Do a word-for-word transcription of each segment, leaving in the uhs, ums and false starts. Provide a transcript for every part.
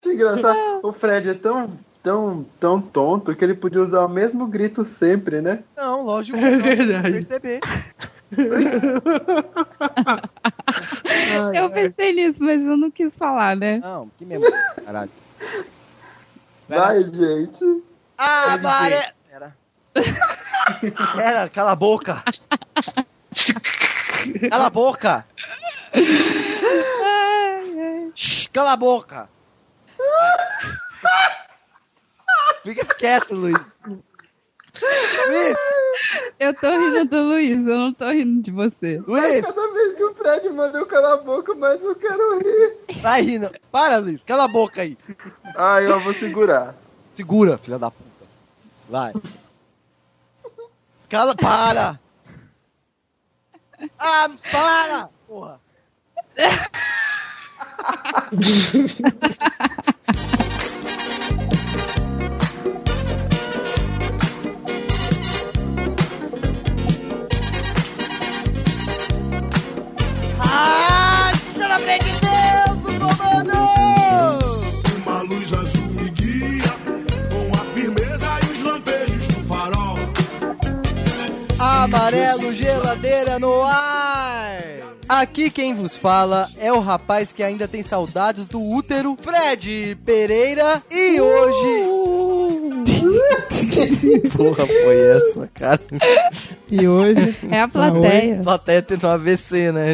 Engraçado, o Fred é tão, tão, tão tonto que ele podia usar o mesmo grito sempre, né? Não, lógico que é verdade. Perceber. Eu pensei nisso, mas eu não quis falar, né? Não, que mesmo, caralho. Vai, gente. Ah, Mare... Pera. Pera, cala a boca. Cala a boca. Shhh, cala a boca. Fica quieto, Luiz. Luiz. Eu tô rindo do Luiz, eu não tô rindo de você. Luiz. Cada vez que o Fred manda eu calar a boca, mas eu quero rir. Vai rindo. Para, Luiz. Cala a boca aí. Ah, eu vou segurar. Segura, filha da puta. Vai. Cala, para. Ah, para. Porra. Ah, celebrei de Deus, o comando! Uma luz azul me guia, com a firmeza e os lampejos do farol. Amarelo, geladeira no ar! Aqui quem vos fala é o rapaz que ainda tem saudades do útero, Fred Pereira, e hoje... Que porra foi essa, cara? E hoje... É a plateia. A plateia tendo um A V C, né?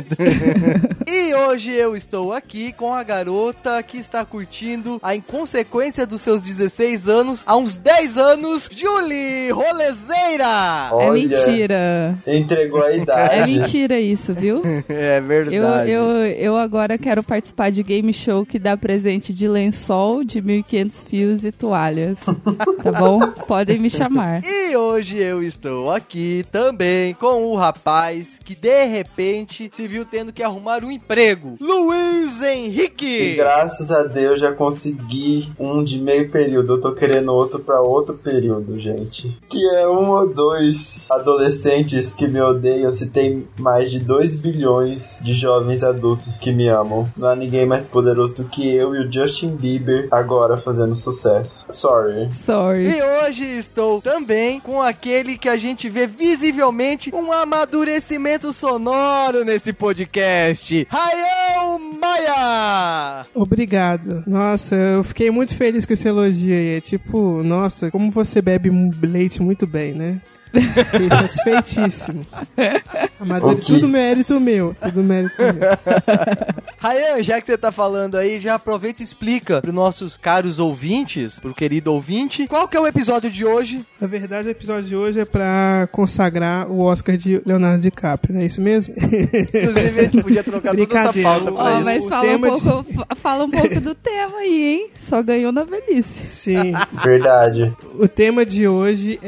E hoje eu estou aqui com a garota que está curtindo a inconsequência dos seus dezesseis anos há uns dez anos, Julie Rolezeira! Olha, É mentira. Entregou a idade. É mentira isso, viu? É verdade. Eu, eu, eu agora quero participar de game show que dá presente de lençol, de mil e quinhentos fios e toalhas. Tá bom? Podem me chamar. E hoje eu estou aqui também com o rapaz que de repente se viu tendo que arrumar um emprego, Luiz Henrique. E graças a Deus já consegui um de meio período. Eu tô querendo outro pra outro período, gente. Que é um ou dois adolescentes que me odeiam se tem mais de dois bilhões de jovens adultos que me amam. Não há ninguém mais poderoso do que eu e o Justin Bieber agora fazendo sucesso. Sorry. Sorry. E hoje estou também com aquele que a gente vê visivelmente um amadurecimento sonoro nesse podcast, Rael Maia! Obrigado. Nossa, eu fiquei muito feliz com esse elogio aí. É tipo, nossa, como você bebe leite muito bem, né? Fiquei satisfeitíssimo. Amador, tudo mérito meu. Tudo mérito meu. Rayan, já que você tá falando aí, já aproveita e explica pros nossos caros ouvintes, pro querido ouvinte, qual que é o episódio de hoje? Na verdade, o episódio de hoje é pra consagrar o Oscar de Leonardo DiCaprio, não é isso mesmo? Inclusive, a gente podia trocar toda essa pauta pra oh, isso. Mas fala um, pouco, de... fala um pouco do tema aí, hein? Só ganhou na velhice. Sim. Verdade. O tema de hoje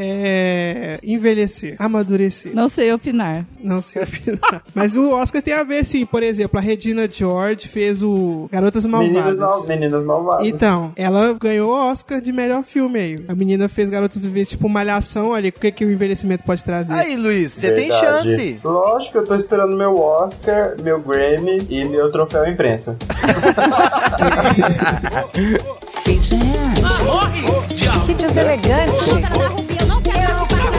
é envelhecer, amadurecer. Não sei opinar. Não sei opinar. Mas o Oscar tem a ver, sim. Por exemplo, a Regina George fez o Garotas Malvadas. Meninas, mal, Meninas Malvadas. Então, ela ganhou o Oscar de melhor filme aí. A menina fez Garotas Malvadas, tipo Malhação. Olha, o que, que o envelhecimento pode trazer. Aí, Luiz, você tem chance. Lógico, eu tô esperando meu Oscar, meu Grammy e meu troféu imprensa. Ah, morre! Que deselegante! Eu não quero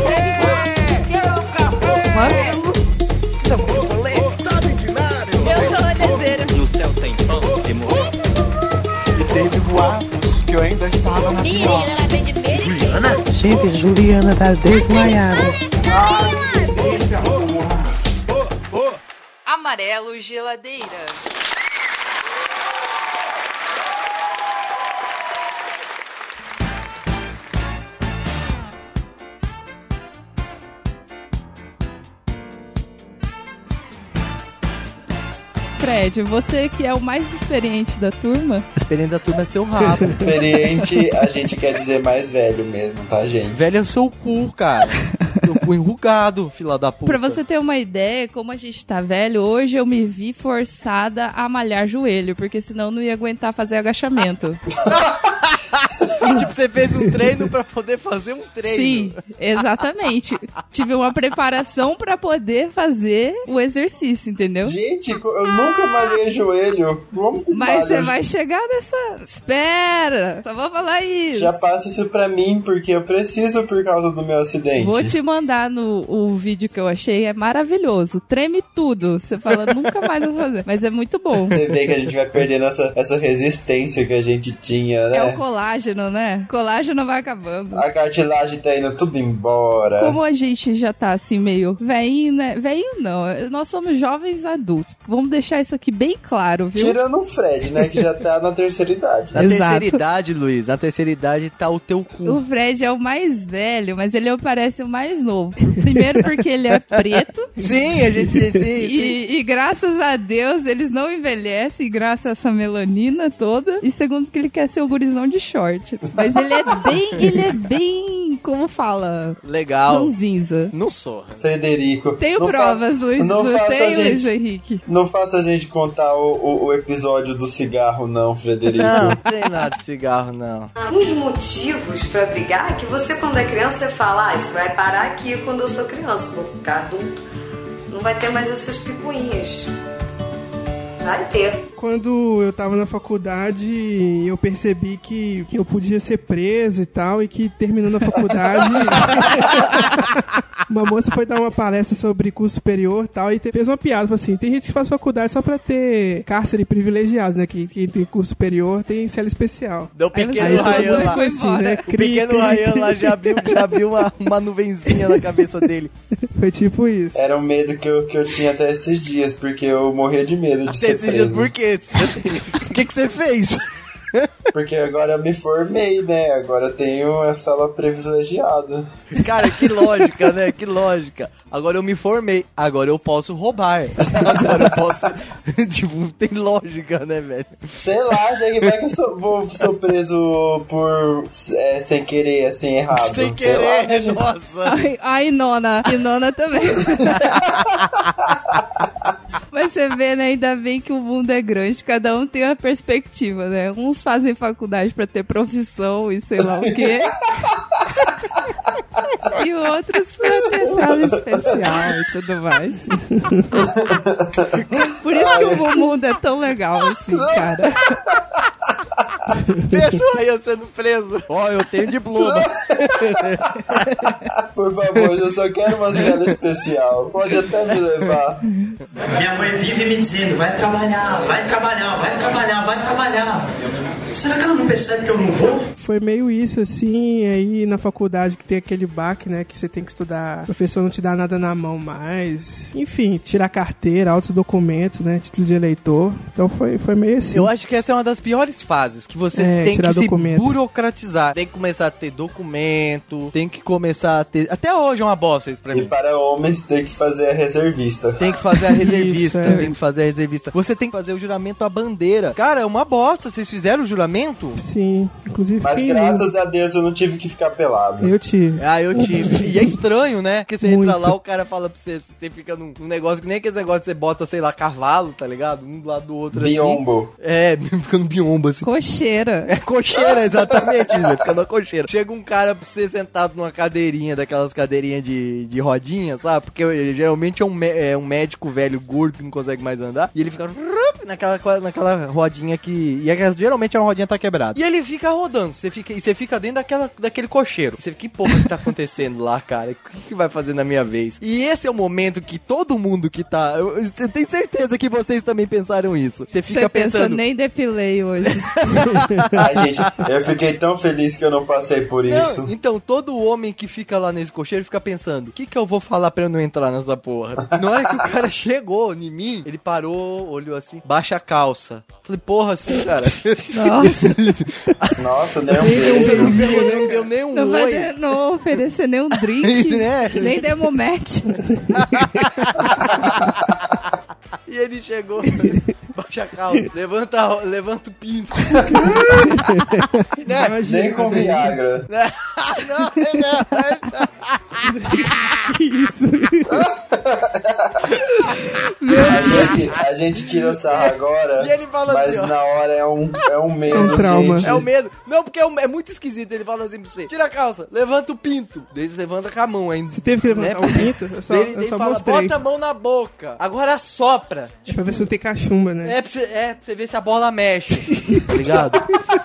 Sabe de nada? Eu sou rolezeira. No céu tem pão de morrer. E teve boatos que eu ainda estava na pior. Juliana? Gente, Juliana tá desmaiada. Amarelo, geladeira. Fred, você que é o mais experiente da turma. Experiente da turma é seu rabo. Experiente, a gente quer dizer mais velho mesmo, tá, gente? Velho é o seu cu, cara. Seu cu enrugado, fila da puta. Pra você ter uma ideia, como a gente tá velho, hoje eu me vi forçada a malhar joelho, porque senão eu não ia aguentar fazer agachamento. Tipo, você fez um treino pra poder fazer um treino. Sim, exatamente. Tive uma preparação pra poder fazer o exercício, entendeu? Gente, eu nunca malhei joelho. Como que Mas você malha? vai chegar nessa... Espera, só vou falar isso. Já passa isso pra mim, porque eu preciso por causa do meu acidente. Vou te mandar no o vídeo que eu achei, é maravilhoso. Treme tudo. Você fala, nunca mais vou fazer. Mas é muito bom. Você vê que a gente vai perdendo essa, essa resistência que a gente tinha, né? É o colágeno, né? Colágeno vai acabando. A cartilagem tá indo tudo embora. Como a gente já tá assim meio veinho, né? Veinho não, nós somos jovens adultos. Vamos deixar isso aqui bem claro, viu? Tirando o Fred, né? Que já tá na terceira idade. Na Exato. terceira idade, Luiz, na terceira idade tá o teu cu. O Fred é o mais velho, mas ele parece o mais novo. Primeiro porque ele é preto. Sim, a gente... Sim, sim. E, e graças a Deus eles não envelhecem, graças a essa melanina toda. E segundo que ele quer ser o gurizão de short. Mas ele é bem, ele é bem, como fala? Legal. Ranzinza. Não sou. Frederico. Tenho não provas, fa- Luiz. Não, Não faça tenho, a gente, Luiz Henrique. Não faça a gente contar o, o, o episódio do cigarro, não, Frederico. Não, não tem nada de cigarro, não. Um dos motivos pra brigar é que você, quando é criança, você fala, ah, isso vai parar aqui quando eu sou criança, vou ficar adulto. Não vai ter mais essas picuinhas. Vai ter. Quando eu tava na faculdade, eu percebi que eu podia ser preso e tal, e que terminando a faculdade, uma moça foi dar uma palestra sobre curso superior e tal, e te- fez uma piada, falou assim, tem gente que faz faculdade só pra ter cárcere privilegiado, né, que quem tem curso superior tem cela especial. Deu pequeno Aí todo Ryan mundo lá. ficou assim, né, O cri, pequeno cri. Ryan lá já abriu, já abriu uma, uma nuvenzinha na cabeça dele. Foi tipo isso. Era um medo que eu, que eu tinha até esses dias, porque eu morria de medo de Até ser esses dias, preso. por quê? O que que você fez? Porque agora eu me formei, né? Agora eu tenho a sala privilegiada. Cara, que lógica, né? Que lógica. Agora eu me formei, agora eu posso roubar. Agora eu posso... tipo, tem lógica, né, velho? Sei lá, já que vai que eu sou, vou, sou preso por... É, sem querer, assim, errado. Sem Sei lá, querer, né, gente? nossa. Ai, ai, nona. E nona também. Mas você vê, né? Ainda bem que o mundo é grande. Cada um tem uma perspectiva, né? Uns fazem faculdade pra ter profissão e sei lá o quê. E outros pra ter sala especial e tudo mais. Por isso que o mundo é tão legal assim, cara. Pensa o Ryan sendo preso. Ó, eu tenho diploma. Por favor, eu só quero uma sala especial. Pode até me levar. Minha mãe vive me dizendo, vai trabalhar, vai trabalhar, vai trabalhar, vai trabalhar. Será que ela não percebe que eu não vou? Foi meio isso, assim, aí na faculdade que tem aquele baque, né, que você tem que estudar, o professor não te dá nada na mão mais, enfim, tirar carteira, altos documentos, né, título de eleitor, então foi, foi meio assim. Eu acho que essa é uma das piores fases, que você É, tem tirar que se documento. burocratizar. Tem que começar a ter documento, tem que começar a ter... Até hoje é uma bosta isso pra E mim. para homens tem que fazer a reservista. Tem que fazer a reservista, Isso, é. tem que fazer a reservista. Você tem que fazer o juramento à bandeira. Cara, é uma bosta. Vocês fizeram o juramento? Sim, inclusive Mas fiquei graças a Deus eu não tive que ficar pelado. meio- eu tive. Ah, eu tive. E é estranho, né? Porque você Muito. entra lá, o cara fala pra você, você fica num, num negócio que nem aquele negócio que você bota, sei lá, cavalo, tá ligado? Um do lado do outro Biombo. assim. É, fica no biombo assim. Cocheira. É cocheira, exatamente, né? Fica na cocheira. Chega um cara pra você sentado numa cadeirinha, daquelas cadeirinhas de, de rodinha, sabe? Porque eh, geralmente é um, mé- é um médico velho gordo que não consegue mais andar. E ele fica naquela, naquela rodinha que... E é, geralmente a rodinha tá quebrada. E ele fica rodando. Você fica, e você fica dentro daquela, daquele cocheiro. Você fica, que porra que tá acontecendo lá, cara? O que, que vai fazer na minha vez? E esse é o momento que todo mundo que tá... Eu, eu tenho certeza que vocês também pensaram isso. Você fica Você pensa, pensando... nem depilei hoje. Ai, gente, eu fiquei tão feliz que eu não passei por isso. Não, então, todo homem que fica lá nesse cocheiro fica pensando, o que que eu vou falar pra eu não entrar nessa porra? Na hora que o cara chegou em mim, ele parou, olhou assim, baixa a calça. Falei, porra, assim, cara. Nossa. Nossa, nem um Você não, beijo. pegou, não deu nem um Não vai oi. de- não oferecer nem um drink, Isso, né? nem demomete. E ele chegou, baixa a calça, levanta, a- levanta o pinto. Né? Imagina, Nem com né? Viagra. Não, não, Que isso? Ai, meu gente, a gente tira o sarro agora, E ele fala mas assim, ó. na hora é um, é um medo, É um trauma. gente. É o medo. Não, porque é, um- é muito esquisito. Ele fala assim pra você: tira a calça, levanta o pinto. Daí você levanta com a mão ainda. Você teve que levantar Né? o pinto? Eu só, Daí ele, eu daí só fala: mostrei. bota a mão na boca. Agora sopra. Pra ver se não tem cachumba, né? É pra, você, é pra você ver se a bola mexe. Tá ligado?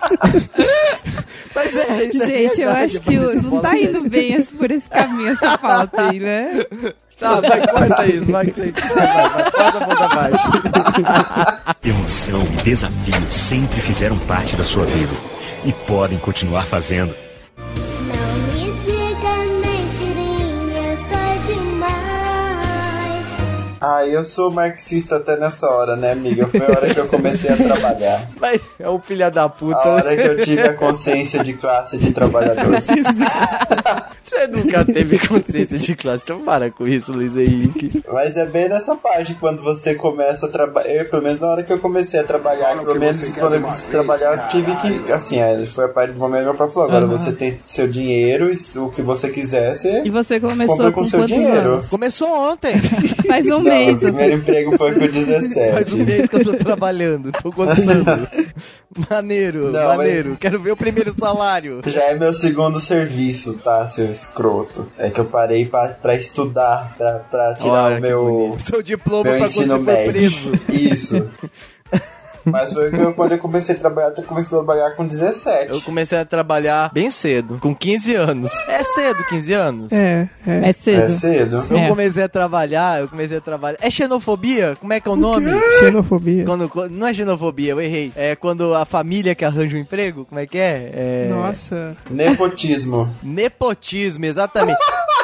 Mas é, isso é Gente, eu verdade, acho que pra ver se a não bola tá mexe. indo bem esse- por esse caminho essa pauta aí, né? Tá, vai, corta isso, vai, vai, vai, vai, corta a outra parte. Emoção e desafio sempre fizeram parte da sua vida e podem continuar fazendo. Não me diga mentirinhas, tá demais. Ah, eu sou marxista até nessa hora, né, amiga? Foi a hora que eu comecei a trabalhar. Mas é um filho da puta. A hora que eu tive a consciência de classe de trabalhador. Você nunca teve consciência de classe, então para com isso, Luiz Henrique. Mas é bem nessa parte, quando você começa a trabalhar. Pelo menos na hora que eu comecei a trabalhar, pelo menos quando eu comecei a trabalhar, eu tive que. Assim, aí foi a parte do momento que meu pai falou: agora Uhum. você tem seu dinheiro, o que você quiser, você. E você começou compra com, com seu quantos dinheiro. anos? Começou ontem. Faz um Não, mês. o primeiro emprego foi com Faz dezessete. um mês que eu tô trabalhando, tô contando. Maneiro, Não, maneiro. mas- Quero ver o primeiro salário. Já é meu segundo serviço, tá, seu escroto? É que eu parei pra, pra estudar, pra, pra tirar Olha o que meu, bonito. Seu diploma meu pra quando ensino você for médio. preso. Isso. Mas foi que eu, quando eu comecei a trabalhar, eu comecei a trabalhar com dezessete. Eu comecei a trabalhar bem cedo, com quinze anos. É cedo, quinze anos? É, é. É cedo. É cedo. Eu É. comecei a trabalhar, eu comecei a trabalhar. É xenofobia? Como é que é o nome? Xenofobia. Quando, quando- não é xenofobia, eu errei. É quando a família que arranja um emprego, como é que é? É Nossa. Nepotismo. nepotismo, exatamente.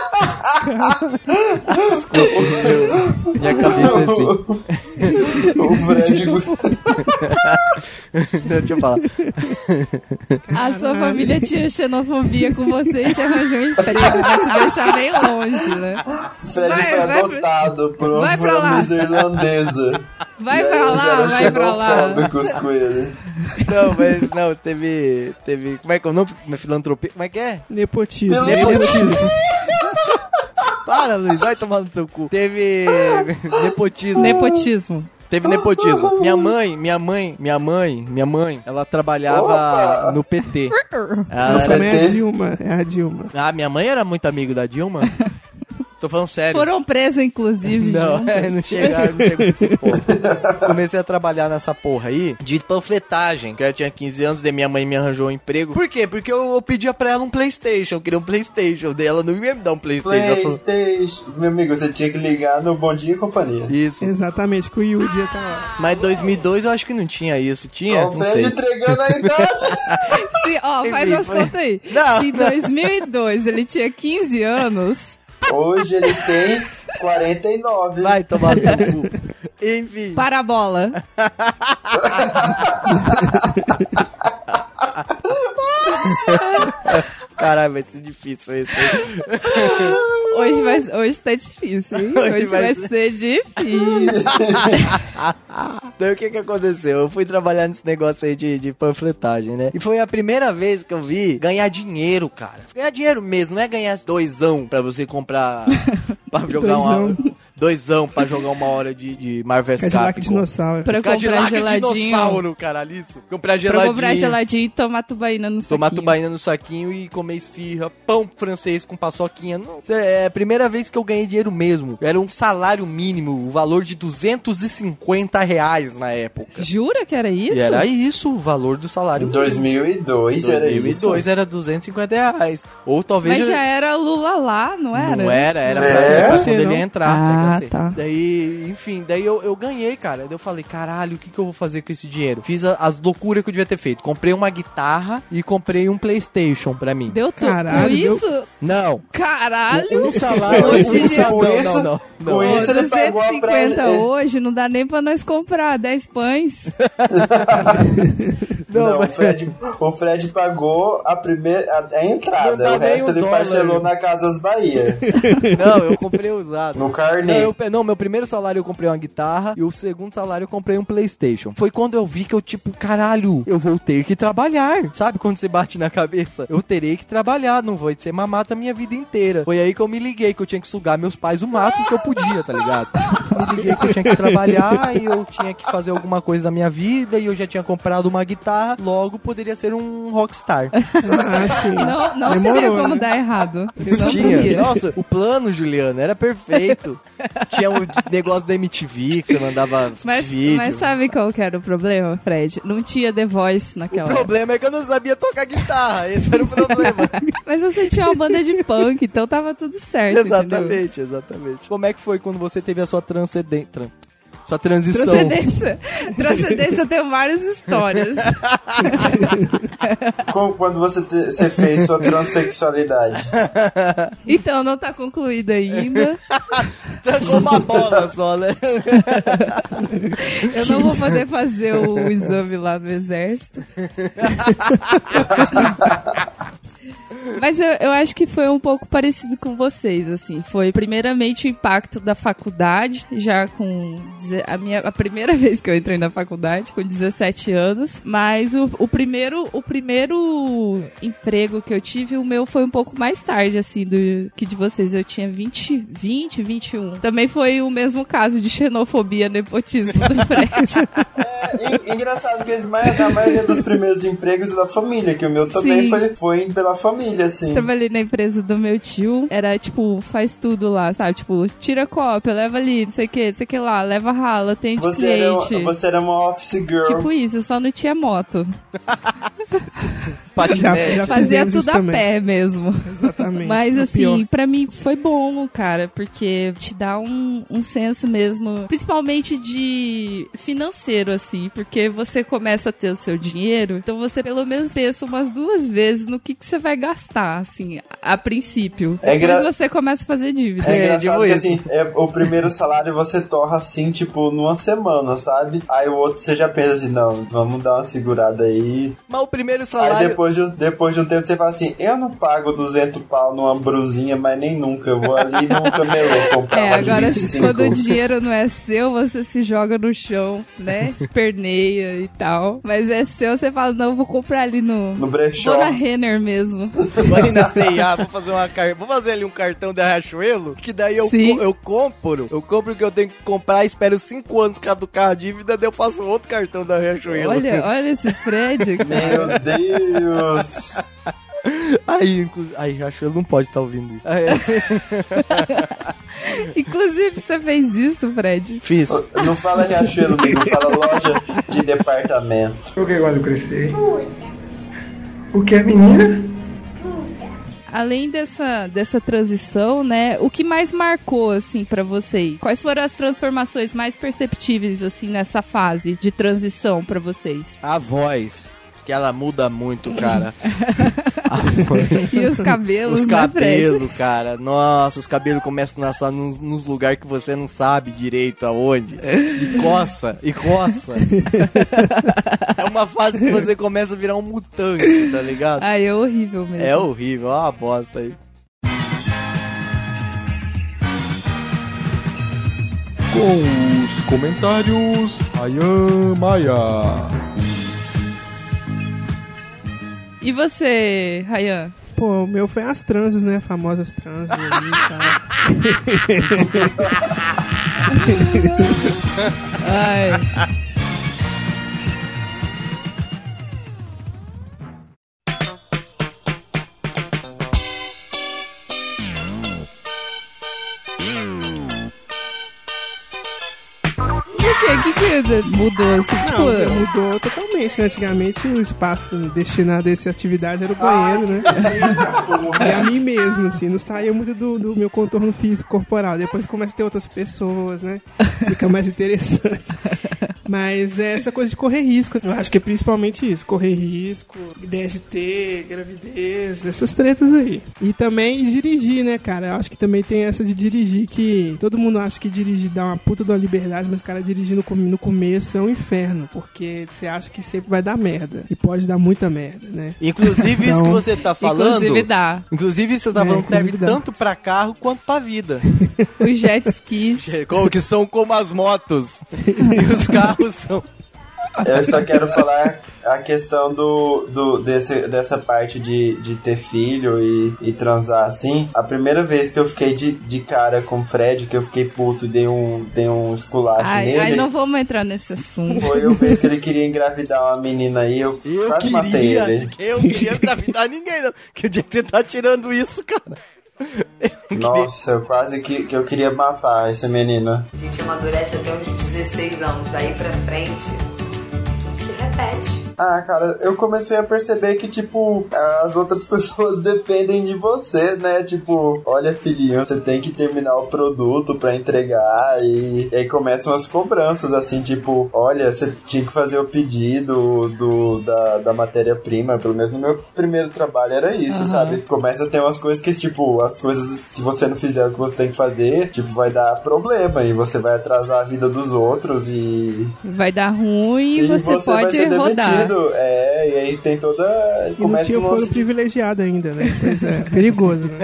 Desculpa, meu, minha cabeça é assim. O Fred. Não, deixa eu falar. A sua família tinha xenofobia com você e te arranjou um emprego pra te deixar bem longe, né? Fred Vai, foi vai adotado por uma vai pra lá. família irlandesa. Vai E aí pra eles lá, eram vai pra lá. xenofóbicos com ele. Não, mas não, teve. Teve. Como é que é o nome? Uma filantropia. Como é que é? Nepotismo. Nepotismo. Para, Luiz, vai tomar no seu cu. Teve. Nepotismo. Nepotismo. Teve nepotismo. Minha mãe, minha mãe, minha mãe, minha mãe, ela trabalhava Opa! no P T. Ela Nossa, era- também é a P T? Dilma. É a Dilma. Ah, minha mãe era muito amigo da Dilma. Tô falando sério. Foram presos, inclusive. Não, juntos. é, não chegaram, não chegou nesse ponto. Comecei a trabalhar nessa porra aí de panfletagem, que eu tinha quinze anos, daí minha mãe me arranjou um emprego. Por quê? Porque eu, eu pedia pra ela um PlayStation, eu queria um PlayStation, daí ela não ia me dar um PlayStation. Ela falou, PlayStation. Meu amigo, você tinha que ligar no Bom Dia e Companhia. isso. Exatamente, que o Yudi ia tá lá. Mas em dois mil e dois eu acho que não tinha isso. Tinha? Ó, o Não Fred sei. entregando a idade. Se, ó, faz Enfim, as foi- contas aí. Não, Se em dois mil e dois ele tinha quinze anos, Hoje ele tem quarenta e nove. Vai tomar no seu cu. Enfim. para a bola. Caralho, vai ser difícil esse aí. Hoje, vai, hoje tá difícil, hein? Hoje Hoje vai vai ser- ser difícil. Então o que que aconteceu? Eu fui trabalhar nesse negócio aí de, de panfletagem, né? E foi a primeira vez que eu vi ganhar dinheiro, cara. Ganhar dinheiro mesmo, não é ganhar doisão pra você comprar... pra jogar Doisão. uma... Doisão pra jogar uma hora de, de Marvel Capcom. Cadillac Dinossauro. Pra comprar Cadillac geladinho. Dinossauro, caralho, isso. Comprar Pra geladinho. comprar geladinho e tomar tubaína no Tomar saquinho. tubaína no saquinho e comer esfirra, pão francês com paçoquinha. Não, isso é a primeira vez que eu ganhei dinheiro mesmo. Era um salário mínimo, o valor de duzentos e cinquenta reais na época. Jura que era isso? E era isso o valor do salário Em mínimo. dois mil e dois era dois mil e dois isso. era duzentos e cinquenta reais. Ou talvez... Mas eu- já era Lula lá, não era? Não era, era É? pra, pra quando Sei ele não. ia entrar. Ah, vai que eu sei. tá. Daí, enfim, daí eu, eu ganhei, cara. Daí eu falei, caralho, o que, que eu vou fazer com esse dinheiro? Fiz a- as loucuras que eu devia ter feito. Comprei uma guitarra e comprei um PlayStation pra mim. Deu tudo. Caralho, Com deu- isso? Não. Caralho! Um salário... Hoje um em dia- salário- Com não, isso- não, não, não. com Pô, isso ele pagou a duzentos e cinquenta praia- hoje não dá nem pra nós comprar dez pães. Não, Não, mas... o, Fred, o Fred pagou a primeira a, a entrada, Não o dá nem resto um ele dólar. parcelou na Casas Bahia. Não, eu comprei usado. No carnê. Não, eu, não, meu primeiro salário eu comprei uma guitarra e o segundo salário eu comprei um PlayStation. Foi quando eu vi que eu, tipo, caralho, eu vou ter que trabalhar. Sabe quando você bate na cabeça? Eu terei que trabalhar, não vou ser mamata a minha vida inteira. Foi aí que eu me liguei que eu tinha que sugar meus pais o máximo que eu podia, tá ligado? Me liguei que eu tinha que trabalhar e eu tinha que fazer alguma coisa da minha vida e eu já tinha comprado uma guitarra, logo poderia ser um rockstar. Ah, sim. Não, não Demorou, teria como né? dar errado. Não Tinha. teria. Nossa, o plano, Juliana, era perfeito. Tinha o negócio da M T V que você mandava Mas, vídeo. mas sabe qual que era o problema, Fred? Não tinha The Voice naquela O problema é que eu não sabia tocar guitarra. Esse era o problema. Mas você tinha uma banda de punk, então tava tudo certo. Exatamente, entendeu? exatamente. Como é que foi quando você teve a sua transcendência? Tran... Sua transição? Transcendência. Transcendência, eu tenho várias histórias. Como quando você, te, você fez sua transexualidade? Então, não tá concluída ainda. Tá com uma bola só, né? Eu não vou poder fazer o exame lá no exército. Mas eu, eu acho que foi um pouco parecido com vocês, assim. Foi primeiramente o impacto da faculdade, já com a minha a primeira vez que eu entrei na faculdade, com dezessete anos. Mas o, o primeiro o primeiro emprego que eu tive, o meu foi um pouco mais tarde, assim, do que de vocês. Eu tinha vinte, vinte, vinte e um. Também foi o mesmo caso de xenofobia, nepotismo do Fred. É engraçado que a maioria dos primeiros empregos é da família, que o meu também foi, foi pela família, assim. Trabalhei na empresa do meu tio, era tipo, faz tudo lá, sabe? Tipo, tira cópia, leva ali, não sei o que, não sei o que lá, leva rala, atende você cliente. Era, você era uma office girl. Tipo isso, só não tinha moto. Já, já Fazia tudo a também. pé mesmo. Exatamente. Mas o assim, pior. pra mim foi bom, cara, porque te dá um, um senso mesmo, principalmente de financeiro, assim, porque você começa a ter o seu dinheiro, então você pelo menos pensa umas duas vezes no que, que você vai gastar, assim, a, a princípio. É Depois gra... você começa a fazer dívida. É, É, engraçado tipo que isso. assim, é, o primeiro salário você torra assim, tipo, numa semana, sabe? Aí o outro você já pensa assim, não, vamos dar uma segurada aí. Mas o primeiro salário... Aí depois de, depois de um tempo você fala assim, eu não pago duzentos pau numa brusinha, mas nem nunca, eu vou ali num camelô comprar É, uma de agora vinte e cinco. quando o dinheiro não é seu, você se joga no chão, né? Esperneia e tal. Mas é seu, você fala, não, eu vou comprar ali no... No brechó. Vou na Renner mesmo. Vou ali na C e A, vou fazer uma car... vou fazer ali um cartão da Riachuelo, que daí eu, Sim. co- eu compro, eu compro o que eu tenho que comprar, espero cinco anos caducar a dívida, daí eu faço outro cartão da Riachuelo. Olha, olha esse Fred, cara. Meu Deus! Aí, inclu... aí Riachuelo não pode estar ouvindo isso. Aí, é. Inclusive, você fez isso, Fred? Fiz. Não fala Riachuelo, amigo, fala loja de departamento. O que quando crescer? O que é menina? Além dessa, dessa transição, né, o que mais marcou, assim, pra vocês? Quais foram as transformações mais perceptíveis, assim, nessa fase de transição pra vocês? A voz, que ela muda muito, cara. E os cabelos, Os né, cabelos, Fred? cara. Nossa, os cabelos começam a nascer nos, nos lugares que você não sabe direito aonde. E coça, e coça. É uma fase que você começa a virar um mutante, tá ligado? Ai, é horrível mesmo. É horrível, é uma bosta aí. Com os comentários, Ayan Maia. E você, Rayan? Pô, o meu foi as transes, né? Famosas transes ali e tal. Ai. O que, que que mudou assim? Não, Tipo, mudou totalmente, né? Antigamente o espaço destinado a essa atividade era o banheiro, né? E a mim mesmo, assim, não saía muito do, do meu contorno físico corporal. Depois começa a ter outras pessoas, né? Fica mais interessante. Mas é essa coisa de correr risco. Eu acho que é principalmente isso. Correr risco, D S T, gravidez, essas tretas aí. E também dirigir, né, cara? Eu acho que também tem essa de dirigir que... Todo mundo acha que dirigir dá uma puta de uma liberdade, mas, cara, dirigir no, no começo é um inferno. Porque você acha que sempre vai dar merda. E pode dar muita merda, né? Inclusive, então, isso que você tá falando... Inclusive dá. Inclusive, você tá É, falando que serve dá. tanto pra carro quanto pra vida. Os jet skis. Que são como as motos. E os carros são... Eu só quero falar a questão do, do, desse, dessa parte de, de ter filho e, e transar assim. A primeira vez que eu fiquei de, de cara com o Fred, que eu fiquei puto e dei um, dei um esculacho Ai, nele. ai, não vamos entrar nesse assunto. Foi eu ver que ele queria engravidar uma menina aí, eu, Eu quase matei queria, ele. eu queria engravidar ninguém, não. Que dia que você tá tirando isso, cara? Eu Nossa, eu quase que, que eu queria matar essa menina. A gente amadurece até uns dezesseis anos, daí pra frente, tudo se repete. Ah, cara, eu comecei a perceber que, tipo, as outras pessoas dependem de você, né? Tipo, olha, filhinho, você tem que terminar o produto pra entregar e, e aí começam as cobranças, assim, tipo, olha, você tinha que fazer o pedido do, da, da matéria-prima, pelo menos no meu primeiro trabalho era isso, Uhum. sabe? Começa a ter umas coisas que, tipo, as coisas, se você não fizer o que você tem que fazer, tipo, vai dar problema e você vai atrasar a vida dos outros e... Vai dar ruim e você, você vai pode ser rodar. demitido. É, e aí tem toda... E não tinha foro privilegiado ainda, né? Pois é, perigoso, né?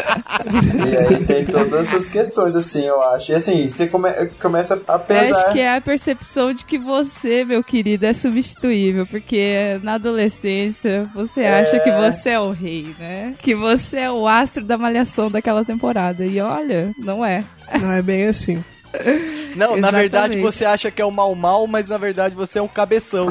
E aí tem todas essas questões, assim, eu acho. E assim, você come... começa a pesar... Acho que é a percepção de que você, meu querido, é substituível, porque na adolescência você É. acha que você é o rei, né? Que você é o astro da malhação daquela temporada. E olha, não é. Não é bem assim. Não, na Exatamente. verdade você acha que é o mal mal, mas na verdade você é um cabeção.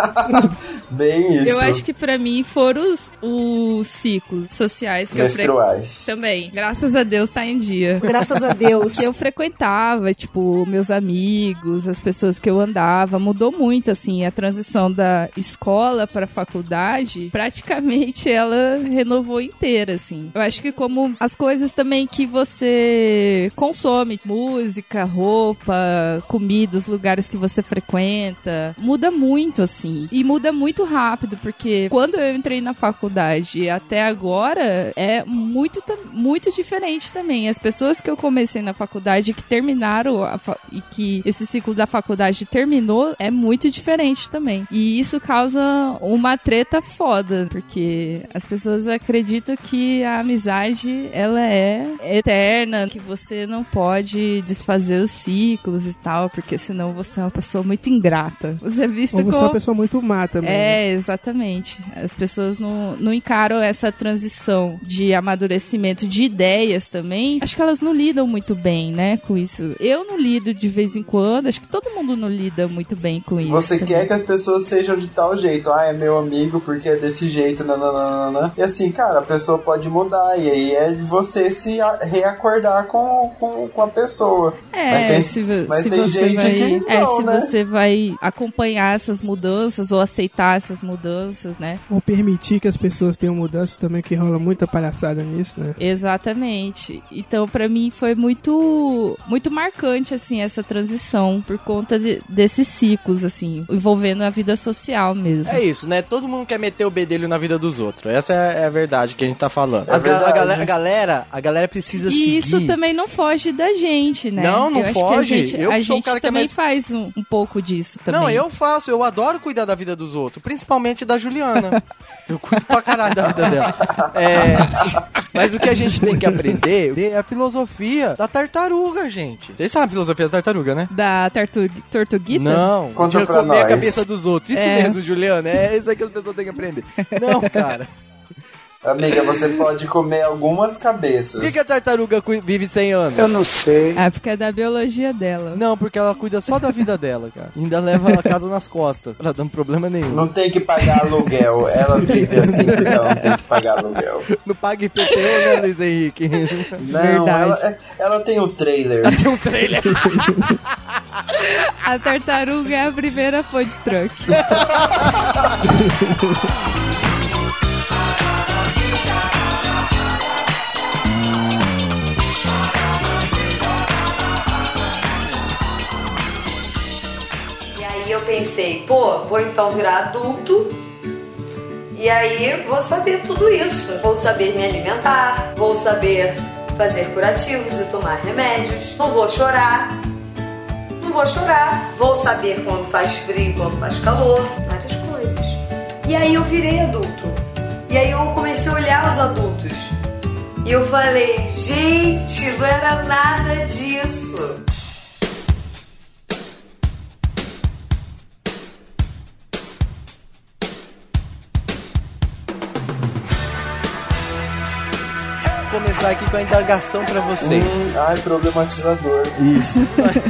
Bem isso. Eu acho que pra mim foram os, os ciclos sociais que eu Menstruais. frequentava. Também. Graças a Deus tá em dia. Graças a Deus. Que eu frequentava, tipo, meus amigos, as pessoas que eu andava, mudou muito, assim, a transição da escola pra faculdade, praticamente ela renovou inteira, assim. Eu acho que como as coisas também que você consome, música, roupa, comida, os lugares que você frequenta, muda muito, assim. E muda muito rápido, porque quando eu entrei na faculdade até agora, é muito, muito diferente também. As pessoas que eu comecei na faculdade, que terminaram a fa- e que esse ciclo da faculdade terminou, é muito diferente também. E isso causa uma treta foda, porque as pessoas acreditam que a amizade, ela é eterna, que você não pode desfazer os ciclos e tal, porque senão você é uma pessoa muito ingrata. Você é visto Ou você como... é uma pessoa muito má também. É, exatamente. As pessoas não, não encaram essa transição de amadurecimento de ideias também. Acho que elas não lidam muito bem, né, com isso. Eu não lido de vez em quando, acho que todo mundo não lida muito bem com isso. Você também. quer que as pessoas sejam de tal jeito. Ah, é meu amigo porque é desse jeito, nananana. E assim, cara, a pessoa pode mudar. E aí é de você se a- reacordar com, com, com a pessoa. É, mas tem, se, vo- mas se tem você gente vai, que é, não, se né? você vai acompanhar essas mudanças ou aceitar essas mudanças, né? Ou permitir que as pessoas tenham mudanças também, que rola muita palhaçada nisso, né? Exatamente. Então, pra mim foi muito muito marcante assim essa transição por conta de, desses ciclos assim, envolvendo a vida social mesmo. É isso, né? Todo mundo quer meter o bedelho na vida dos outros. Essa é a verdade que a gente tá falando. É As ga- a, verdade. galera, a galera, a galera precisa E seguir. isso também não foge da gente, né? Não, não eu foge. Acho que a gente, Eu a sou o gente cara que é também mais- faz um, um pouco disso também. Não, eu faço, eu adoro cuidar da vida dos outros, principalmente da Juliana. Eu cuido pra caralho da vida dela. É, mas o que a gente tem que aprender é a filosofia da tartaruga, gente. Vocês sabem a filosofia da tartaruga, né? Da tartu tortuguita? Não, Conta de pra comer a nós. cabeça dos outros. Isso É. mesmo, Juliana, é isso aí que as pessoas têm que aprender. Não, cara. Amiga, você pode comer algumas cabeças. Por que, que a tartaruga cui- vive cem anos? Eu não sei. É porque é da biologia dela. Não, porque ela cuida só da vida dela, cara. Ainda leva a casa nas costas, pra dar problema nenhum. Não tem que pagar aluguel. Ela vive assim, porque ela não tem que pagar aluguel. Não paga I P T U, né, Luiz Henrique? Não, Verdade. ela, ela tem o trailer. Tem um trailer. A tartaruga é a primeira food truck. E aí pô, vou então virar adulto e aí vou saber tudo isso. Vou saber me alimentar, vou saber fazer curativos e tomar remédios, não vou chorar, não vou chorar, vou saber quando faz frio, quando faz calor, várias coisas. E aí eu virei adulto. E aí eu comecei a olhar os adultos. E eu falei, gente, não era nada disso. Vou começar aqui com a indagação pra vocês. Hum, ai, problematizador. Isso.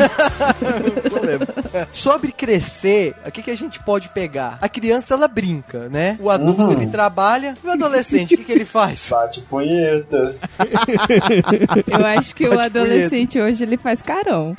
Sobre crescer, o que, que a gente pode pegar? A criança, ela brinca, né? O adulto, uhum. ele trabalha. E o adolescente, o que, que ele faz? Bate punheta. Eu acho que Bate o adolescente punheta. Hoje, ele faz carão.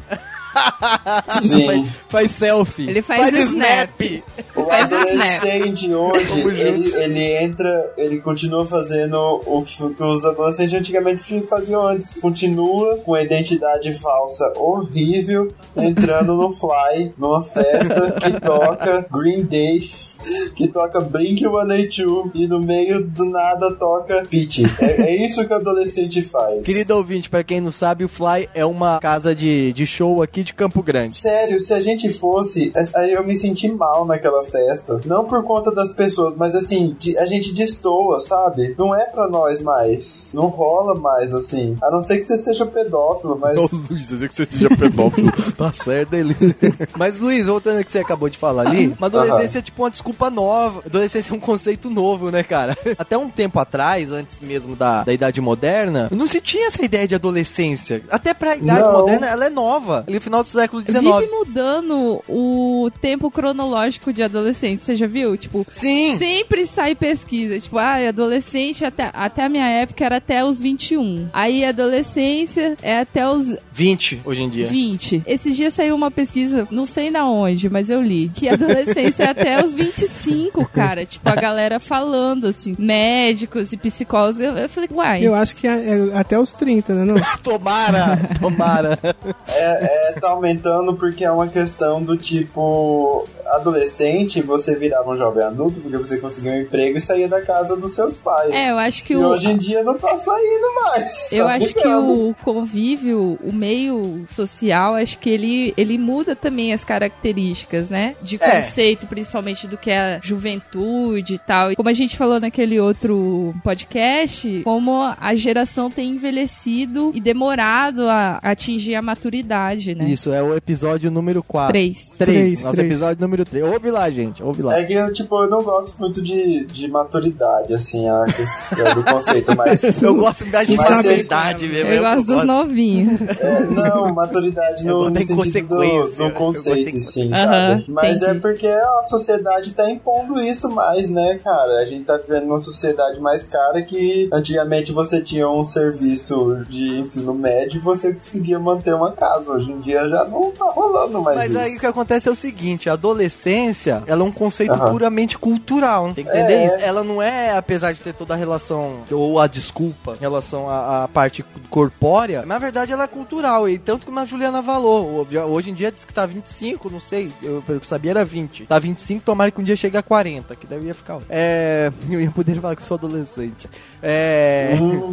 Sim. Faz, faz selfie. Ele faz, faz snap. snap. O faz adolescente snap. Hoje, ele, ele entra, ele continua fazendo o que, que os adolescentes antigamente faziam antes. Continua com a identidade falsa horrível, entrando no Fly, numa festa que toca Green Day, que toca Blink one eighty-two e no meio do nada toca Pitty. É, é isso que o adolescente faz. Querido ouvinte, pra quem não sabe, o Fly é uma casa de, de show aqui de Campo Grande. Sério, se a gente fosse, aí eu me senti mal naquela festa. Não por conta das pessoas, mas assim, a gente destoa, sabe? Não é pra nós mais. Não rola mais, assim. A não ser que você seja pedófilo, mas... Ô, Luiz, eu sei que você seja pedófilo. Tá certo, ele. Mas, Luiz, voltando ao que você acabou de falar ali, uma adolescência uhum. é tipo uma desculpa nova. Adolescência é um conceito novo, né, cara? Até um tempo atrás, antes mesmo da, da Idade Moderna, não se tinha essa ideia de adolescência. Até pra Idade não. Moderna, ela é nova. Ali no final do século dezenove. Vive mudando o tempo cronológico de adolescente, você já viu? Tipo, sim. Sempre sai pesquisa. Tipo, ah, adolescente até, até a minha época era até os vinte e um. Aí adolescência é até os... vinte, hoje em dia. vinte. Esses dias saiu uma pesquisa, não sei na onde, mas eu li, que adolescência é até os vinte e cinco, cara. Tipo, a galera falando, assim, médicos e psicólogos. Eu, eu falei, uai. Eu acho que é, é até os trinta, né? Não? Tomara, tomara. É, é, tá aumentando porque é uma questão do tipo... Adolescente, você virava um jovem adulto porque você conseguia um emprego e saía da casa dos seus pais. É, eu acho que e o... hoje em dia não tá saindo mais. Eu tá acho ficando. que o convívio, o meio social, acho que ele, ele muda também as características, né? De conceito, é. Principalmente do que é a juventude e tal. E como a gente falou naquele outro podcast, como a geração tem envelhecido e demorado a atingir a maturidade, né? Isso, é o episódio número quatro. três. três. Nosso três. Episódio número três. Ouve lá, gente, ouve lá. É que eu, tipo, eu não gosto muito de, de maturidade, assim, a questão do conceito, mas... Eu gosto mais de maturidade mesmo. Eu, eu gosto dos novinhos. É, não, maturidade no, no sentido do, do conceito, sim, uh-huh, sabe? Mas entendi. É porque a sociedade tá impondo isso mais, né, cara? A gente tá vivendo uma sociedade mais cara que antigamente você tinha um serviço de ensino médio e você conseguia manter uma casa. Hoje em dia já não tá rolando mais Mas isso. aí o que acontece é o seguinte, a adolescência, ela é um conceito uhum. puramente cultural, tem que entender é. isso? Ela não é, apesar de ter toda a relação, ou a desculpa, em relação à, à parte corpórea, na verdade ela é cultural, e tanto como a Juliana falou, hoje em dia diz que tá vinte e cinco, não sei, eu, eu sabia era vinte, tá vinte e cinco, tomara que um dia chegue a quarenta, que daí ia ficar... É... Eu ia poder falar que eu sou adolescente. É...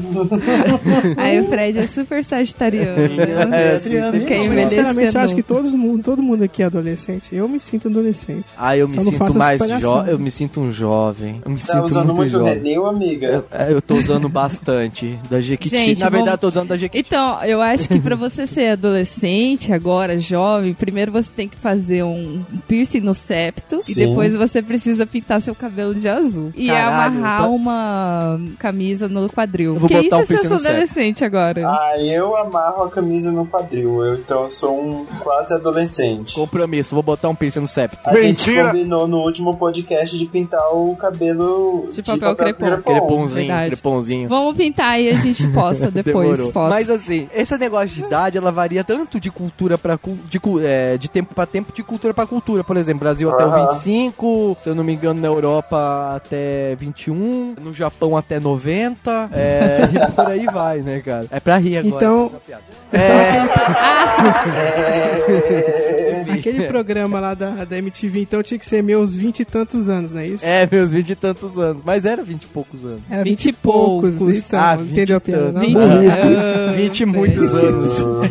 Aí o Fred é super sagitariano. É, sim, eu sinceramente acho que todos, todo mundo aqui é adolescente. Eu me sinto adolescente. Ah, eu me Só sinto mais jovem. Eu me sinto um jovem. Eu me tá sinto usando muito, muito jovem. Renil, amiga? Eu, é, eu tô usando bastante da Jequiti. Gente, Na verdade, vamos... eu tô usando da Jequiti. Então, eu acho que pra você ser adolescente agora, jovem, primeiro você tem que fazer um piercing no septo. Sim. E depois você precisa pintar seu cabelo de azul. E Caralho, amarrar tô... uma camisa no quadril. Eu vou que botar isso um é ser adolescente agora? Ah, eu amarro a camisa no quadril. Eu, então eu sou um quase adolescente. Compromisso, vou botar um piercing no septo. A Mentira. gente combinou no último podcast de pintar o cabelo de, de papel, papel crepom. Crepomzinho, crepomzinho. Vamos pintar e a gente posta depois. Mas assim, esse negócio de idade, ela varia tanto de cultura pra de, é, de tempo pra tempo, de cultura pra cultura. Por exemplo, Brasil até uh-huh. o vinte e cinco, se eu não me engano, na Europa até vinte e um, no Japão até noventa, é, e por aí vai, né, cara? É pra rir agora. Então, é... então Aquele programa lá da, da M T V, então, tinha que ser meus vinte e tantos anos, não é isso? É, meus vinte e tantos anos. Mas era vinte e poucos anos. Era vinte e poucos, então. Ah, Entendeu a piada? vinte, ah, vinte e muitos anos.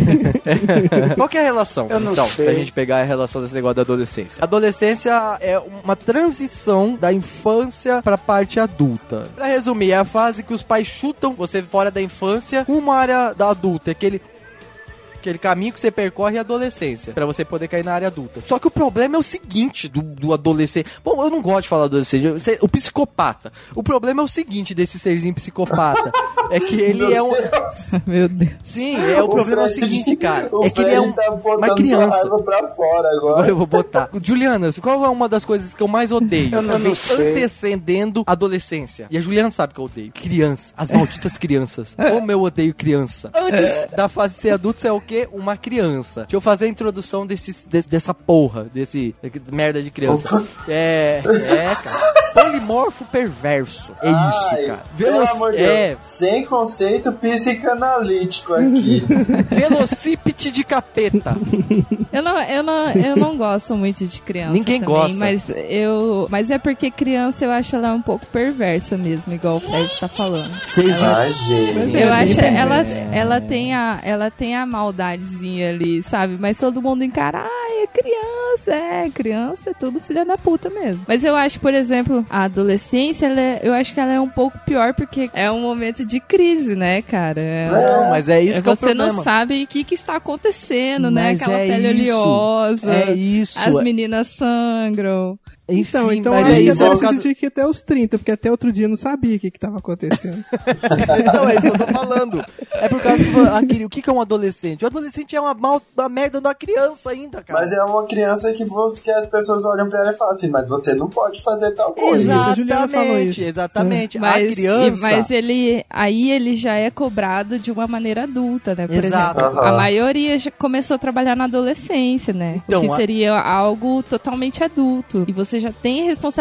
Qual que é a relação? Eu não então, sei. pra gente pegar a relação desse negócio da adolescência. A adolescência é uma transição da infância pra parte adulta. Pra resumir, é a fase que os pais chutam você fora da infância rumo à área da adulta. É aquele... aquele caminho que você percorre a adolescência, pra você poder cair na área adulta. Só que o problema é o seguinte do, do adolescente. Bom, eu não gosto de falar adolescente, o psicopata. O problema é o seguinte desse serzinho psicopata. É que ele Meu é um... Meu Deus. Sim, é, o, o problema Fred, é o seguinte, cara. O é que Fred ele é um, tá uma criança. Sua raiva pra fora agora. Agora eu vou botar. Juliana, qual é uma das coisas que eu mais odeio? Eu não, não sei. Antecedendo a adolescência. E a Juliana sabe que eu odeio. Criança. As malditas crianças. Como eu odeio criança. Antes da fase de ser adulto, você é o quê? Uma criança. Deixa eu fazer a introdução desse, de, dessa porra, desse merda de criança. É, é, cara. Polimorfo perverso. É Ai, isso, cara. Pelo Veloc... amor de é. Deus. Sem conceito psicanalítico aqui. Velocípede de capeta. Eu não, eu, não, eu não gosto muito de criança. Ninguém também, gosta. Mas, eu, mas é porque criança eu acho ela um pouco perversa mesmo, igual o Fred tá falando. Ela, ah, gente. Eu acho ela, ela, tem a, ela tem a maldadezinha ali, sabe? Mas todo mundo encara, ah, é criança, é criança, é tudo filha da puta mesmo. Mas eu acho, por exemplo, a adolescência, ela é, eu acho que ela é um pouco pior porque é um momento de crise, né, cara? É, não, mas é isso que é o Você não problema. sabe o que, que está acontecendo, Mas né? Aquela é pele isso. oleosa. É isso. As meninas sangram. Então, Enfim, então mas acho é que isso, até é você caso... tinha que ir até os trinta, porque até outro dia eu não sabia o que que tava acontecendo. Não, é isso que eu tô falando. É por causa que aquele, o que que é um adolescente? O adolescente é uma, mal, uma merda de uma criança ainda, cara. Mas é uma criança que, você, que as pessoas olham pra ela e falam assim, mas você não pode fazer tal coisa. Exatamente, a Juliana falou isso. Exatamente. Mas, a criança... e, mas ele, aí ele já é cobrado de uma maneira adulta, né? Por Exato. exemplo, Uhum. a maioria já começou a trabalhar na adolescência, né? Então, o que a... seria algo totalmente adulto. E você já tem responsabilidade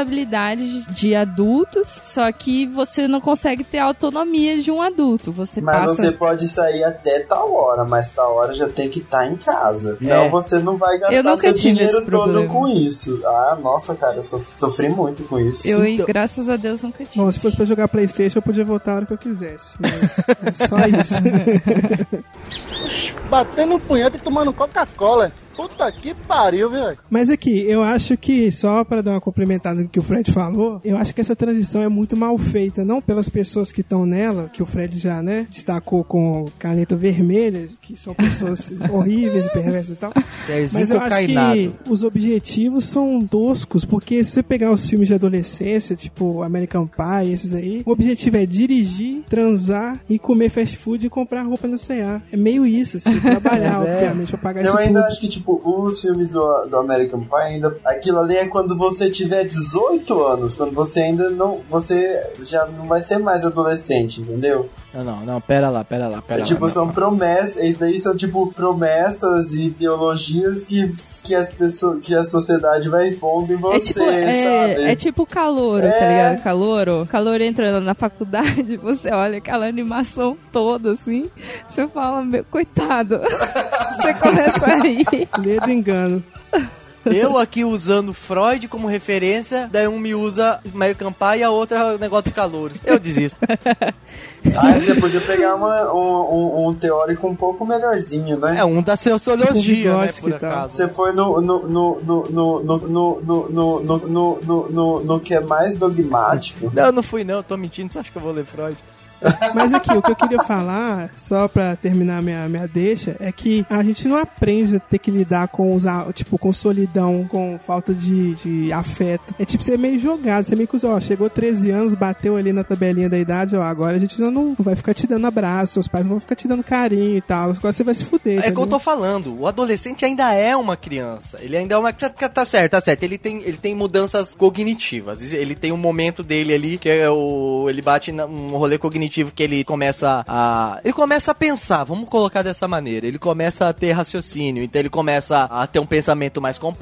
de adultos, só que você não consegue ter a autonomia de um adulto. Você mas passa... você pode sair até tal hora, mas tal hora já tem que estar em casa. É. Não, você não vai gastar Eu nunca seu tive dinheiro esse todo problema. com isso. Ah, nossa, cara, eu sof- sofri muito com isso. Eu, Então- graças a Deus, nunca tive. Bom, se fosse pra jogar PlayStation, eu podia voltar a hora que eu quisesse. Mas é só isso. Batendo punheta e tomando Coca-Cola. Puta que pariu, velho. Mas aqui, eu acho que, só pra dar uma complementada no que o Fred falou, eu acho que essa transição é muito mal feita, não pelas pessoas que estão nela, que o Fred já, né, destacou com caneta vermelha, que são pessoas horríveis e perversas e tal. Serzinho Mas eu acho cocainado. que os objetivos são toscos, porque se você pegar os filmes de adolescência, tipo American Pie, esses aí, o objetivo é dirigir, transar e comer fast food e comprar roupa na C e A. É meio isso, assim, trabalhar, Mas é. obviamente, pra pagar Eu isso ainda tudo. acho que, tipo, os filmes do, do American Pie, ainda, aquilo ali é quando você tiver dezoito anos, quando você ainda não, você já não vai ser mais adolescente, entendeu? Não, não, não, pera lá, pera lá, pera É, tipo, lá. são promessas, isso daí são, tipo, promessas e ideologias que, que as pessoas, que a sociedade vai impondo em você, É tipo, é, sabe? é tipo calouro, É. tá ligado? Calouro. Calouro entrando na faculdade, você olha aquela animação toda, assim, você fala, meu, coitado. Você começa a rir. Medo e engano. Eu aqui usando Freud como referência, daí um me usa American Pie e a outra o negócio dos calouros. Eu desisto. Ah, você podia pegar uma, um, um, um teórico um pouco melhorzinho, né? É um da sociologia, Tipo né, Vygotsky por e tal. acaso. Você foi no no, no, no, no, no, no, no, no, no, no, no, no, no que é mais dogmático. Não, eu não fui não, eu tô mentindo, você acha que eu vou ler Freud? Mas aqui, o que eu queria falar, só pra terminar minha, minha deixa, é que a gente não aprende a ter que lidar com os, tipo, com solidão, com falta de, de afeto. É tipo, você é meio jogado, você é meio que, ó, chegou treze anos, bateu ali na tabelinha da idade, ó, agora a gente já não vai ficar te dando abraço, seus pais não vão ficar te dando carinho e tal, agora você vai se fuder. É que eu tô falando, o adolescente ainda é uma criança, ele ainda é uma... Tá, tá certo, tá certo, ele tem, ele tem mudanças cognitivas, ele tem um momento dele ali, que é o... ele bate num rolê cognitivo que ele começa a... ele começa a pensar, vamos colocar dessa maneira, ele começa a ter raciocínio, então ele começa a ter um pensamento mais complexo,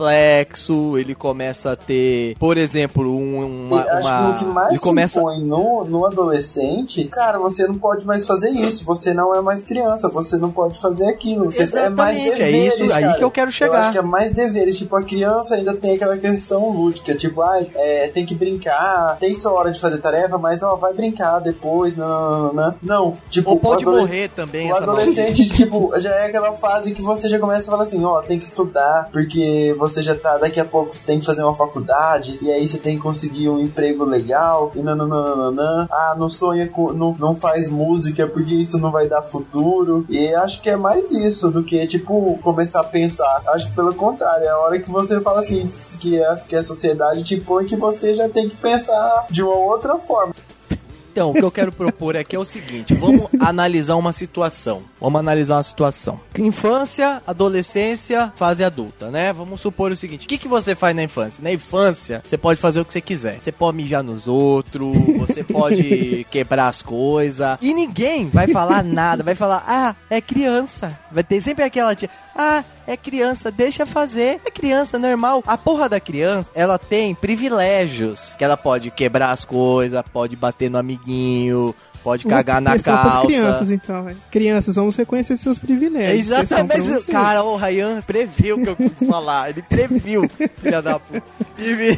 complexo, ele começa a ter, por exemplo, um, uma... Acho uma... que o que mais ele se começa... impõe no, no adolescente, cara, você não pode mais fazer isso, você não é mais criança, você não pode fazer aquilo, você Exatamente, é mais deveres, é isso aí cara. que eu quero chegar. Eu acho que é mais deveres, tipo, a criança ainda tem aquela questão lúdica, tipo, ah, é, tem que brincar, tem sua hora de fazer tarefa, mas ó, vai brincar depois, não, não, não. Tipo, ou pode adole... morrer também, o essa adolescente, tipo, já é aquela fase que você já começa a falar assim, ó, tem que estudar, porque você já tá, daqui a pouco você tem que fazer uma faculdade, e aí você tem que conseguir um emprego legal, e não, não, não, não, não, ah, não sonha com, não, não faz música, porque isso não vai dar futuro, e acho que é mais isso do que, tipo, começar a pensar. Acho que pelo contrário, é a hora que você fala assim, que a, que a sociedade te põe, que você já tem que pensar de uma outra forma. Então, o que eu quero propor aqui é o seguinte, vamos analisar uma situação. Vamos analisar uma situação. Infância, adolescência, fase adulta, né? Vamos supor o seguinte, o que, que você faz na infância? Na infância, você pode fazer o que você quiser. Você pode mijar nos outros, você pode quebrar as coisas, e ninguém vai falar nada, vai falar, ah, é criança. Vai ter sempre aquela tia, ah, é criança, deixa fazer, é criança, normal. A porra da criança, ela tem privilégios, que ela pode quebrar as coisas, pode bater no amiguinho, pode cagar na calça. Crianças, então, véio. Crianças, vamos reconhecer seus privilégios. Exatamente, mas, cara, o Ryan previu o que eu fui falar. Ele previu, filha da puta. Ele,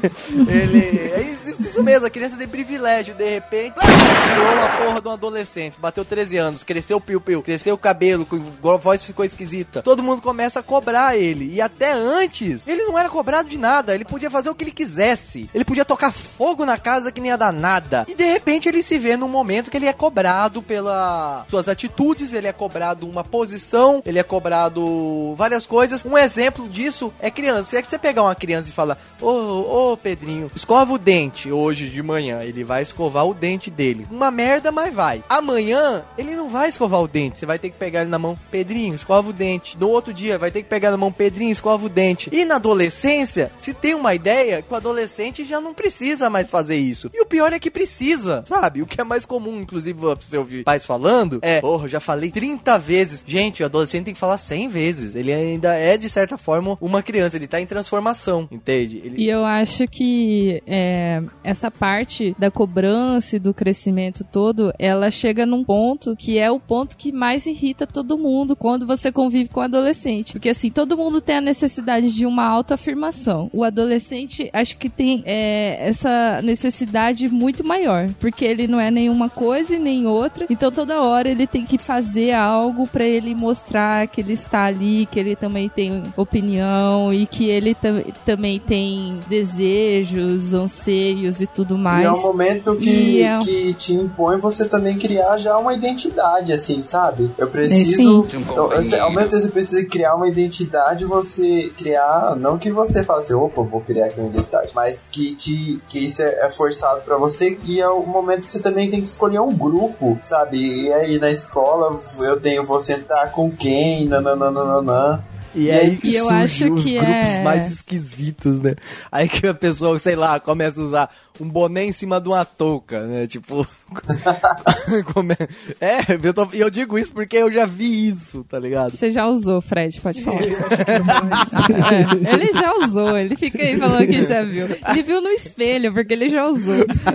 é isso mesmo, a criança tem privilégio, de repente, virou uma porra de um adolescente, bateu treze anos, cresceu o piu-piu, cresceu o cabelo, a voz ficou esquisita. Todo mundo começa a cobrar ele. E até antes, ele não era cobrado de nada, ele podia fazer o que ele quisesse. Ele podia tocar fogo na casa que nem ia dar nada. E de repente ele se vê num momento que ele é cobrado pelas suas atitudes, ele é cobrado uma posição, ele é cobrado várias coisas. Um exemplo disso é criança. Se é que você pegar uma criança e falar, ô, ô Pedrinho, escova o dente hoje de manhã, ele vai escovar o dente dele. Uma merda, mas vai. Amanhã, ele não vai escovar o dente, você vai ter que pegar ele na mão, Pedrinho, escova o dente. No outro dia, vai ter que pegar na mão, Pedrinho, escova o dente. E na adolescência, se tem uma ideia que o adolescente já não precisa mais fazer isso. E o pior é que precisa, sabe? O que é mais comum, inclusive, você ouvir pais falando, é, porra, eu já falei trinta vezes. Gente, o adolescente tem que falar cem vezes. Ele ainda é, de certa forma, uma criança. Ele tá em transformação, entende? Ele... E eu acho que é, essa parte da cobrança e do crescimento todo, ela chega num ponto que é o ponto que mais irrita todo mundo quando você convive com o adolescente. Porque, assim, todo mundo tem a necessidade de uma autoafirmação. O adolescente, acho que tem é, essa necessidade muito maior. Porque ele não é nenhuma coisa e nem outra. Então, toda hora ele tem que fazer algo pra ele mostrar que ele está ali, que ele também tem opinião e que ele tam- também tem desejos, anseios e tudo mais. E é um momento que, é... que te impõe você também criar já uma identidade, assim, sabe? Eu preciso... Eu, eu, ao mesmo tempo você precisa criar uma identidade, você criar... Não que você fale assim, opa, vou criar aqui uma identidade, mas que, te, que isso é, é forçado pra você, e é o momento que você também tem que escolher um grupo, sabe? E aí na escola eu tenho, vou sentar com quem, nananana. E, e aí e eu surgem acho os que grupos é... mais esquisitos, né? Aí que a pessoa, sei lá, começa a usar um boné em cima de uma touca, né? Tipo... é, eu, tô... eu digo isso porque eu já vi isso, tá ligado? Você já usou, Fred, pode falar. é, ele já usou, ele fica aí falando que já viu. Ele viu no espelho, porque ele já usou.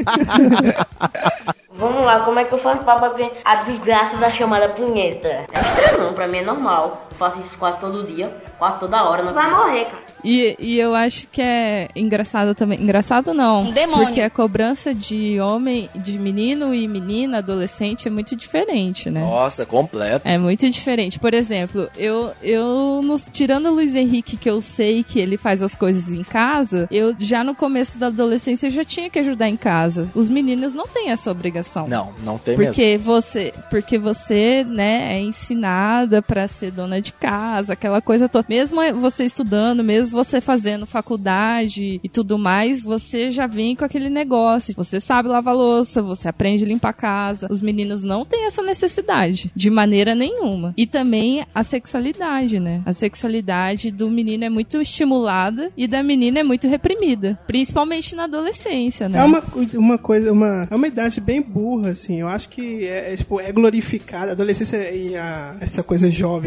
Vamos lá, como é que eu faço pra fazer a desgraça da chamada punheta? É estranho não, pra mim é normal. Eu faço isso quase todo dia, quase toda hora. Não vai morrer, cara. E, e eu acho que é engraçado também. Engraçado não. Um demônio. Porque a cobrança de homem, de menino e menina, adolescente, é muito diferente, né? Nossa, completo. É muito diferente. Por exemplo, eu, eu no, tirando o Luiz Henrique, que eu sei que ele faz as coisas em casa, eu já no começo da adolescência eu já tinha que ajudar em casa. Os meninos não têm essa obrigação. Não, não tem porque mesmo. Você, porque você, né, é ensinada pra ser dona de casa, aquela coisa toda. Mesmo você estudando, mesmo você fazendo faculdade e tudo mais, você já vem com aquele negócio. Você sabe lavar louça, você aprende a limpar a casa. Os meninos não têm essa necessidade, de maneira nenhuma. E também a sexualidade, né? A sexualidade do menino é muito estimulada e da menina é muito reprimida. Principalmente na adolescência, né? É uma, uma coisa, uma, é uma idade bem burra, assim. Eu acho que é, é, tipo, é glorificada. A adolescência e a, essa coisa jovem, assim, com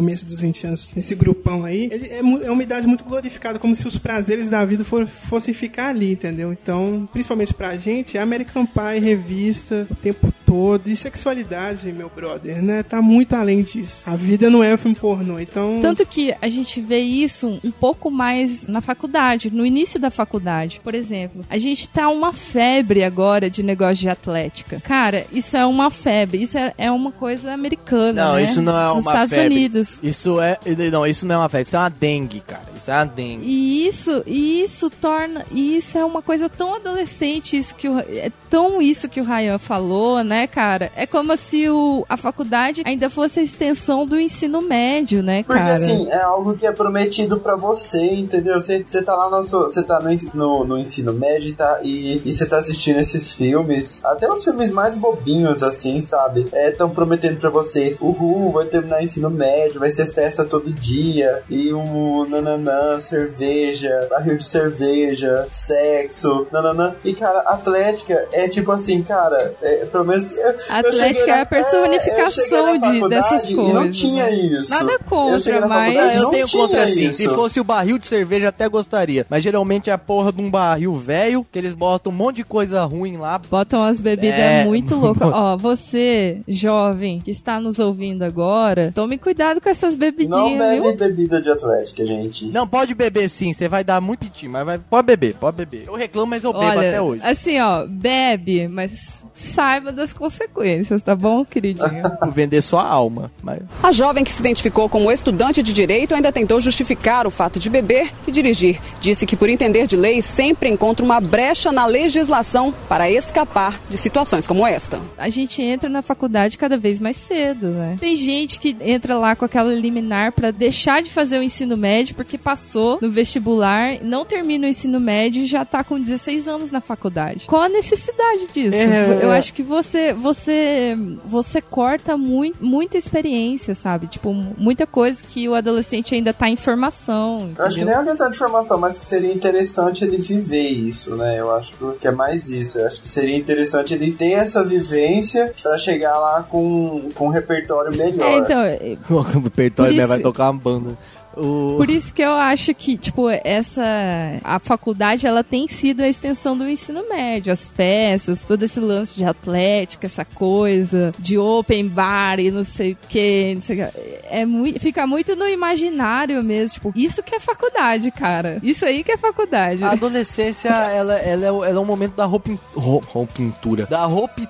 começo dos vinte anos, nesse grupão aí, ele é, é uma idade muito glorificada, como se os prazeres da vida for, fossem ficar ali, entendeu? Então, principalmente pra gente, é American Pie, revista, o tempo todo, e sexualidade, meu brother, né? Tá muito além disso. A vida não é um filme pornô, então... Tanto que a gente vê isso um pouco mais na faculdade, no início da faculdade. Por exemplo, a gente tá uma febre agora de negócio de atlética. Cara, isso é uma febre, isso é, é uma coisa americana, Não, né? isso não é Dos uma Estados febre. Unidos. Isso é... Não, isso não é uma febre, isso é uma dengue, cara. Isso é uma dengue. E isso, e isso torna... E isso é uma coisa tão adolescente, isso que o, é tão isso que o Ryan falou, né, cara? É como se o, a faculdade ainda fosse a extensão do ensino médio, né, Porque, cara? assim, é algo que é prometido pra você, entendeu? Você, você tá lá na sua, você tá no, no, no ensino médio tá, e, e você tá assistindo esses filmes, até os filmes mais bobinhos, assim, sabe? É, tão prometendo pra você, uhul, vai terminar o ensino médio, vai ser festa todo dia, e um nananã, cerveja, barril de cerveja, sexo, nananã. E, cara, Atlética é tipo assim, cara, é, pelo menos... Eu, Atlética eu é a personificação é, de, dessas coisas. E não tinha isso. Nada contra, eu mas... Não, eu não tenho tinha contra sim. isso. Se fosse o barril de cerveja, até gostaria. Mas geralmente é a porra de um barril velho, que eles botam um monte de coisa ruim lá. Botam as bebidas É. muito loucas. Ó, você, jovem, que está nos ouvindo agora, tome cuidado com essas Não bebidinhas, bebe viu? bebida de Atlética, gente. Não, pode beber sim, você vai dar muito piti, mas vai, pode beber, pode beber. Eu reclamo, mas eu bebo Olha, até hoje. assim, ó, bebe, mas saiba das consequências, tá bom, queridinho? Vou vender sua alma. Mas... A jovem que se identificou como estudante de direito ainda tentou justificar o fato de beber e dirigir. Disse que, por entender de lei, sempre encontra uma brecha na legislação para escapar de situações como esta. A gente entra na faculdade cada vez mais cedo, né? Tem gente que entra lá com aquela liminar pra deixar de fazer o ensino médio porque passou no vestibular, não termina o ensino médio e já tá com dezesseis anos na faculdade. Qual a necessidade disso? É, Eu é. acho que você você você corta muito, muita experiência, sabe? Tipo, muita coisa que o adolescente ainda tá em formação, entendeu? Eu acho que nem é uma questão de formação, mas que seria interessante ele viver isso, né? Eu acho que é mais isso. Eu acho que seria interessante ele ter essa vivência pra chegar lá com, com um repertório melhor. É, então, O repertório Por isso- vai tocar uma banda. O... Por isso que eu acho que, tipo, essa... A faculdade, ela tem sido a extensão do ensino médio. As festas, todo esse lance de atlética, essa coisa de open bar e não sei o que, não sei o que. É muito, fica muito no imaginário mesmo. Tipo, isso que é faculdade, cara. Isso aí que é faculdade. A adolescência, ela, ela, é, ela é um momento da roupa, roupintura. Da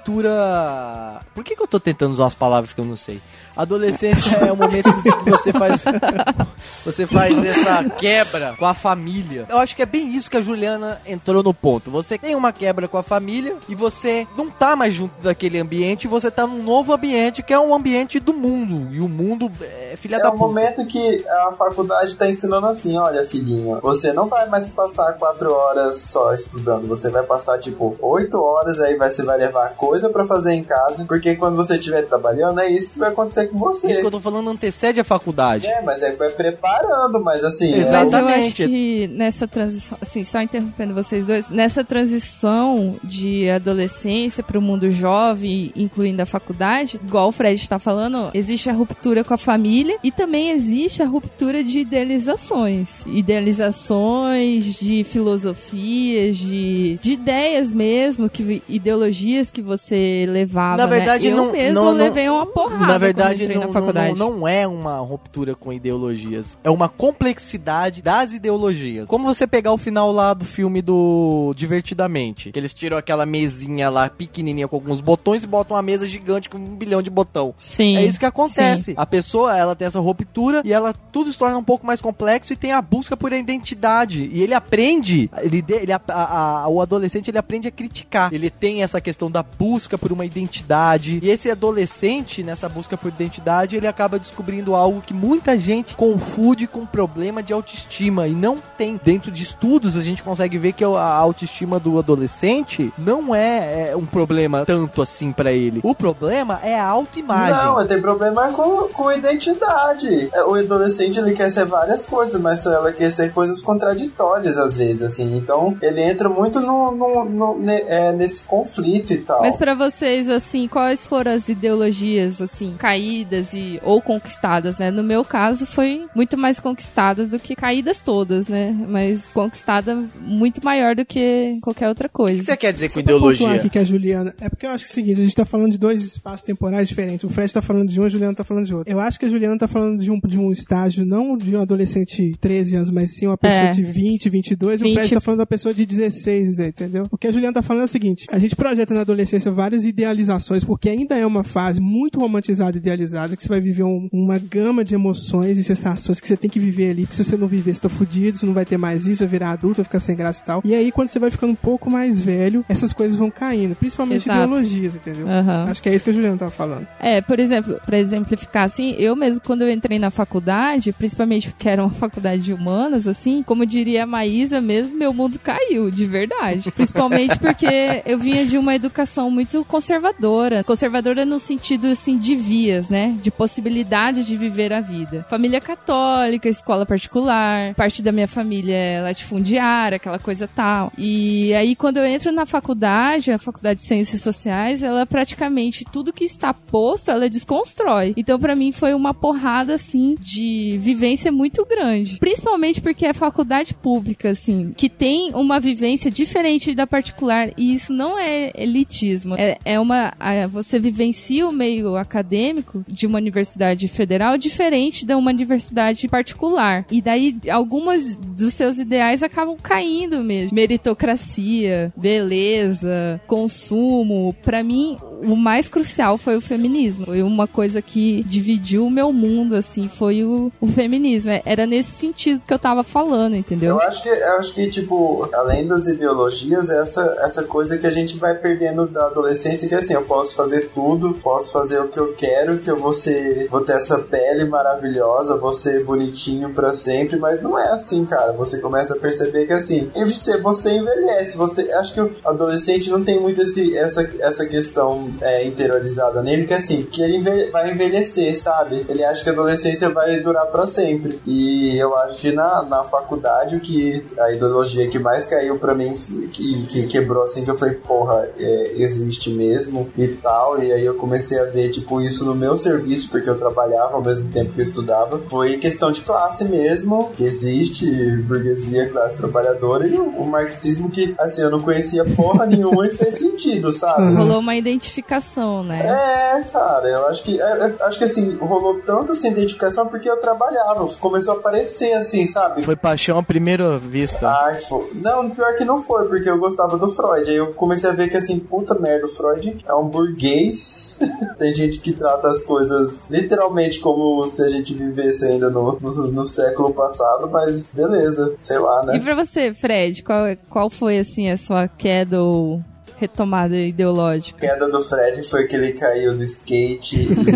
ruptura... Por que que eu tô tentando usar umas palavras que eu não sei? A adolescência é o momento em que você faz... Você faz essa quebra com a família. Eu acho que é bem isso que a Juliana entrou no ponto. Você tem uma quebra com a família e você não tá mais junto daquele ambiente, você tá num novo ambiente que é um ambiente do mundo. E o mundo é filha É da o puta. momento que a faculdade tá ensinando assim, olha, filhinho, você não vai mais passar quatro horas só estudando, você vai passar, tipo, oito horas, aí você vai levar coisa pra fazer em casa, porque quando você estiver trabalhando, é isso que vai acontecer com você. Isso que eu tô falando antecede a faculdade. É, mas aí vai preparando, mas assim... Mas eu é... acho que nessa transição, assim, só interrompendo vocês dois, nessa transição de adolescência para o mundo jovem, incluindo a faculdade, igual o Fred está falando, existe a ruptura com a família e também existe a ruptura de idealizações. Idealizações, de filosofias, de, de ideias mesmo, que, ideologias que você levava, Na verdade, né? Eu não, mesmo não, levei uma porrada Na verdade, quando entrei não, na faculdade. Não, não é uma ruptura com ideologias. É uma complexidade das ideologias. Como você pegar o final lá do filme do Divertidamente, que eles tiram aquela mesinha lá pequenininha com alguns botões e botam uma mesa gigante com um bilhão de botão. Sim. É isso que acontece. Sim. A pessoa, ela tem essa ruptura e ela tudo se torna um pouco mais complexo e tem a busca por identidade. E ele aprende, ele, ele a, a, a, o adolescente, ele aprende a criticar. Ele tem essa questão da busca por uma identidade. E esse adolescente, nessa busca por identidade, ele acaba descobrindo algo que muita gente confunde confunde com problema de autoestima e não tem. Dentro de estudos a gente consegue ver que a autoestima do adolescente não é, é um problema tanto assim pra ele. O problema é a autoimagem. Não, tem problema com, com identidade. O adolescente, ele quer ser várias coisas, mas só ela quer ser coisas contraditórias às vezes, assim. Então, ele entra muito no, no, no, ne, é, nesse conflito e tal. Mas pra vocês, assim, quais foram as ideologias, assim, caídas e, ou conquistadas, né? No meu caso, foi muito mais conquistadas do que caídas todas, né? Mas conquistada muito maior do que qualquer outra coisa. O que você quer dizer com Só ideologia? Pra aqui que a Juliana... É porque eu acho que é o seguinte, a gente tá falando de dois espaços temporais diferentes. O Fred tá falando de um, a Juliana tá falando de outro. Eu acho que a Juliana tá falando de um, de um estágio, não de um adolescente de treze anos, mas sim uma pessoa É. de vinte, vinte e dois. vinte. O Fred tá falando de uma pessoa de dezesseis, né, entendeu? O que a Juliana tá falando é o seguinte, a gente projeta na adolescência várias idealizações, porque ainda é uma fase muito romantizada e idealizada, que você vai viver um, uma gama de emoções e sensações que você tem que viver ali, porque se você não viver, você tá fudido, você não vai ter mais isso, vai virar adulto, vai ficar sem graça e tal. E aí, quando você vai ficando um pouco mais velho, essas coisas vão caindo, principalmente Exato. ideologias, entendeu? Aham. Acho que é isso que a Juliana tava falando. É, por exemplo, pra exemplificar assim, eu mesmo quando eu entrei na faculdade, principalmente porque era uma faculdade de humanas, assim, como diria a Maísa mesmo, meu mundo caiu, de verdade. Principalmente porque eu vinha de uma educação muito conservadora. Conservadora no sentido, assim, de vias, né? De possibilidade de viver a vida. Família católica, escola particular, parte da minha família é latifundiária, aquela coisa tal. E aí, quando eu entro na faculdade, a faculdade de Ciências Sociais, ela praticamente tudo que está posto, ela desconstrói. Então, pra mim, foi uma porrada, assim, de vivência muito grande. Principalmente porque é faculdade pública, assim, que tem uma vivência diferente da particular, e isso não é elitismo. É, é uma... A, você vivencia o meio acadêmico de uma universidade federal diferente de uma universidade particular. E daí, algumas dos seus ideais acabam caindo mesmo. Meritocracia, beleza, consumo. Pra mim, o mais crucial foi o feminismo. Foi uma coisa que dividiu o meu mundo, assim, foi o, o feminismo. Era nesse sentido que eu tava falando, entendeu? Eu acho que, eu acho que tipo, além das ideologias, essa, essa coisa que a gente vai perdendo da adolescência, que assim, eu posso fazer tudo, posso fazer o que eu quero, que eu vou ser, vou ter essa pele maravilhosa, vou ser bonitinho pra sempre, mas não é assim, cara. Você começa a perceber que assim, você, você envelhece, você, acho que o adolescente não tem muito esse, essa, essa questão é, interiorizada nele, que assim, que ele envelhe, vai envelhecer, sabe? Ele acha que a adolescência vai durar pra sempre. E eu acho que na, na faculdade, o que a ideologia que mais caiu pra mim, que, que quebrou assim, que eu falei, porra, é, existe mesmo e tal, e aí eu comecei a ver, tipo, isso no meu serviço, porque eu trabalhava ao mesmo tempo que eu estudava, foi questão de classe mesmo, que existe burguesia, classe trabalhadora, e o, o marxismo que, assim, eu não conhecia porra nenhuma e fez sentido, sabe? Rolou uma identificação, né? É, cara, eu acho que, é, eu acho que assim, rolou tanto essa identificação porque eu trabalhava, começou a aparecer assim, sabe? Foi paixão à primeira vista. Ai, foi. Não, pior que não foi, porque eu gostava do Freud. Aí eu comecei a ver que assim, puta merda, o Freud é um burguês. Tem gente que trata as coisas literalmente como se a gente vivesse ainda no, no, no século passado, mas beleza, sei lá, né? E pra você, Fred, qual, qual foi assim a sua queda ou retomada ideológica? A queda do Fred foi que ele caiu do skate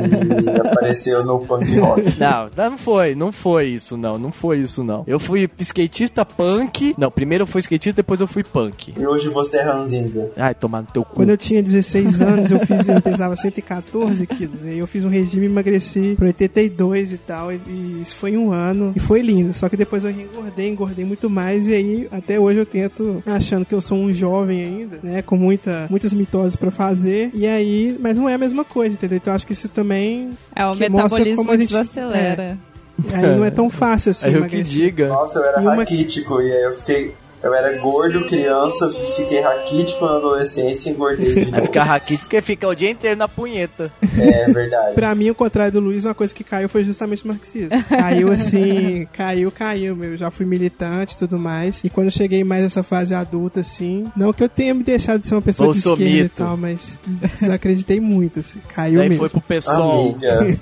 e apareceu no punk rock. Não, não foi, não foi isso não, não foi isso não. Eu fui skatista punk, não, primeiro eu fui skatista, depois eu fui punk. E hoje você é ranzinza. Ai, tomar no teu cu. Quando eu tinha dezesseis anos, eu fiz, eu pesava cento e catorze quilos, aí eu fiz um regime e emagreci pra oitenta e dois e tal, e, e isso foi em um ano, e foi lindo, só que depois eu engordei, engordei muito mais, e aí até hoje eu tento, achando que eu sou um jovem ainda, né, com muito Muita, muitas mitoses pra fazer, e aí, mas não é a mesma coisa, entendeu? Então eu acho que isso também é o que metabolismo como a gente desacelera. É, aí não é tão fácil assim. Aí eu que diga. Nossa, eu era e uma... raquítico, e aí eu fiquei. Eu era gordo, criança, fiquei raquítico na adolescência e engordei de novo. Vai ficar raquítico porque fica o dia inteiro na punheta. É verdade. Pra mim, o contrário do Luiz, uma coisa que caiu foi justamente o marxismo. Caiu assim, caiu, caiu, meu. Eu já fui militante e tudo mais. E quando eu cheguei mais nessa fase adulta, assim, não que eu tenha me deixado de ser uma pessoa Ou de esquerda mito. e tal, mas desacreditei muito, assim. Caiu Daí mesmo. foi pro PSOL.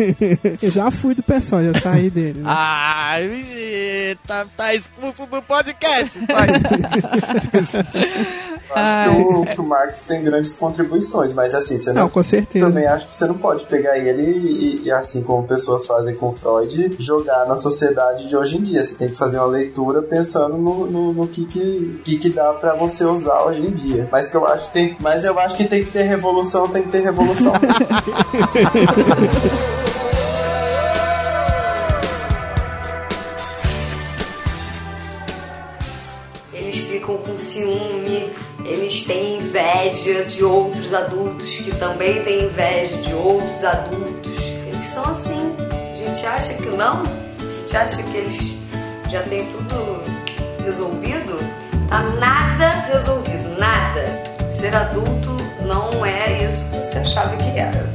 Eu já fui do PSOL, já saí dele. Né? Ai, tá, tá expulso do podcast. Vai. Acho que o, que o Marx tem grandes contribuições, mas assim, você não, não com certeza. Também acho que você não pode pegar ele e, e, assim como pessoas fazem com Freud, jogar na sociedade de hoje em dia. Você tem que fazer uma leitura pensando no, no, no que, que, que, que dá pra você usar hoje em dia. Mas, que eu acho que tem, mas eu acho que tem que ter revolução, tem que ter revolução. Eles ficam com ciúme, eles têm inveja de outros adultos que também têm inveja de outros adultos. Eles são assim. A gente acha que não? A gente acha que eles já têm tudo resolvido? Tá nada resolvido, nada. Ser adulto não é isso que você achava que era.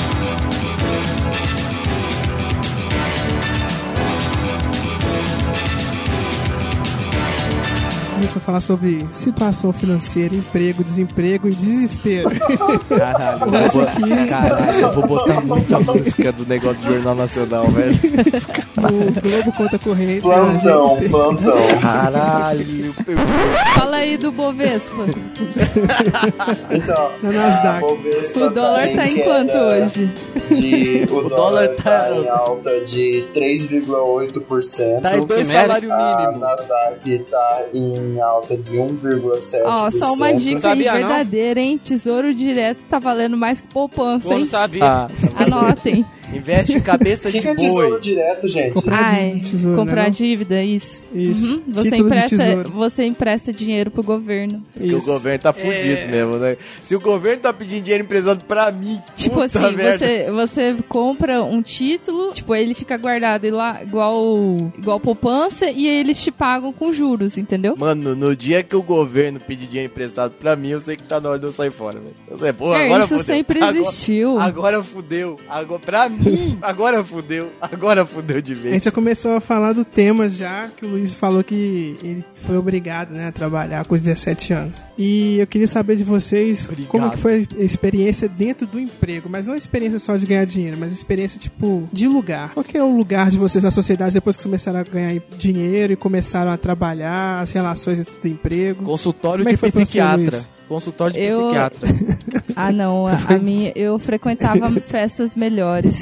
A gente vai falar sobre situação financeira, emprego, desemprego e desespero. Caralho, eu vou, aqui... Caralho, eu vou botar muita música do negócio do Jornal Nacional, velho. O Globo Conta Corrente. Plantão, gente... plantão. Caralho. Fala aí do Bovespa. Então, na Nasdaq. O dólar tá em quanto hoje? De, o, o dólar, dólar tá... tá em alta de três vírgula oito por cento. Tá em dois salários mínimos. A Nasdaq tá em alta de um vírgula sete por cento. Ó, só uma dica aí verdadeira, hein? Tesouro direto tá valendo mais que poupança, hein? Eu não sabia. Ah, anotem. Investe cabeça de que que boi. É tesouro direto, gente. Comprar Ai, dívida, tesouro, comprar né, dívida, isso. Isso. Uhum. Você, empresta, você empresta dinheiro pro governo. Porque isso. O governo tá fudido é... mesmo, né? Se o governo tá pedindo dinheiro emprestado pra mim, tipo puta assim, merda. você, você compra um título, tipo, ele fica guardado lá igual, igual poupança e aí eles te pagam com juros, entendeu? Mano, no dia que o governo pedir dinheiro emprestado pra mim, eu sei que tá na hora de eu sair fora, velho. Eu sei, porra, é, agora isso fudeu. sempre existiu. Agora, agora fudeu. Agora, pra mim, agora fudeu. Agora fudeu de vez. A gente já começou a falar do tema já, que o Luiz falou que ele foi obrigado, né, a trabalhar com dezessete anos. E eu queria saber de vocês obrigado. Como que foi a experiência dentro do emprego, mas não a experiência só de ganhar dinheiro, mas a experiência, tipo, de lugar. Qual que é o lugar de vocês na sociedade depois que começaram a ganhar dinheiro e começaram a trabalhar, as relações dentro do emprego? Consultório Como de é psiquiatra. Consultório de eu... psiquiatra. Ah, não. A, a minha, eu frequentava festas melhores.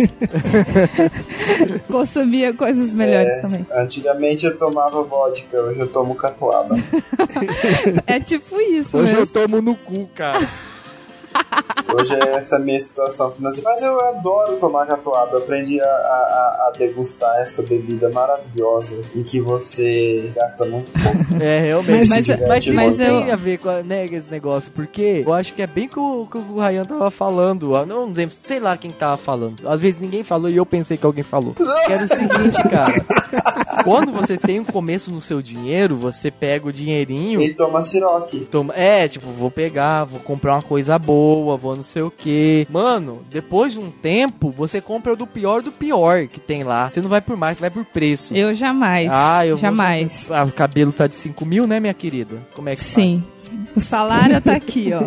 Consumia coisas melhores é, também. Antigamente eu tomava vodka, hoje eu tomo catuaba. É tipo isso, Hoje mesmo. eu tomo no cu, cara. Hoje é essa minha situação financeira. Mas eu adoro tomar catuaba. Eu aprendi a, a, a degustar essa bebida maravilhosa em que você gasta muito pouco. É, realmente. Mas, mas, mas, mas eu... tem a ver com a, né, esse negócio, porque eu acho que é bem que o que o Ryan tava falando. Eu não lembro, sei lá quem tava falando. Às vezes ninguém falou e eu pensei que alguém falou. Que era o seguinte, cara. Quando você tem um começo no seu dinheiro, você pega o dinheirinho... E toma siroque. Toma, é, tipo, vou pegar, vou comprar uma coisa boa, vou não sei o que. Mano, depois de um tempo, você compra do pior do pior que tem lá. Você não vai por mais, você vai por preço. Eu jamais. Ah, eu jamais. Vou... Ah, o cabelo tá de cinco mil, né, minha querida? Como é que Sim. Faz? O salário tá aqui, ó.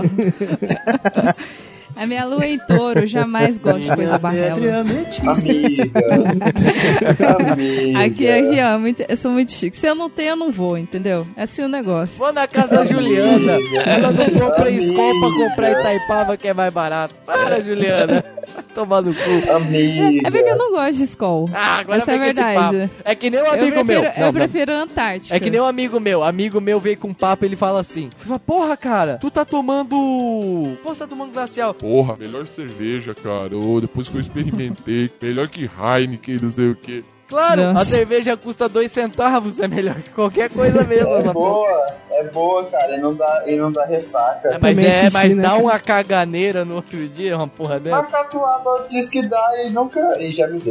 A minha lua é em touro, jamais gosto de coisa barrela. Amiga. Amiga. Aqui, aqui, ó, muito, eu sou muito chique. Se eu não tenho, eu não vou, entendeu? É assim o negócio. Vou na casa da Juliana. Ela não compra Skol pra comprar Itaipava, que é mais barato. Para, Juliana. Tomar no cu. Amiga. É porque eu não gosto de Skol. Ah, agora essa é a verdade. É que nem um amigo eu prefiro, meu. Eu não, prefiro não. Antártica. É que nem um amigo meu. Amigo meu veio com um papo e ele fala assim: você fala, porra, cara, tu tá tomando. Pô, você tá tomando glacial. Porra, melhor cerveja, cara. Oh, depois que eu experimentei, melhor que Heineken, não sei o que. Claro, Nossa. A cerveja custa dois centavos, é melhor que qualquer coisa mesmo. É boa, é boa, cara, e não dá, e não dá ressaca. É, mas é, xixi, mas né, dá cara? uma caganeira no outro dia, uma porra dessa. A catuaba diz que dá e nunca, e já me deu.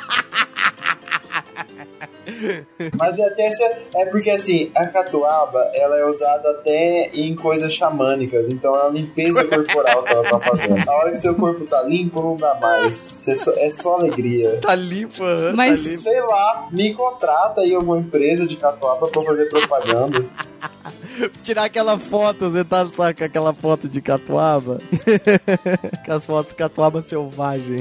Mas até se, é porque assim, a catuaba, ela é usada até em coisas xamânicas, então é uma limpeza corporal que ela tá fazendo. A hora que seu corpo tá limpo, não dá mais. Cê só, é só alegria. Tá limpo, Mas, tá limpo. Sei lá, me contrata aí alguma empresa de catuaba pra fazer propaganda. Tirar aquela foto, você tá sabe, com aquela foto de catuaba? Com as fotos de catuaba selvagem.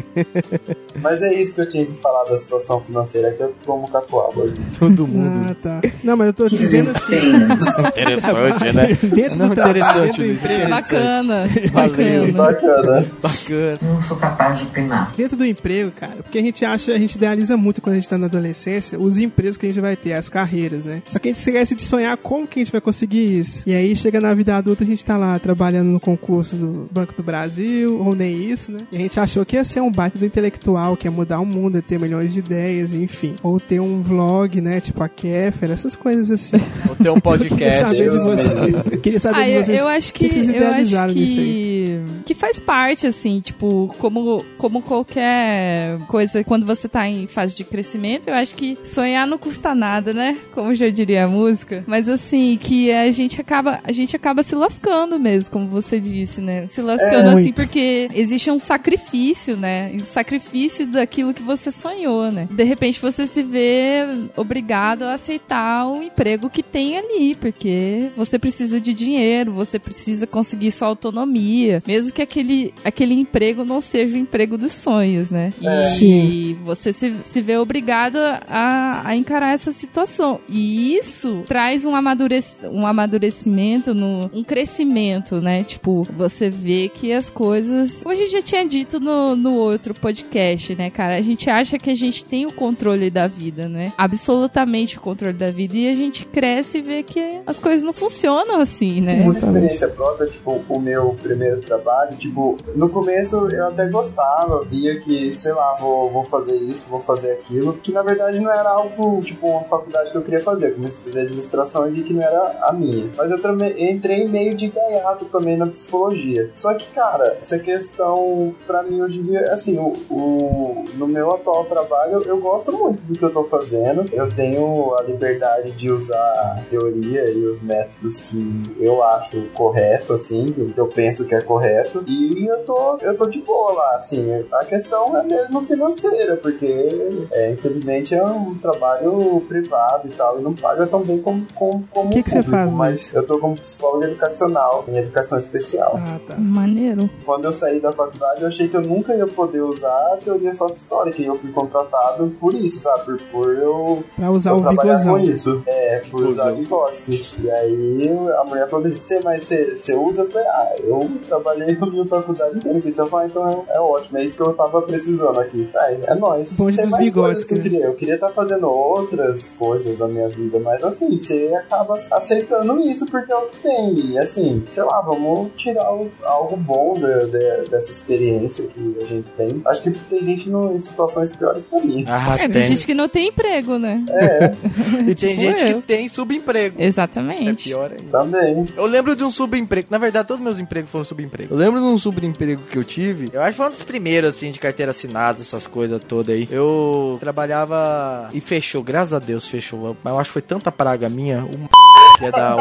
Mas é isso que eu tinha que falar da situação financeira, que eu tomo catuaba. Todo mundo. Ah, tá. Não, mas eu tô dizendo assim... Interessante, né? Dentro Não, do trabalho, interessante, dentro do emprego. Bacana. Valeu. Bacana. Bacana. Não sou capaz de opinar. Dentro do emprego, cara, porque a gente acha, a gente idealiza muito quando a gente tá na adolescência, os empregos que a gente vai ter, as carreiras, né? Só que a gente esquece de sonhar como que a gente vai conseguir isso. E aí chega na vida adulta, a gente tá lá trabalhando no concurso do Banco do Brasil, ou nem isso, né? E a gente achou que ia ser um baita do intelectual, que ia mudar o mundo, ia ter milhões de ideias, enfim. Ou ter um vlog, né? Tipo a Kéfera, essas coisas assim. Ou ter um podcast. Eu queria saber de vocês. Eu queria saber ah, de eu, vocês. eu acho que, que vocês eu idealizaram acho nisso aí? que, que faz parte, assim, tipo, como, como qualquer coisa, quando você tá em fase de crescimento, eu acho que sonhar não custa nada, né? Como já diria a música. Mas assim, que a gente acaba, a gente acaba se lascando mesmo, como você disse, né? Se lascando É, assim, muito. porque existe um sacrifício, né? Um sacrifício daquilo que você sonhou, né? De repente você se vê obrigado a aceitar o emprego que tem ali, porque você precisa de dinheiro, você precisa conseguir sua autonomia, mesmo que aquele, aquele emprego não seja o emprego dos sonhos, né? E, É. Sim. você se, se vê obrigado a, a encarar essa situação. E isso traz um, amadurec, um amadurecimento, no, um crescimento, né? Tipo, você vê que as coisas... Como a gente já tinha dito no, no outro podcast, né, cara? A gente acha que a gente tem o controle da vida, né? Absolutamente o controle da vida. E a gente cresce e vê que as coisas não funcionam assim, né? Uma experiência própria, tipo, o meu primeiro trabalho, tipo, no começo eu até gostava, via que, sei lá, vou, vou fazer isso, vou fazer aquilo, que na verdade não era algo, tipo, uma faculdade que eu queria fazer. Eu comecei a fazer administração e vi que não era a minha. Mas eu também entrei meio de gaiato também na psicologia. Só que, cara, essa questão, pra mim, hoje em dia, assim, o, o, no meu atual trabalho, eu gosto muito do que eu tô fazendo. Eu tenho a liberdade de usar a teoria e os métodos que eu acho correto, assim, que eu penso que é correto. E eu tô, eu tô de boa lá, assim. A questão é mesmo financeira, porque, é, infelizmente, é um trabalho privado e tal, e não paga tão bem como, como, como O que que você faz, mas eu tô como psicólogo educacional, em educação especial. Ah, tá. Maneiro. Quando eu saí da faculdade, eu achei que eu nunca ia poder usar a teoria sócio-histórica, e eu fui contratado por isso, sabe? Por, por eu, Pra usar eu o trabalhar Vigosão. com isso. É, por usar o Vygotsky. E aí a mulher falou assim, você, mas você, você usa? Eu falei, ah, eu trabalhei na minha faculdade inteira com isso. Eu falei, ah, então é, é ótimo, é isso que eu tava precisando aqui. Ah, é nóis. Bonde Tem dos mais Vygotsky, coisas que eu né? queria. Eu queria estar fazendo outras coisas da minha vida, mas assim, você acaba aceitando isso porque é o que tem. E assim, sei lá, vamos tirar o, algo bom de, de, dessa experiência que a gente tem. Acho que tem gente no, em situações piores que a minha. Ah, É, tem tem. gente que não tem emprego, né? É, E tem Tipo gente eu. que tem subemprego. Exatamente. É pior ainda. também. Eu lembro de um subemprego. Na verdade, todos meus empregos foram subemprego. Eu lembro de um subemprego que eu tive. Eu acho que foi um dos primeiros, assim, de carteira assinada, essas coisas todas aí. Eu trabalhava e fechou. Graças a Deus fechou. Mas eu acho que foi tanta praga minha. Um que é da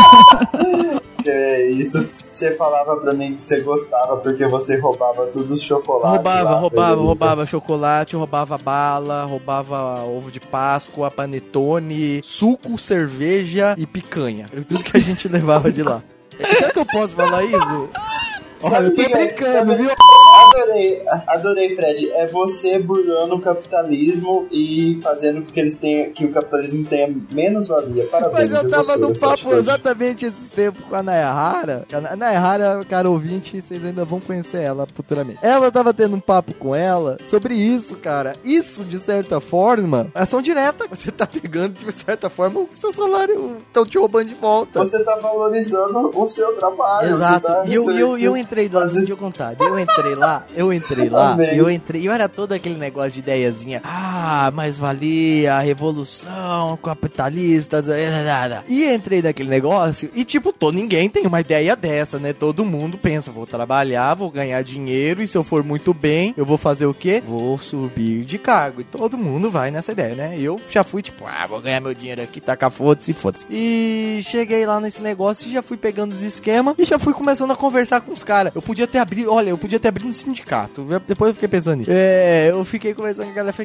Odonto. Que é isso. Você falava pra mim que você gostava porque você roubava tudo os chocolates. Roubava, lá, roubava, Frederico. roubava chocolate, roubava bala, roubava ovo de Páscoa, panetone, suco, cerveja e picanha. Era tudo que a gente levava de lá. Será que eu posso falar isso? Olha, eu tô que é? brincando, Sabe- viu? Adorei, adorei, Fred. É você burlando o capitalismo e fazendo com que eles tenham, que o capitalismo tenha menos valia. Parabéns. Mas eu tava gostei num dessa papo atitude. exatamente esses tempos com a Nayahara. A Nayahara, cara ouvinte, vocês ainda vão conhecer ela futuramente. Ela tava tendo um papo com ela sobre isso, cara. Isso, de certa forma, ação direta. Você tá pegando, de certa forma, o seu salário estão te roubando de volta. Você tá valorizando o seu trabalho. Exato. Você tá E eu, eu, eu recebendo- entrei lá, deixa eu contar. Eu entrei lá, eu entrei lá, Amém. eu entrei, eu era todo aquele negócio de ideiazinha. Ah, mais valia, revolução, capitalista, nada. E entrei naquele negócio e tipo, tô, ninguém tem uma ideia dessa, né? Todo mundo pensa, vou trabalhar, vou ganhar dinheiro e se eu for muito bem, eu vou fazer o quê? Vou subir de cargo. E todo mundo vai nessa ideia, né? Eu já fui tipo, ah, vou ganhar meu dinheiro aqui, tacar foda-se, foda-se. E cheguei lá nesse negócio e já fui pegando os esquemas e já fui começando a conversar com os caras. Eu podia ter abrido, olha, eu podia ter abrido um sindicato. Depois eu fiquei pensando nisso. É, eu fiquei conversando com a galera, falei, cara, Ô,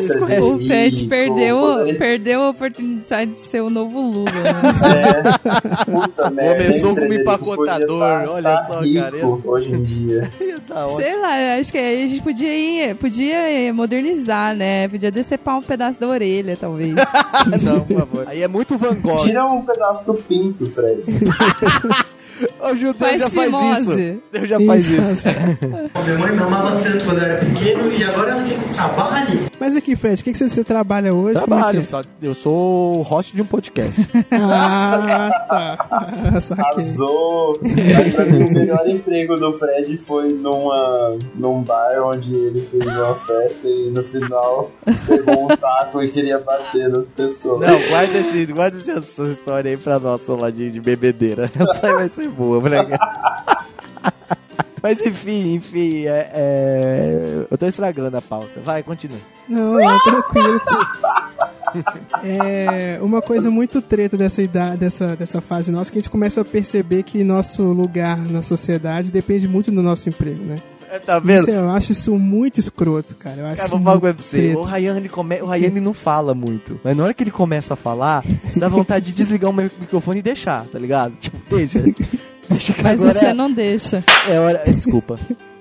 Vocês Frederico, conhecem? O Fred perdeu, quando ele- perdeu a oportunidade de ser o novo Lula. Né? É, puta merda. Começou hein, como Frederico? empacotador, Podia tá- olha tá só, rico cara, eu- hoje em dia. Tá Sei lá, eu acho que a gente podia ir, podia modernizar, né? Podia decepar um pedaço da orelha, talvez. Não, por favor. Aí é muito Van Gogh. Tira um pedaço do pinto, Fred. O Judeu Faz já faz fimose. isso. Deus já faz isso. Minha mãe me amava tanto quando eu era pequeno e agora ela quer que eu trabalhe. Mas aqui, Fred, o que, que você, você trabalha hoje? Trabalho, Como é que eu sou o host de um podcast. é? Ah, tá. Ah, saquei. Arrasou. Mas pra mim, o melhor emprego do Fred foi numa, num bar onde ele fez uma festa e no final pegou um taco e queria bater nas pessoas. Não, guarda, esse, guarda essa história aí pra nós, lá de, de bebedeira. Essa aí vai ser boa, moleque. Mas enfim, enfim, é, é... eu tô estragando a pauta. Vai, continue. Não, não, tranquilo. É uma coisa muito treta dessa idade, dessa, dessa fase nossa, que a gente começa a perceber que nosso lugar na sociedade depende muito do nosso emprego, né? Tá vendo? Isso, eu acho isso muito escroto, cara. Eu acho Cara, isso vou falar muito com você. treta. O Ryan, ele come... o Ryan ele não fala muito. Mas na hora que ele começa a falar, dá vontade de desligar o meu microfone e deixar, tá ligado? Tipo, deixa. Deixa que Mas agora você é... não deixa. É hora... Desculpa.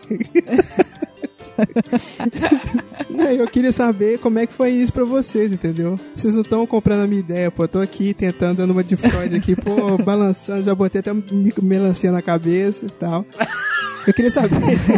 Não, eu queria saber como é que foi isso pra vocês, entendeu? Vocês não estão comprando a minha ideia, pô. Eu tô aqui tentando, dando uma de Freud aqui, pô, balançando, já botei até melancia na cabeça e tal. Eu queria saber.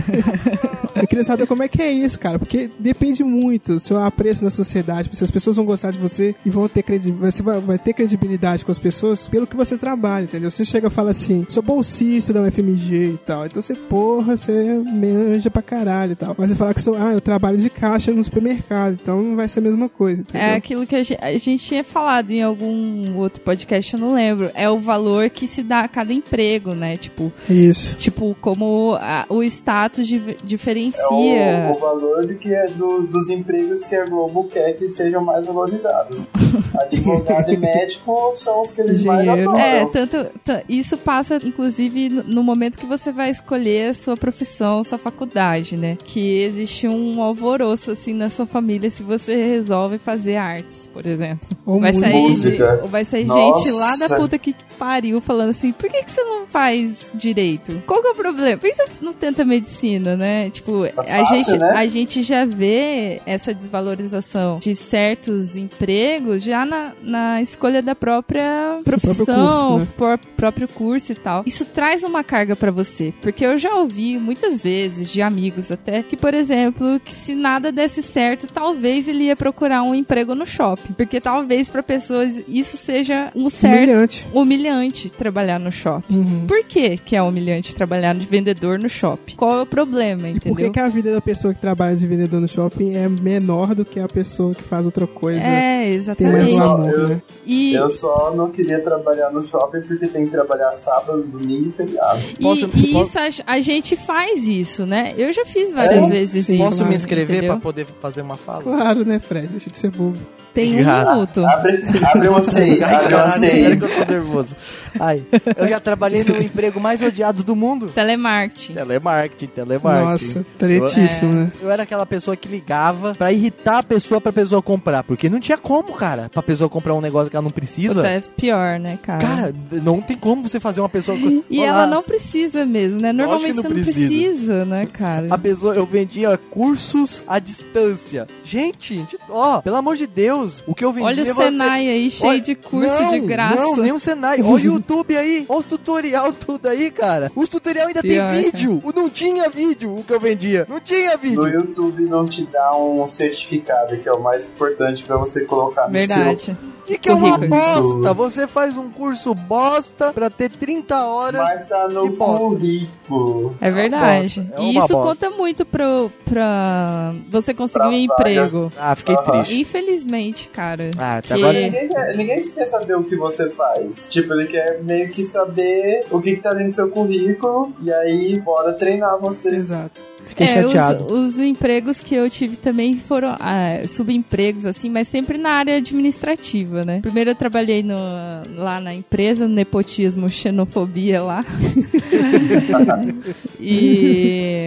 Eu queria saber como é que é isso, cara. Porque depende muito do seu apreço na sociedade. Se as pessoas vão gostar de você e vão ter credibilidade. Você vai, vai ter credibilidade com as pessoas pelo que você trabalha, entendeu? Você chega e fala assim, sou bolsista da U F M G e tal. Então você, porra, você manja pra caralho e tal. Mas você fala que sou, ah, eu trabalho de caixa no supermercado. Então não vai ser a mesma coisa, entendeu? É aquilo que a gente, a gente tinha falado em algum outro podcast, eu não lembro. É o valor que se dá a cada emprego, né? Tipo, isso. Tipo, como a, o status di- diferencia. É o, o valor de que é do, dos empregos que a Globo quer que sejam mais valorizados. Advogado e médico são os que eles mais adoram. É, tanto, t- isso passa, inclusive, no, no momento que você vai escolher a sua profissão, sua faculdade, né? Que existe um alvoroço, assim, na sua família se você resolve fazer artes, por exemplo. Ou vai sair, música. ou vai sair Nossa. gente lá da puta que pariu falando assim, por que, que você não faz direito? Qual que é o problema? Por que você não tenta medicina, né? Tipo, Tá a, fácil, gente, né? a gente já vê essa desvalorização de certos empregos já na, na escolha da própria profissão, curso, né? por próprio curso e tal. Isso traz uma carga pra você, porque eu já ouvi muitas vezes de amigos até que, por exemplo, que se nada desse certo, talvez ele ia procurar um emprego no shopping, porque talvez pra pessoas isso seja um certo Humilhante. humilhante trabalhar no shopping. Uhum. Por que que é humilhante trabalhar de vendedor no shopping? Qual é o problema, E por entendeu? que, que a vida da pessoa que trabalha de vendedor no shopping é menor do que a pessoa que faz outra coisa? É, Eu exatamente. só, glamour, eu, né? E, eu só não queria trabalhar no shopping porque tem que trabalhar sábado, domingo e feriado. e, Posso- e posso- isso a, a gente faz isso, né? Eu já fiz várias É? vezes Sim, isso. Posso me inscrever entendeu? pra poder fazer uma fala? Claro, né, Fred? Deixa de ser bobo. Tem um Cara, minuto. Abre, abre uma C I, Ai, abre uma caralho, C I. pera que eu tô nervoso. Ai, eu já trabalhei no emprego mais odiado do mundo. Telemarketing. Telemarketing, telemarketing. Nossa, tretíssimo, É. né? Eu era aquela pessoa que ligava pra irritar a pessoa pra pessoa comprar. Porque não tinha como, cara, pra pessoa comprar um negócio que ela não precisa. Puta, é pior, né, cara? Cara, não tem como você fazer uma pessoa... E Olá. ela não precisa mesmo, né? Normalmente não você não precisa. precisa, né, cara? A pessoa, eu vendia cursos à distância. Gente, gente, ó, pelo amor de Deus, o que eu vendia... Olha o você- Senai aí, cheio Olha- de curso Não, de graça. Não, nem o Senai. Olha o YouTube aí, olha os tutorial tudo aí, cara. Os tutorial ainda Pior, tem vídeo. Não tinha vídeo o que eu vendia. Não tinha vídeo. No YouTube não te dá um certificado, que é o mais importante pra você colocar no Verdade. seu... E que é uma Currículo. bosta. Você faz um curso bosta pra ter trinta horas. Mas tá no de bosta. currículo. É verdade. bosta, é E uma isso bosta. conta muito pro, pra você conseguir Pra um emprego. Ah, fiquei Aham. triste. Infelizmente, cara. Ah, até Que- agora... Ninguém quer, ninguém quer saber o que você faz. Tipo, ele quer quer meio que saber o que, que tá dentro do seu currículo e aí bora treinar você. Exato. Fiquei é, chateado. Os, os empregos que eu tive também foram ah, subempregos, assim, mas sempre na área administrativa, né? Primeiro eu trabalhei no, lá na empresa, no nepotismo, xenofobia lá. e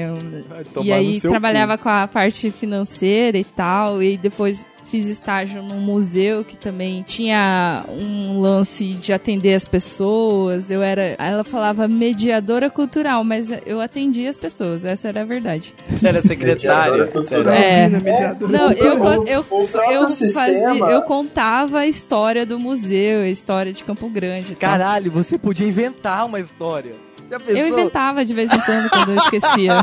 e aí trabalhava cu. com a parte financeira e tal, e depois fiz estágio num museu que também tinha um lance de atender as pessoas. Eu era... Ela falava mediadora cultural, mas eu atendia as pessoas. Essa era a verdade. Você era secretária? É. Mediadora Não, eu, O- eu, o próprio eu, sistema- fazia, eu contava a história do museu, a história de Campo Grande e tal. Caralho, você podia inventar uma história. Já pensou? Eu inventava de vez em quando, quando eu esquecia.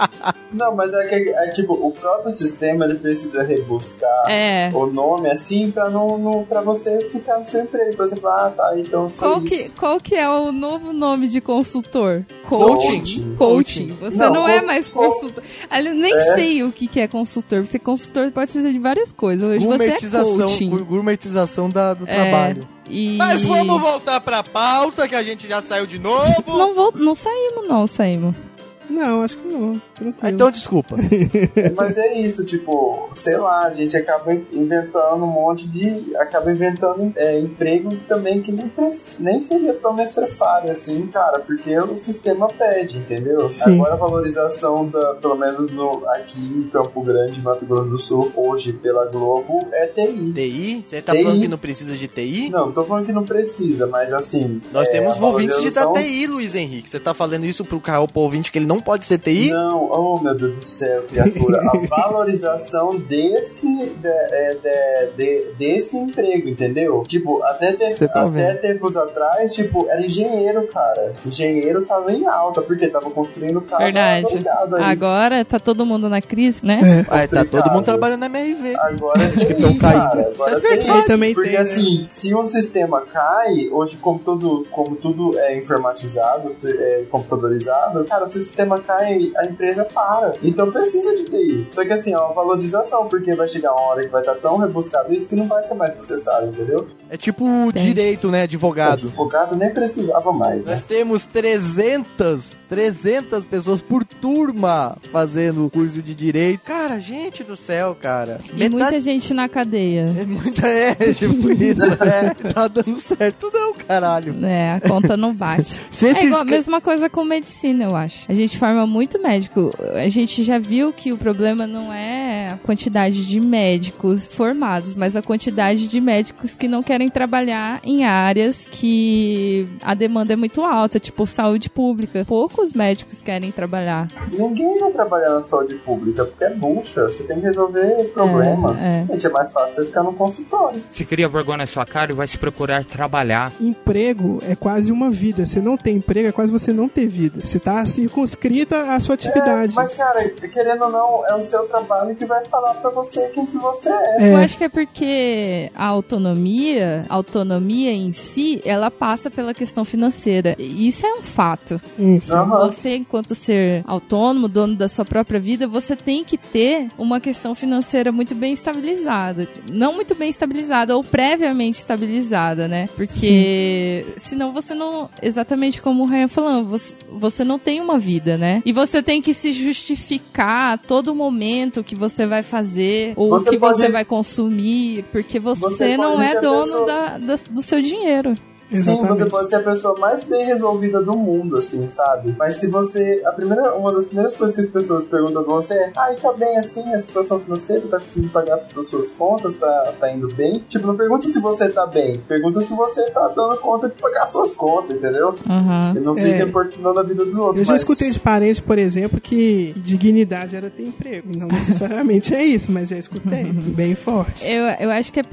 Não, mas é que é, tipo, o próprio sistema ele precisa rebuscar É. o nome assim pra, não, não, pra você ficar no seu emprego. Pra você falar, ah, tá, então eu sou Qual isso. que, qual que é o novo nome de consultor? Coaching. Coaching. Você não, Não, é co- mais co- consultor. Eu nem É. sei o que, que é consultor. Porque consultor pode ser de várias coisas. Hoje você é Gourmetização, coaching. gur- gourmetização da, do É. trabalho. E... Mas vamos voltar pra pauta, que a gente já saiu de novo. Não, vou, não saímos, não, saímos. Não, acho que não. Tranquilo. Ah, então desculpa. Mas é isso, tipo, sei lá, a gente acaba inventando um monte de... Acaba inventando é, emprego também que nem, prec- nem seria tão necessário assim, cara, porque o sistema pede, entendeu? Sim. Agora a valorização, da, pelo menos no, aqui em Campo Grande, Mato Grosso do Sul, hoje pela Globo, é T I. T I? Você tá T I? falando que não precisa de T I? Não, não tô falando que não precisa, mas assim... Nós é, temos a ouvintes de da valorização- T I, Luiz Henrique. Você tá falando isso pro carro, pro ouvinte, que ele não pode ser T I? Não, oh meu Deus do céu, criatura. A valorização desse, de, é, de, de- desse emprego, entendeu? Tipo, até, te, Cê tá até vendo. tempos atrás, tipo, era engenheiro, cara. Engenheiro tava em alta, porque tava construindo casa. Verdade. doidado aí. Agora tá todo mundo na crise, né? É. Ah, tá todo Complicado. mundo trabalhando na M R V. Agora Acho que tem, estão cara. caindo. Agora Isso é tem. Ele também Porque tem, né? assim, se um sistema cai, hoje como tudo, como tudo é informatizado, é computadorizado, cara, se o sistema cai, a empresa para. Então precisa de T I. Só que assim, é uma valorização, porque vai chegar uma hora que vai estar tão rebuscado isso que não vai ser mais necessário, entendeu? É tipo direito, né? Advogado. Advogado nem precisava mais, né? Nós temos trezentas, trezentas pessoas por turma fazendo o curso de direito. Cara, gente do céu, cara. E muita gente na cadeia. É muita, é, tipo isso, é. Tá dando certo não, caralho. É, a conta não bate. Se É esses igual a ca- mesma coisa com medicina, eu acho. A gente forma muito médico. A gente já viu que o problema não é a quantidade de médicos formados, mas a quantidade de médicos que não querem trabalhar em áreas que a demanda é muito alta, tipo saúde pública. Poucos médicos querem trabalhar. Ninguém vai trabalhar na saúde pública, porque é bucha. Você tem que resolver problema. É, Gente, é mais fácil você ficar no consultório. Você cria vergonha na sua cara e vai se procurar trabalhar. Emprego é quase uma vida. Você não tem emprego, é quase você não ter vida. Você tá circunscrito à sua atividade. É, mas, cara, querendo ou não, é o seu trabalho que vai falar pra você quem que você é. Eu acho que é porque a autonomia, a autonomia em si, ela passa pela questão financeira. E isso é um fato. Sim, sim. Aham. Você, enquanto ser autônomo, dono da sua própria vida, você tem que ter uma questão financeira muito bem estabilizada. Não muito bem estabilizada, ou previamente estabilizada, né? Porque senão você não... Exatamente como o Ryan falando, você, você não tem uma vida, né? E você tem que se justificar a todo momento que você vai fazer, ou o Você que pode- você vai consumir, porque você, Você não pode ser é a dono pessoa- da, da- do seu dinheiro. Sim, Exatamente. você pode ser a pessoa mais bem resolvida do mundo, assim, sabe? Mas se você... A primeira, uma das primeiras coisas que as pessoas perguntam pra você é: ai, tá bem assim, a situação financeira, tá conseguindo pagar todas as suas contas, tá, tá indo bem? Tipo, não pergunta se você tá bem, pergunta se você tá dando conta de pagar suas contas, entendeu? Uhum. E não fica É. importunando a vida dos outros. Eu já mas- escutei de parente, por exemplo, que dignidade era ter emprego. E não necessariamente é isso, mas já escutei. Bem forte. Eu, eu acho que é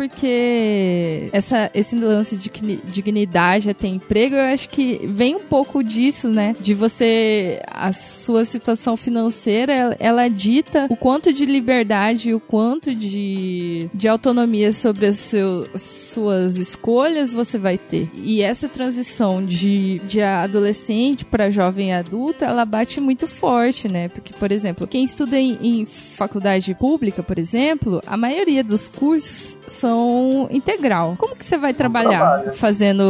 porque essa, esse lance de digni- dignidade é ter emprego, eu acho que vem um pouco disso, né? De você... A sua situação financeira, ela, ela dita o quanto de liberdade e o quanto de, de autonomia sobre as seu, suas escolhas você vai ter. E essa transição de, de adolescente para jovem adulto, ela bate muito forte, né? Porque, por exemplo, quem estuda em, em faculdade pública, por exemplo, a maioria dos cursos são integral. Como que você vai trabalhar trabalho. fazendo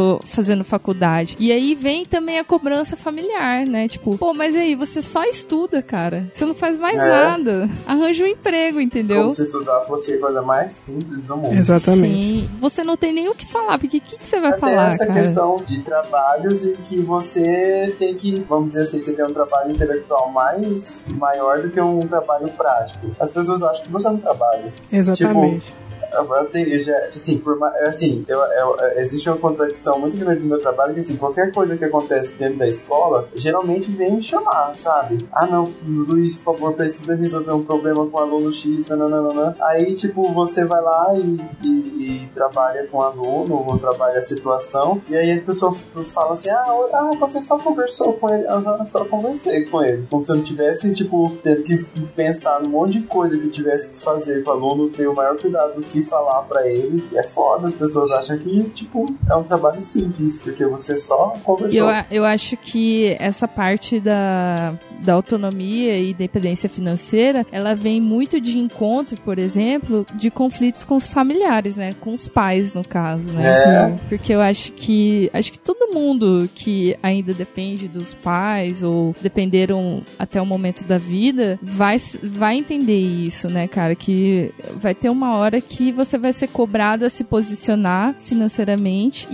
fazendo, fazendo faculdade. E aí vem também a cobrança familiar, né? Tipo, pô, mas aí, você só estuda, cara. Você não faz mais É. nada. Arranja um emprego, entendeu? Como se estudar fosse a coisa mais simples do mundo. Exatamente. Sim. Você não tem nem o que falar, porque o que, que você vai Até falar, essa cara? questão de trabalhos em que você tem que, vamos dizer assim, você tem um trabalho intelectual mais maior do que um trabalho prático. As pessoas acham que você não trabalha. Exatamente. Tipo, eu tenho, eu já, assim, por, ma- assim eu, eu, existe uma contradição muito grande no meu trabalho, que assim, qualquer coisa que acontece dentro da escola, geralmente vem me chamar, sabe? Ah não, Luiz, por favor, precisa resolver um problema com o aluno X, nananana. Aí, tipo, você vai lá e, e, e trabalha com o aluno, ou trabalha a situação, e aí as pessoas falam assim, ah, ah você só conversou com ele, aham, só conversei com ele. Como se eu não tivesse, tipo, tendo que pensar num monte de coisa que eu tivesse que fazer com o aluno, ter o maior cuidado do que falar pra ele. E é foda, as pessoas acham que, tipo, é um trabalho simples, porque você só conversou. Eu, a- eu acho que essa parte da, da autonomia e independência financeira, ela vem muito de encontro, por exemplo, de conflitos com os familiares, né? Com os pais, no caso, né? É. Sim. Porque eu acho que acho que todo mundo que ainda depende dos pais ou dependeram até o momento da vida vai, vai entender isso, né, cara? Que vai ter uma hora que você vai ser cobrado a se posicionar financeiramente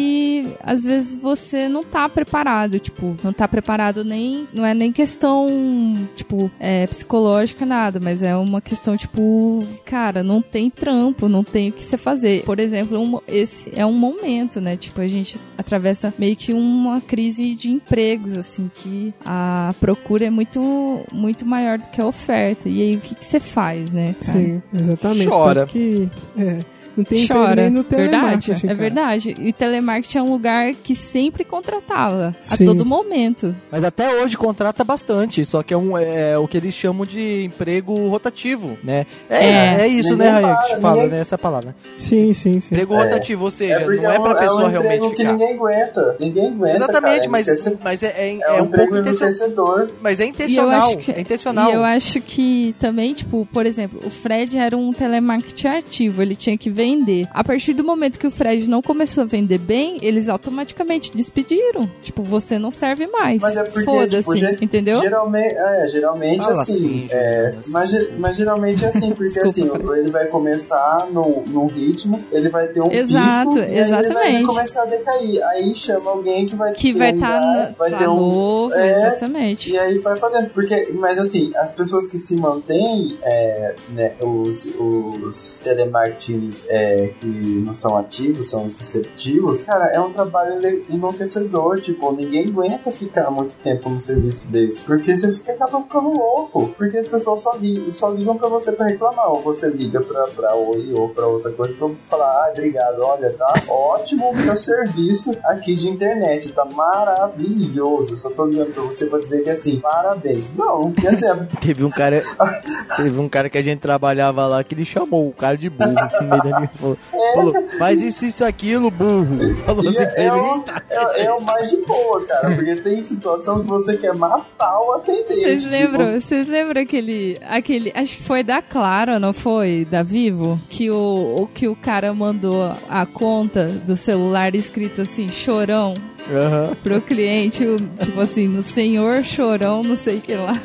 e às vezes você não tá preparado, tipo, não tá preparado nem, não é nem questão, tipo, é, psicológica, nada, mas é uma questão, tipo, cara, não tem trampo, não tem o que você fazer. Por exemplo, um, esse é um momento, né, tipo, a gente atravessa meio que uma crise de empregos, assim, que a procura é muito, muito maior do que a oferta. E aí, o que que você faz, né, cara? Sim, exatamente. Chora. Tanto que, é, não tem emprego Chora, nem no verdade, telemarketing, é cara. verdade. E telemarketing é um lugar que sempre contratava, Sim. a todo momento. Mas até hoje contrata bastante, só que é, um, é o que eles chamam de emprego rotativo, né? É, É. é isso, Ninguém né, Raia, que para, te fala, ninguém- né, essa palavra. Sim, sim, sim. Emprego É. rotativo, ou seja, porque não é pra um- pessoa é um realmente emprego ficar. que ninguém aguenta. Ninguém aguenta, Exatamente, cara. mas, Esse- mas é, é, é, é um, um pouco emprego intencional. enriquecedor. Mas é E eu intencional, acho que, é intencional. E eu acho que também, tipo, por exemplo, o Fred era um telemarketing ativo, ele tinha que vender. A partir do momento que o Fred não começou a vender bem, eles automaticamente despediram. Tipo, você não serve mais. Mas é porque, Foda-se, tipo, ge- entendeu? Geralmente, é, geralmente Fala assim. assim, é, Juliana, assim. mas, ge- mas geralmente é assim, porque Desculpa, assim, Fred. ele vai começar num, num ritmo, ele vai ter um Exato, pico, e aí ele vai exatamente. começar a decair. Aí chama alguém que vai Que vai estar pegar, vai tá ter um, novo, é, exatamente. E aí vai fazendo, porque, mas assim, as pessoas que se mantêm, é, né, os, os telemarketings é, que não são ativos, são os receptivos, cara, é um trabalho ene- enlouquecedor, tipo, ninguém aguenta ficar muito tempo num serviço desse, porque você fica, acaba ficando louco, porque as pessoas só, li, só ligam pra você pra reclamar, ou você liga pra, pra Oi ou pra outra coisa pra falar, ah, obrigado, olha, tá ótimo o meu serviço aqui de internet, tá maravilhoso, eu só tô ligando pra você pra dizer que assim, parabéns. Não, porque assim, Teve um cara, teve um cara que a gente trabalhava lá que ele chamou o cara de burro no meio da linha, falou, falou, faz isso, isso, aquilo, burro. Falou E assim é, pra é, ele, o, "Eita." é, é o mais de boa, cara, porque tem situação que você quer matar o atendente. Vocês tipo, lembram, vocês lembram aquele, aquele, acho que foi da Claro, não foi? Da Vivo? Que o, o que o cara mandou a conta do celular escrito assim, chorão, Aham. pro cliente, o- tipo assim, no senhor chorão, não sei o que lá.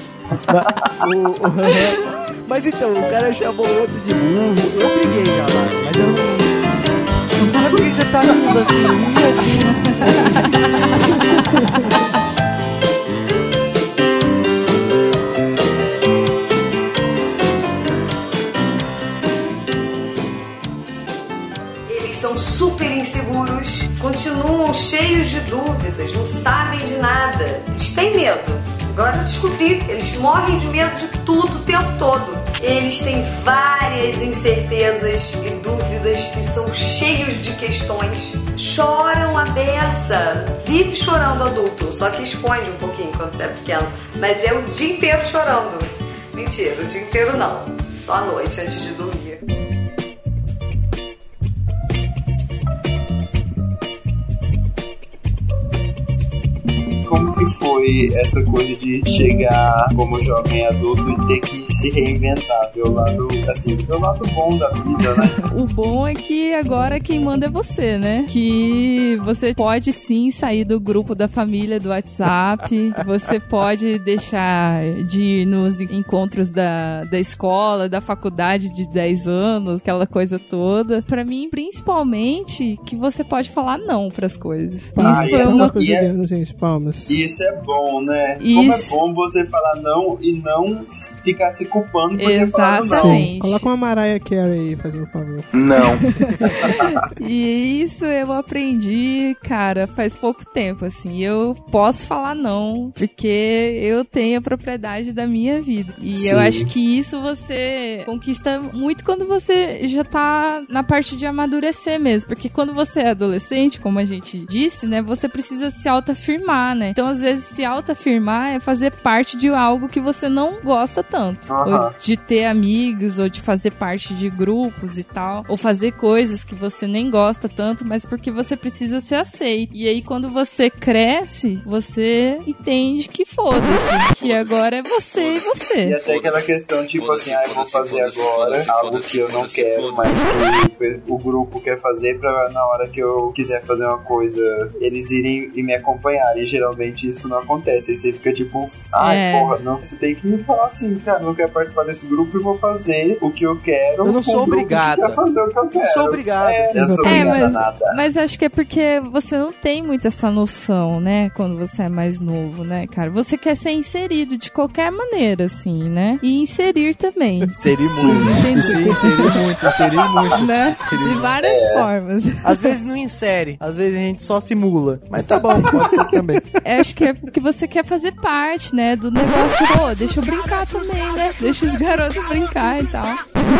O- o- Mas então, o cara chamou o outro de burro. Eu briguei já lá, mas eu não. Mas por que você tá rindo assim? E assim? Eles são super inseguros, continuam cheios de dúvidas, não sabem de nada. Eles têm medo. Agora eu descobri, eles morrem de medo de tudo o tempo todo. Eles têm várias incertezas e dúvidas e são cheios de questões. Choram a beça, vive chorando adulto, só que esconde um pouquinho quando você é pequeno. Mas é o dia inteiro chorando. Mentira, o dia inteiro não. Só à noite antes de dormir. como que foi essa coisa de chegar como jovem adulto e ter que se reinventar, ver o lado, assim, ver o lado bom da vida, né? O bom é que agora quem manda é você, né? Que você pode sim sair do grupo da família do WhatsApp, você pode deixar de ir nos encontros da, da escola, da faculdade de dez anos, aquela coisa toda. Pra mim, principalmente, que você pode falar não pras coisas. Ah, isso foi uma coisa é, gente, palmas. Isso é bom, né? Isso. Como é bom você falar não e não ficar se culpando por ter falado não. Exatamente. Coloca uma Mariah Carey aí, fazendo um favor. Não. E isso eu aprendi, cara, faz pouco tempo, assim. Eu posso falar não, porque eu tenho a propriedade da minha vida. E Sim. eu acho que isso você conquista muito quando você já tá na parte de amadurecer mesmo. Porque quando você é adolescente, como a gente disse, né, você precisa se autoafirmar, né? Então, às vezes, se autoafirmar é fazer parte de algo que você não gosta tanto. Uhum. Ou de ter amigos, ou de fazer parte de grupos e tal. Ou fazer coisas que você nem gosta tanto, mas porque você precisa ser aceito. E aí, quando você cresce, você entende que foda-se. Que agora é você e você. E até aquela questão, tipo assim, ah, eu vou fazer agora algo que eu não quero, mas que o grupo quer fazer pra na hora que eu quiser fazer uma coisa, eles irem e me acompanharem. E geralmente isso não acontece. Aí você fica tipo, ai, É. porra, não. Você tem que falar assim, cara, eu não quero participar desse grupo e vou fazer o que eu quero. Eu não com sou o grupo obrigada. que quer fazer o que eu quero. Não sou obrigada. É, eu não sou É, obrigada a mas, nada. mas acho que é porque você não tem muito essa noção, né? Quando você é mais novo, né, cara? Você quer ser inserido de qualquer maneira, assim, né? E inserir também. Inserir muito. Sim, inserir muito, inserir muito. Né? Inserir De muito. várias É. formas. Às vezes não insere, às vezes a gente só simula. Mas tá bom, pode ser também. Eu acho que é porque você quer fazer parte, né? Do negócio de, pô, deixa eu brincar também, né? Deixa os garotos brincar e tal.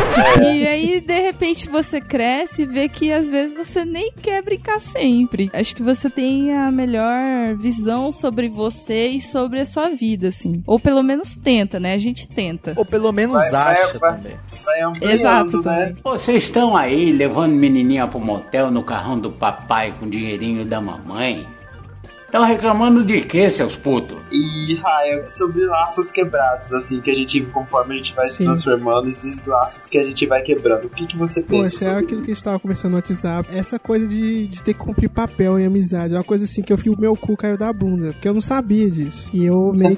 E aí, de repente, você cresce e vê que às vezes você nem quer brincar sempre. Acho que você tem a melhor visão sobre você e sobre a sua vida, assim. Ou pelo menos tenta, né? A gente tenta. Ou pelo menos Vai- vai- acha vai- também. vai ampliando, Exato, né? também. Vocês estão aí levando menininha pro motel no carrão do papai com dinheirinho da mamãe? Estão reclamando de quê, seus putos? E, Raia, sobre laços quebrados, assim, que a gente, conforme a gente vai se Sim. transformando, esses laços que a gente vai quebrando. O que, que você pensa Poxa, é sobre aquilo que a gente tava conversando no WhatsApp. Essa coisa de, de ter que cumprir papel em amizade. É uma coisa assim que eu vi o meu cu caiu da bunda. Porque eu não sabia disso. E eu meio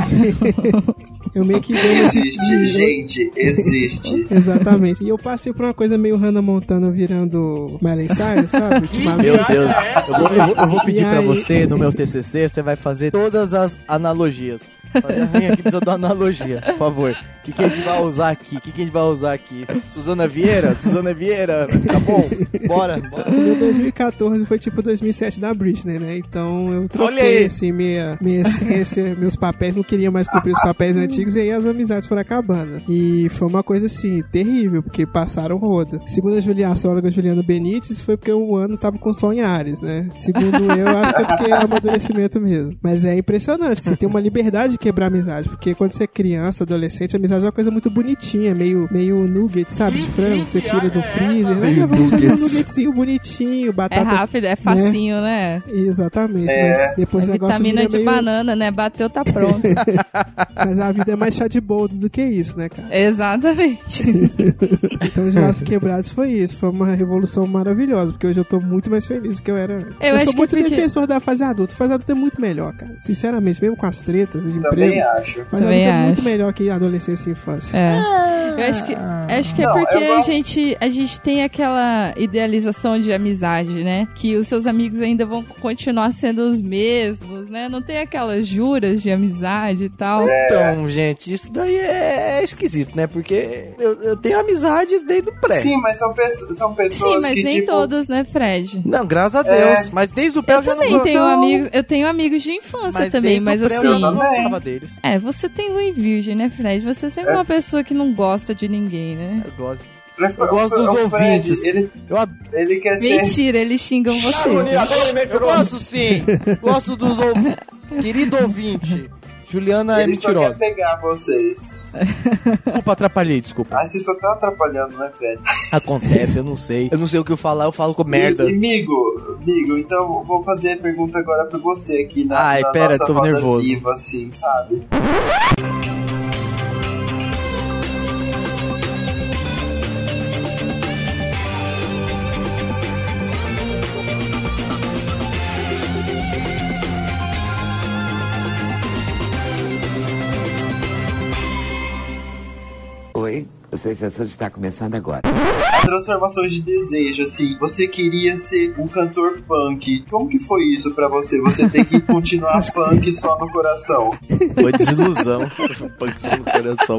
que. eu meio que. dei esse- Existe, gente, existe. Exatamente. E eu passei por uma coisa meio Hannah Montana virando Miley Cyrus, sabe? Ultimamente. Meu Deus, eu vou, eu vou- eu vou pedir E pra aí- você, no meu T C C, você vai fazer todas as analogias. Olha, vem aqui, precisa dar uma analogia, por favor. O que, que a gente vai usar aqui? O que, que a gente vai usar aqui? Suzana Vieira? Suzana Vieira, tá bom? Bora, bora. O meu dois mil e catorze foi tipo dois mil e sete da Britney, né? Então eu Olha aí. troquei, assim, minha, minha essência, meus papéis, não queria mais cumprir os papéis antigos e aí as amizades foram acabando. E foi uma coisa, assim, terrível, porque passaram roda. Segundo a, Julia, a astróloga Juliana Benites, foi porque o ano tava com sol em Ares, né? Segundo eu, acho que é porque é amadurecimento mesmo. Mas é impressionante, você tem uma liberdade de quebrar amizade, porque quando você é criança, adolescente, a amizade é uma coisa muito bonitinha, meio, meio nugget, sabe? De frango, que você tira do freezer, né? Meio Vamos fazer um nuggets. nuggetzinho bonitinho, batata... É rápido, é facinho, né? Exatamente, É. mas depois É o negócio vitamina vira de meio... banana, né? Bateu, tá pronto. Mas a vida é mais chá de boldo do que isso, né, cara? Exatamente. Então os laços quebrados foi isso, foi uma revolução maravilhosa, porque hoje eu tô muito mais feliz do que eu era antes. Eu Eu, acho sou que muito porque- defensor da fase adulta, a fase adulta é muito melhor, cara. Sinceramente, mesmo com as tretas de Também emprego, acho. a fase Também adulta é muito acho. melhor que a adolescência e infância. É. Eu acho que, acho que é Não, porque eu a gosto- gente, a gente tem aquela idealização de amizade, né? Que os seus amigos ainda vão continuar sendo os mesmos, né? Não tem aquelas juras de amizade e tal. Então, gente, isso daí é, é esquisito, né? Porque eu, eu tenho amizades desde o pré. Sim, mas são, peço- são pessoas Sim, mas que, nem tipo... todos, né, Fred? Não, graças a É. Deus. Mas desde o pré eu, Eu já também não tenho não, amigos, eu tenho amigos de infância Mas também, desde mas o pré assim. eu já não Também. gostava deles. É, você tem lua em virgem, né, Fred? Você é sempre É. uma pessoa que não gosta de ninguém, né? Eu gosto. Eu Eu gosto dos o Fred, ouvintes. Ele, Eu ad- ele quer ser... Mentira, eles xingam você. Eu gosto sim. Gosto dos ouvintes. Querido ouvinte, Juliana Ele é só mentirosa. quer pegar vocês. Desculpa, atrapalhei, desculpa. Ah, você só tá atrapalhando, né, Fred? Acontece, eu não sei. Eu não sei o que eu falar, eu falo com merda. E, amigo, amigo, então vou fazer a pergunta agora pra você aqui na, Ai, na pera, nossa tô roda nervoso. viva, assim, sabe? Oi, o Sensação está começando agora. Transformações de desejo, assim, você queria ser um cantor punk. Como que foi isso pra você? Você tem que continuar punk só no coração. Foi desilusão. Punk só no coração.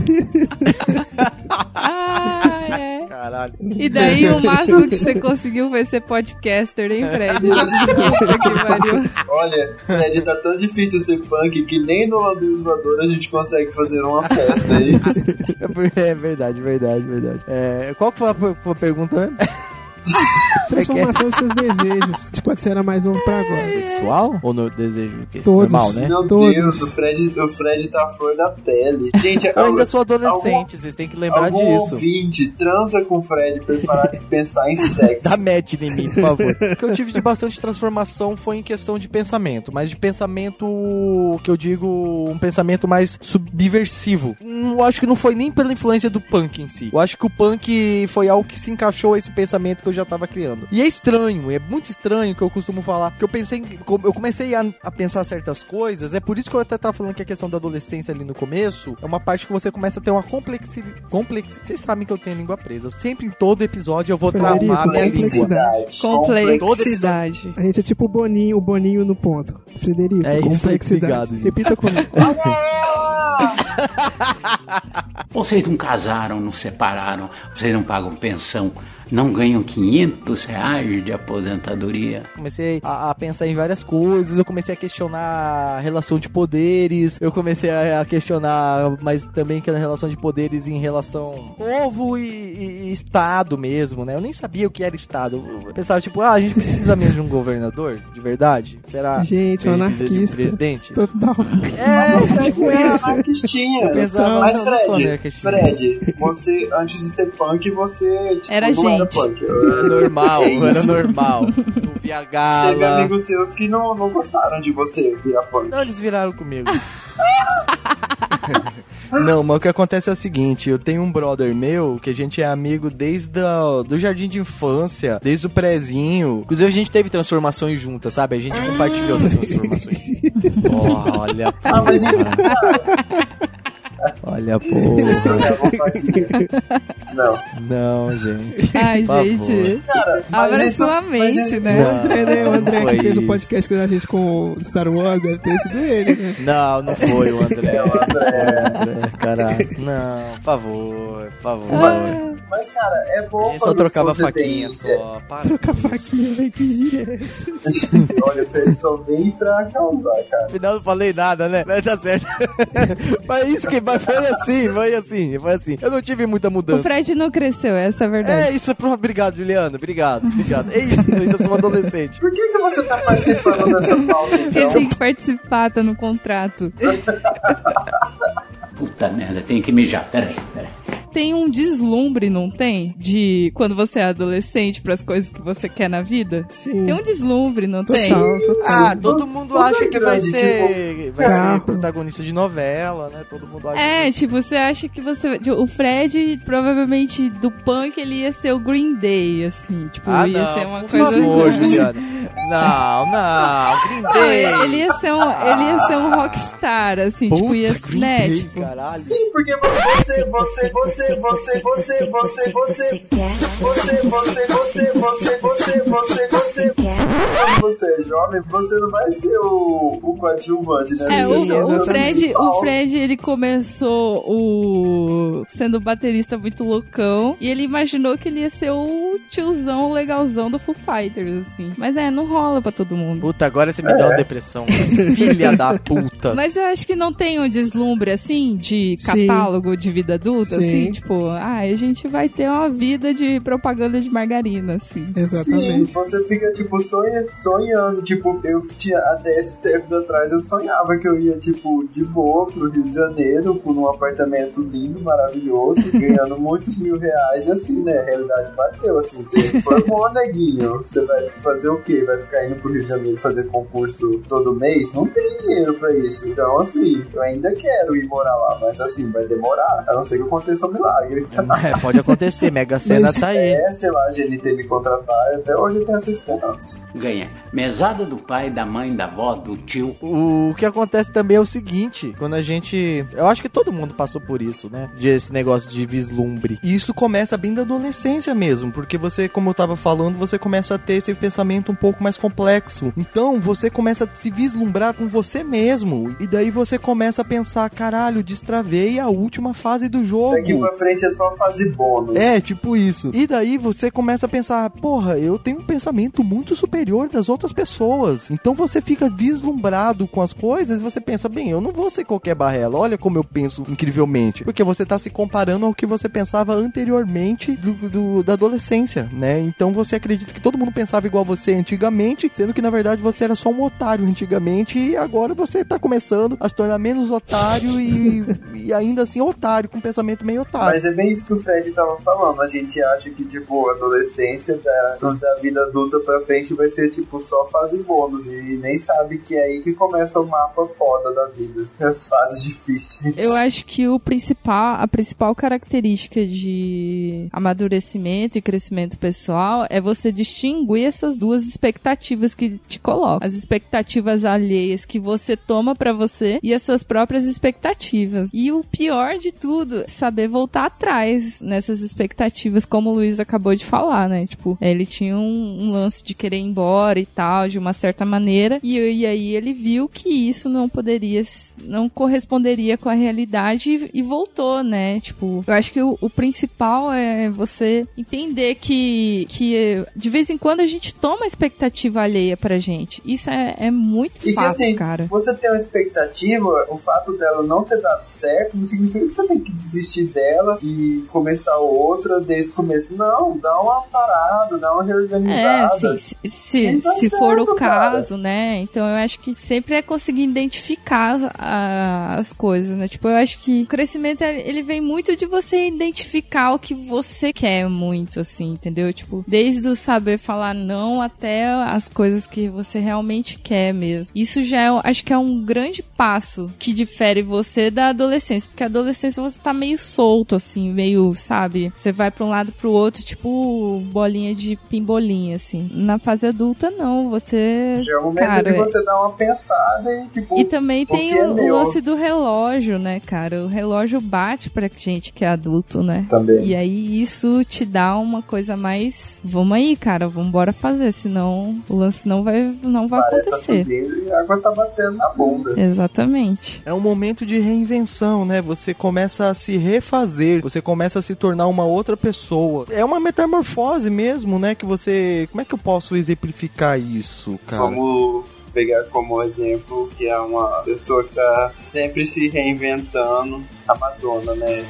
Ah, é. Caralho. E daí o máximo que você conseguiu foi ser podcaster, hein, Fred? Puta que pariu. Olha, Fred, tá tão difícil ser punk que nem no Lambeus Voador a gente consegue fazer uma festa aí. É verdade, verdade, verdade. É, qual que foi a, a pergunta mesmo? Transformação dos seus desejos. Tipo, você era mais novo pra agora. Sexual? Ou no desejo o quê? Todos. Normal, né? Meu Todos. Deus, o Fred, o Fred tá a flor da pele. Gente, Eu ainda sou adolescente, algum, vocês têm que lembrar algum disso. ouvinte, transa com o Fred pra ele parar de pensar em sexo. Dá match em mim, por favor. O que eu tive de bastante transformação foi em questão de pensamento, mas de pensamento que eu digo, um pensamento mais subversivo. Eu acho que não foi nem pela influência do punk em si. Eu acho que o punk foi algo que se encaixou a esse pensamento que eu já tava criando. E é estranho, é muito estranho que eu costumo falar, porque eu pensei, eu comecei a, a pensar certas coisas, é por isso que eu até tava falando que a questão da adolescência ali no começo é uma parte que você começa a ter uma complexidade. Complexi, vocês sabem que eu tenho a língua presa. Eu sempre, em todo episódio, eu vou Frederico, travar a minha língua. Complexidade. A gente é tipo o Boninho, o Boninho no ponto. Frederico, É isso aí, complexidade. obrigado, gente. Repita comigo. Vocês não casaram, não separaram, vocês não pagam pensão, não ganham quinhentos reais de aposentadoria. Comecei a, a pensar em várias coisas, eu comecei a questionar a relação de poderes, eu comecei a, a questionar, mas também aquela relação de poderes em relação povo e, e, e Estado mesmo, né? Eu nem sabia o que era Estado. Eu pensava, tipo, ah, a gente precisa mesmo de um governador, de verdade? Será? Gente, que a um gente precisa de um anarquista. presidente? Total. É, tipo isso. Anarquistinha. Eu pensava, Mas não, não sou Fred, anarquistinha. Fred, você, antes de ser punk, você, tipo, Era não gente. era punk. Era normal, Que era isso? normal. Não via Teve gala. amigos seus que não, não gostaram de você virar punk. Não, eles viraram comigo. Não, mas o que acontece é o seguinte, eu tenho um brother meu que a gente é amigo desde o do jardim de infância, desde o prézinho. Inclusive a gente teve transformações juntas, sabe? A gente compartilhou das transformações. Oh, olha, Ah, mas olha, pô. vocês trocavam faquinha. Não. Não, gente. Ai, Por gente. Cara, Abra mas isso, sua mas mente, isso- né? O André, né? O André Não foi que fez o isso. podcast com a gente com o Star Wars, deve ter sido ele, né? Não, não foi o André. É o André. André, caralho. Não, por favor, por favor. Mas, cara, é bom A gente só quando trocava você faquinha tem... só. Para Trocar com isso. faquinha, velho, que gira é essa? Olha, o Fred só vem pra causar, cara. Afinal, não falei nada, né? Mas tá certo. Mas isso que mas foi assim, foi assim, foi assim. Eu não tive muita O mudança. Fred não cresceu, essa é a verdade. É isso, pronto. Obrigado, Juliana. Obrigado, obrigado. É isso, eu ainda sou um adolescente. Por que, que você tá participando dessa pauta, Ele então? tem que participar, tá no contrato. Puta merda, tenho que mijar, peraí, peraí. Tem um deslumbre, não tem? De quando você é adolescente pras coisas que você quer na vida? Sim. Tem um deslumbre, não Total, tem? total. Ah, todo mundo Tudo acha é que vai grande, ser, vai ser carro. protagonista de novela, né? Todo mundo acha É, que... tipo, você acha que você... O Fred, provavelmente, do punk, ele ia ser o Green Day, assim. Tipo, Ah, ia não, ser uma por coisa... favor, assim. Juliana. Não, não, Green Não, Day. ele ia ser um, ele ia ser um rockstar, assim, Puta, tipo, ia, Green né, Day, tipo... caralho. Sim, porque você, você, você, você, você, você, você, você, você, você, você, você, você, você, você, você. Quando você é jovem, você não vai ser o, o coadjuvante, né? É, Você vai ser o, o ator Fred, principal. o Fred, ele começou o sendo baterista muito loucão e ele imaginou que ele ia ser o o tiozão legalzão do Foo Fighters, assim. Mas é, não rola pra todo mundo. Puta, agora você me deu uma depressão. Filha da puta. Mas eu acho que não tem um deslumbre, assim, de catálogo Sim. de vida adulta, Sim. assim, tipo, ah, a gente vai ter uma vida de propaganda de margarina, assim. Exatamente. Sim, você fica, tipo, sonha, sonhando, tipo, eu tinha, até esses tempos atrás, eu sonhava que eu ia, tipo, de boa pro Rio de Janeiro, por um apartamento lindo, maravilhoso, ganhando muitos mil reais, e assim, né, a realidade bateu, assim, você formou, neguinho, você vai fazer o quê? Vai ficar indo pro Rio de Janeiro fazer concurso todo mês? Não tem dinheiro pra isso, então, assim, eu ainda quero ir morar lá, mas assim, vai demorar, a não ser que aconteça um milagre. É, pode acontecer, Mega Sena mas, tá aí. É, sei lá, a G N T me contratar, até hoje eu tenho essa esperança. Ganha mesada do pai, da mãe, da avó, do tio. O que acontece também é o seguinte, quando a gente... Eu acho que todo mundo passou por isso, né? De esse negócio de vislumbre. E isso começa bem da adolescência mesmo, porque você, como eu tava falando, você começa a ter esse pensamento um pouco mais complexo. Então, você começa a se vislumbrar com você mesmo. E daí você começa a pensar, caralho, destravei a última fase do jogo. Daqui pra frente é só a fase bônus. É, tipo isso. E daí você começa a pensar, porra, eu tenho um pensamento muito superior das outras pessoas. Então você fica vislumbrado com as coisas e você pensa, bem, eu não vou ser qualquer barrela, olha como eu penso incrivelmente. Porque você tá se comparando ao que você pensava anteriormente do, do, da adolescência, né? Então você acredita que todo mundo pensava igual você antigamente, sendo que na verdade você era só um otário antigamente e agora você tá começando a se tornar menos otário e, e ainda assim otário, com um pensamento meio otário. Mas é bem isso que o Fred tava falando, a gente acha que, tipo, a adolescência da, da vida adulta pra frente vai ser, tipo, só fase bônus e nem sabe que é aí que começa o mapa foda da vida, as fases difíceis. Eu acho que o principal, a principal característica de amadurecimento e crescimento pessoal é você distinguir essas duas expectativas que te colocam. As expectativas alheias que você toma pra você e as suas próprias expectativas. E o pior de tudo, saber voltar atrás nessas expectativas, como o Luiz acabou de falar, né? Tipo, ele tinha um, um lance de querer ir embora e tal, de uma certa maneira, e, e aí ele viu que isso não poderia, não corresponderia com a realidade e, e voltou, né? Tipo, eu acho que o, o principal é você entender que, que de vez em quando a gente toma expectativa alheia pra gente. Isso é, é muito e fácil, que, assim, cara. Você tem uma expectativa, o fato dela não ter dado certo não significa que você tem que desistir dela e começar outra desde o começo. Não, dá uma parada, dá uma reorganizada. É, se, se, se, se certo, for o caso, cara. Né? Então eu acho que sempre é conseguir identificar as, a, as coisas, né? Tipo, eu acho que o crescimento, ele vem muito de você identificar o que você quer muito, assim, entendeu? Tipo, desde o saber falar não até as coisas que você realmente quer mesmo. Isso já é, acho que é um grande passo que difere você da adolescência, porque a adolescência você tá meio solto, assim, meio, sabe? Você vai pra um lado pro outro, tipo bolinha de pimbolinha, assim. Na fase adulta, não, você... Já é o momento cara, de você dar uma pensada e, tipo... E também tem o, é o lance do relógio, né, cara? O relógio bate pra gente que é adulto, né? Também. E aí isso te dá uma coisa mais... Vamos aí, cara, vamos embora fazer, senão o lance não vai, não vai acontecer. Tá subindo e a água tá batendo na bunda. Exatamente. É um momento de reinvenção, né? Você começa a se refazer, você começa a se tornar uma outra pessoa. É uma metamorfose mesmo, né? Que você... Como é que eu posso exemplificar isso, cara? Vamos pegar como exemplo que é uma pessoa que tá sempre se reinventando, a Madonna, né?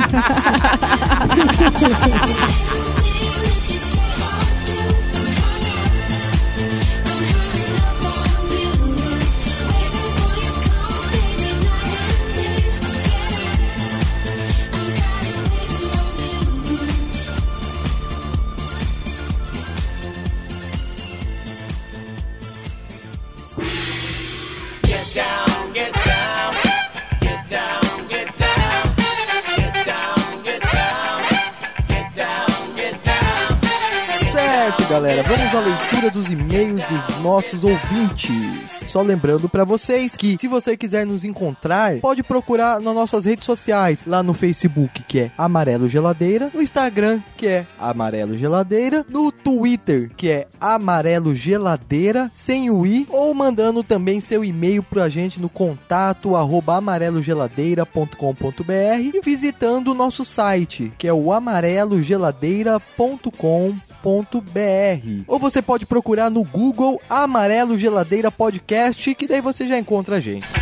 Galera, vamos à leitura dos e-mails dos nossos ouvintes. Só lembrando pra vocês que se você quiser nos encontrar, pode procurar nas nossas redes sociais, lá no Facebook, que é Amarelo Geladeira, no Instagram, que é Amarelo Geladeira, no Twitter, que é Amarelo Geladeira, sem o i, ou mandando também seu e-mail pra gente no contato arroba amarelogeladeira ponto com ponto br e visitando o nosso site, que é o amarelogeladeira ponto com ponto br. ponto b r. Ou você pode procurar no Google Amarelo Geladeira Podcast, que daí você já encontra a gente.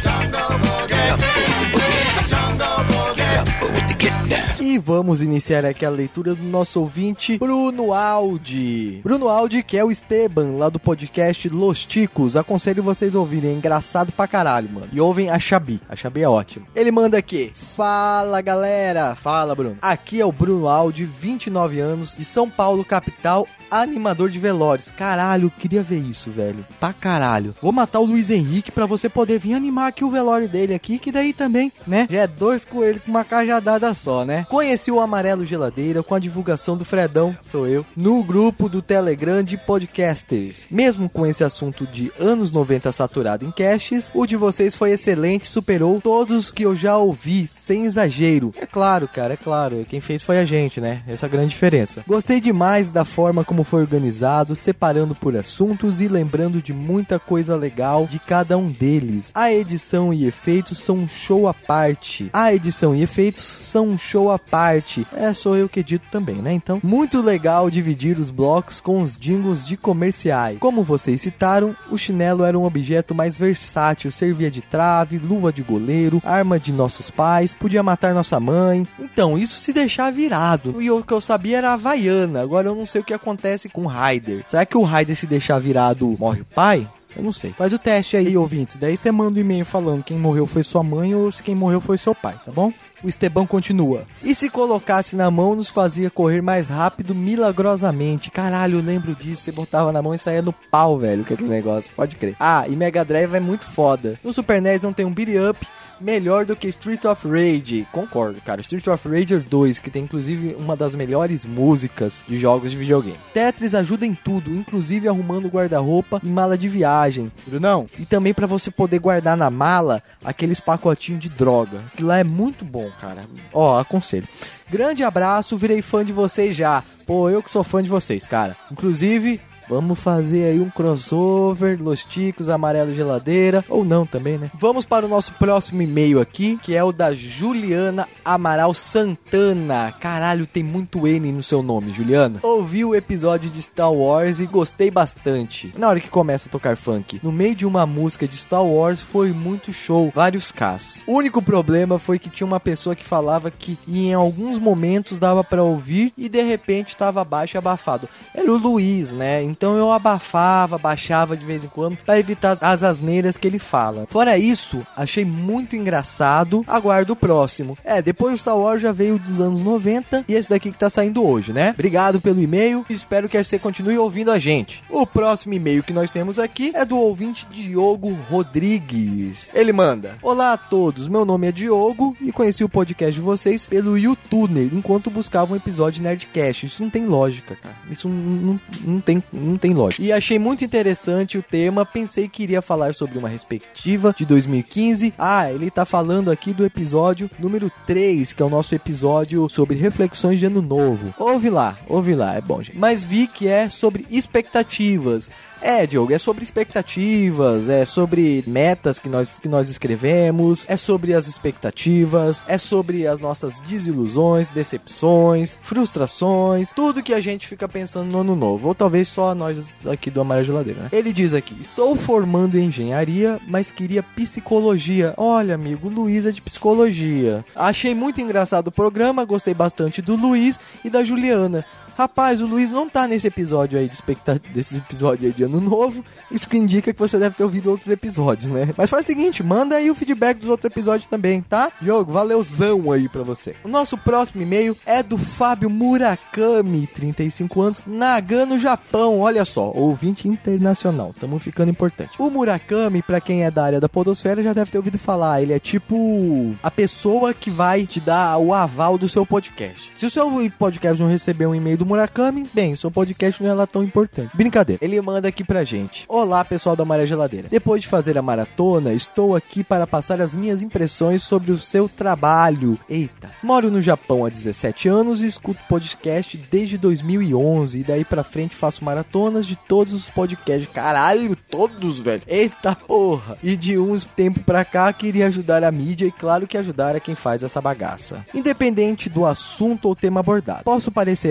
E vamos iniciar aqui a leitura do nosso ouvinte Bruno Aldi. Bruno Aldi, que é o Esteban, lá do podcast Los Ticos. Aconselho vocês a ouvirem, é engraçado pra caralho, mano. E ouvem a Xabi, a Xabi é ótimo. Ele manda aqui: fala galera, fala Bruno. Aqui é o Bruno Aldi, vinte e nove anos, de São Paulo, capital, animador de velórios. Caralho, queria ver isso, velho. Pra caralho. Vou matar o Luiz Henrique pra você poder vir animar aqui o velório dele aqui, que daí também, né? Já é dois coelhos com uma cajadada só, né? Conheci o Amarelo Geladeira com a divulgação do Fredão, sou eu, no grupo do Telegram de podcasters. Mesmo com esse assunto de anos noventa saturado em caches, o de vocês foi excelente, superou todos que eu já ouvi, sem exagero. É claro, cara, é claro. Quem fez foi a gente, né? Essa é a grande diferença. Gostei demais da forma como foi organizado, separando por assuntos e lembrando de muita coisa legal de cada um deles. A edição e efeitos são um show à parte. A edição e efeitos são um show à parte. É, sou eu que edito também, né? Então, muito legal dividir os blocos com os jingles de comerciais. Como vocês citaram, o chinelo era um objeto mais versátil, servia de trave, luva de goleiro, arma de nossos pais, podia matar nossa mãe. Então, isso se deixar virado. E o que eu sabia era a Havaiana. Agora eu não sei o que acontece com o Raider. Será que o Raider, se deixar virado, morre o pai? Eu não sei. Faz o teste aí, ouvintes. Daí você manda um e-mail falando quem morreu foi sua mãe ou se quem morreu foi seu pai, tá bom? O Estebão continua. E se colocasse na mão, nos fazia correr mais rápido milagrosamente. Caralho, eu lembro disso. Você botava na mão e saía no pau, velho, que aquele negócio. Pode crer. Ah, e Mega Drive é muito foda. No Super N E S não tem um beat up melhor do que Street of Rage. Concordo, cara. Street of Rage dois, que tem inclusive uma das melhores músicas de jogos de videogame. Tetris ajuda em tudo, inclusive arrumando guarda-roupa e mala de viagem. Brunão, e também pra você poder guardar na mala aqueles pacotinhos de droga. Que lá é muito bom, cara. Ó, aconselho. Grande abraço, virei fã de vocês já. Pô, eu que sou fã de vocês, cara. Inclusive, vamos fazer aí um crossover, Los Ticos, Amarelo Geladeira, ou não também, né? Vamos para o nosso próximo e-mail aqui, que é o da Juliana Amaral Santana. Caralho, tem muito N no seu nome, Juliana. Ouvi o episódio de Star Wars e gostei bastante. Na hora que começa a tocar funk, no meio de uma música de Star Wars, foi muito show, vários Ks. O único problema foi que tinha uma pessoa que falava que em alguns momentos dava pra ouvir e de repente tava baixo e abafado. Era o Luiz, né? Então eu abafava, baixava de vez em quando pra evitar as asneiras que ele fala. Fora isso, achei muito engraçado. Aguardo o próximo. É, depois o Star Wars já veio dos anos noventa e esse daqui que tá saindo hoje, né? Obrigado pelo e-mail. Espero que você continue ouvindo a gente. O próximo e-mail que nós temos aqui é do ouvinte Diogo Rodrigues. Ele manda: olá a todos, meu nome é Diogo e conheci o podcast de vocês pelo YouTuner enquanto buscava um episódio de Nerdcast. Isso não tem lógica, cara. Isso não, não, não tem... Não tem lógica. E achei muito interessante o tema. Pensei que iria falar sobre uma perspectiva de dois mil e quinze. Ah, ele tá falando aqui do episódio número três, que é o nosso episódio sobre reflexões de ano novo. Ouve lá, ouve lá, é bom, gente. Mas vi que é sobre expectativas. É, Diogo, é sobre expectativas, é sobre metas que nós, que nós escrevemos, é sobre as expectativas, é sobre as nossas desilusões, decepções, frustrações, tudo que a gente fica pensando no ano novo, ou talvez só nós aqui do Amarelo Geladeira, né? Ele diz aqui: estou formando em engenharia, mas queria psicologia. Olha, amigo, o Luiz é de psicologia. Achei muito engraçado o programa, gostei bastante do Luiz e da Juliana. Rapaz, o Luiz não tá nesse episódio aí de expectativa, desse episódio aí de ano novo. Isso que indica que você deve ter ouvido outros episódios, né? Mas faz o seguinte, manda aí o feedback dos outros episódios também, tá? Diogo, valeuzão aí pra você. O nosso próximo e-mail é do Fábio Murakami, trinta e cinco anos, Nagano, Japão. Olha só, ouvinte internacional, tamo ficando importante. O Murakami, pra quem é da área da podosfera, já deve ter ouvido falar. Ele é tipo a pessoa que vai te dar o aval do seu podcast. Se o seu podcast não receber um e-mail do Murakami, bem, o seu podcast não é lá tão importante. Brincadeira. Ele manda aqui pra gente: olá, pessoal da Amarelo Geladeira. Depois de fazer a maratona, estou aqui para passar as minhas impressões sobre o seu trabalho. Eita. Moro no Japão há dezessete anos e escuto podcast desde dois mil e onze. E daí pra frente faço maratonas de todos os podcasts. Caralho, todos, velho. Eita porra. E de uns tempo pra cá, queria ajudar a mídia e claro que ajudar a quem faz essa bagaça. Independente do assunto ou tema abordado. Posso parecer agressivo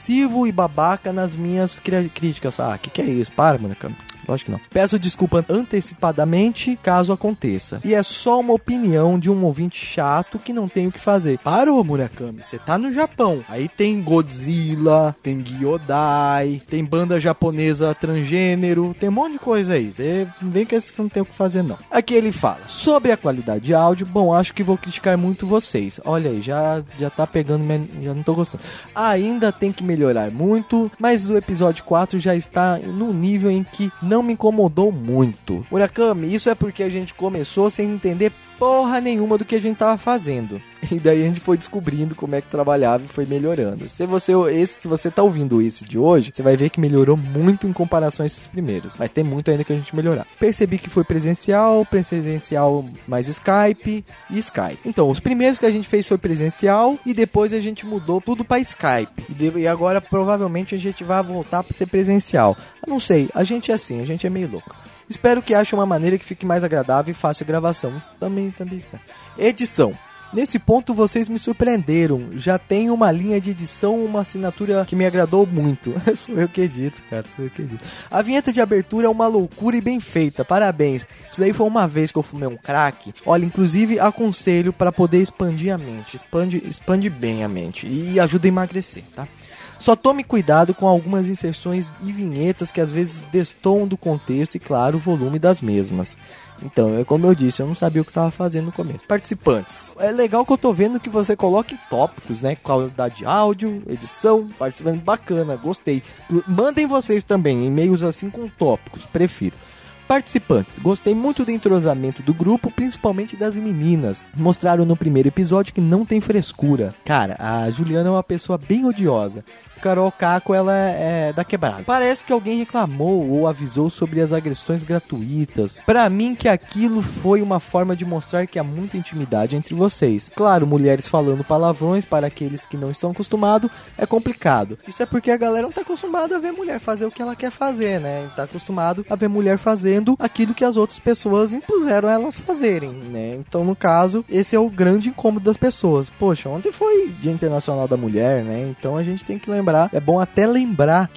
agressivo e babaca nas minhas cri- críticas. Ah, que que é isso? Para, Murakami. Lógico que não. Peço desculpa antecipadamente caso aconteça. E é só uma opinião de um ouvinte chato que não tem o que fazer. Parou, Murakami. Você tá no Japão. Aí tem Godzilla, tem Gyodai, tem banda japonesa transgênero, tem um monte de coisa aí. Você vem que você não tem o que fazer, não. Aqui ele fala. Sobre a qualidade de áudio, bom, acho que vou criticar muito vocês. Olha aí, já, já tá pegando, já não tô gostando. Ainda tem que melhorar muito, mas o episódio quatro já está no nível em que não me incomodou muito. Murakami, isso é porque a gente começou sem entender porra nenhuma do que a gente tava fazendo. E daí a gente foi descobrindo como é que trabalhava e foi melhorando. Se você, esse, se você tá ouvindo esse de hoje, você vai ver que melhorou muito em comparação a esses primeiros. Mas tem muito ainda que a gente melhorar. Percebi que foi presencial, presencial mais Skype e Skype. Então, os primeiros que a gente fez foi presencial e depois a gente mudou tudo pra Skype. E, de, e agora provavelmente a gente vai voltar pra ser presencial. Eu não sei, a gente é assim, a gente é meio louco. Espero que ache uma maneira que fique mais agradável e fácil a gravação. Também, também espero. Edição. Nesse ponto vocês me surpreenderam. Já tem uma linha de edição, uma assinatura que me agradou muito. Sou eu que edito, cara. Sou eu que edito. A vinheta de abertura é uma loucura e bem feita. Parabéns. Isso daí foi uma vez que eu fumei um crack. Olha, inclusive aconselho para poder expandir a mente. Expande, expande bem a mente. E ajuda a emagrecer, tá? Só tome cuidado com algumas inserções e vinhetas que às vezes destoam do contexto e, claro, o volume das mesmas. Então, é como eu disse, eu não sabia o que estava fazendo no começo. Participantes. É legal que eu tô vendo que você coloque tópicos, né? Qualidade de áudio, edição, participando. Bacana, gostei. Mandem vocês também e-mails assim com tópicos, prefiro. Participantes, gostei muito do entrosamento do grupo, principalmente das meninas. Mostraram no primeiro episódio que não tem frescura. Cara, a Juliana é uma pessoa bem odiosa. Carol Caco, ela é da quebrada. Parece que alguém reclamou ou avisou sobre as agressões gratuitas. Pra mim que aquilo foi uma forma de mostrar que há muita intimidade entre vocês. Claro, mulheres falando palavrões para aqueles que não estão acostumados é complicado. Isso é porque a galera não tá acostumada a ver mulher fazer o que ela quer fazer, né? Tá acostumado a ver mulher fazendo aquilo que as outras pessoas impuseram elas fazerem, né? Então, no caso, esse é o grande incômodo das pessoas. Poxa, ontem foi Dia Internacional da Mulher, né? Então a gente tem que lembrar. É bom até lembrar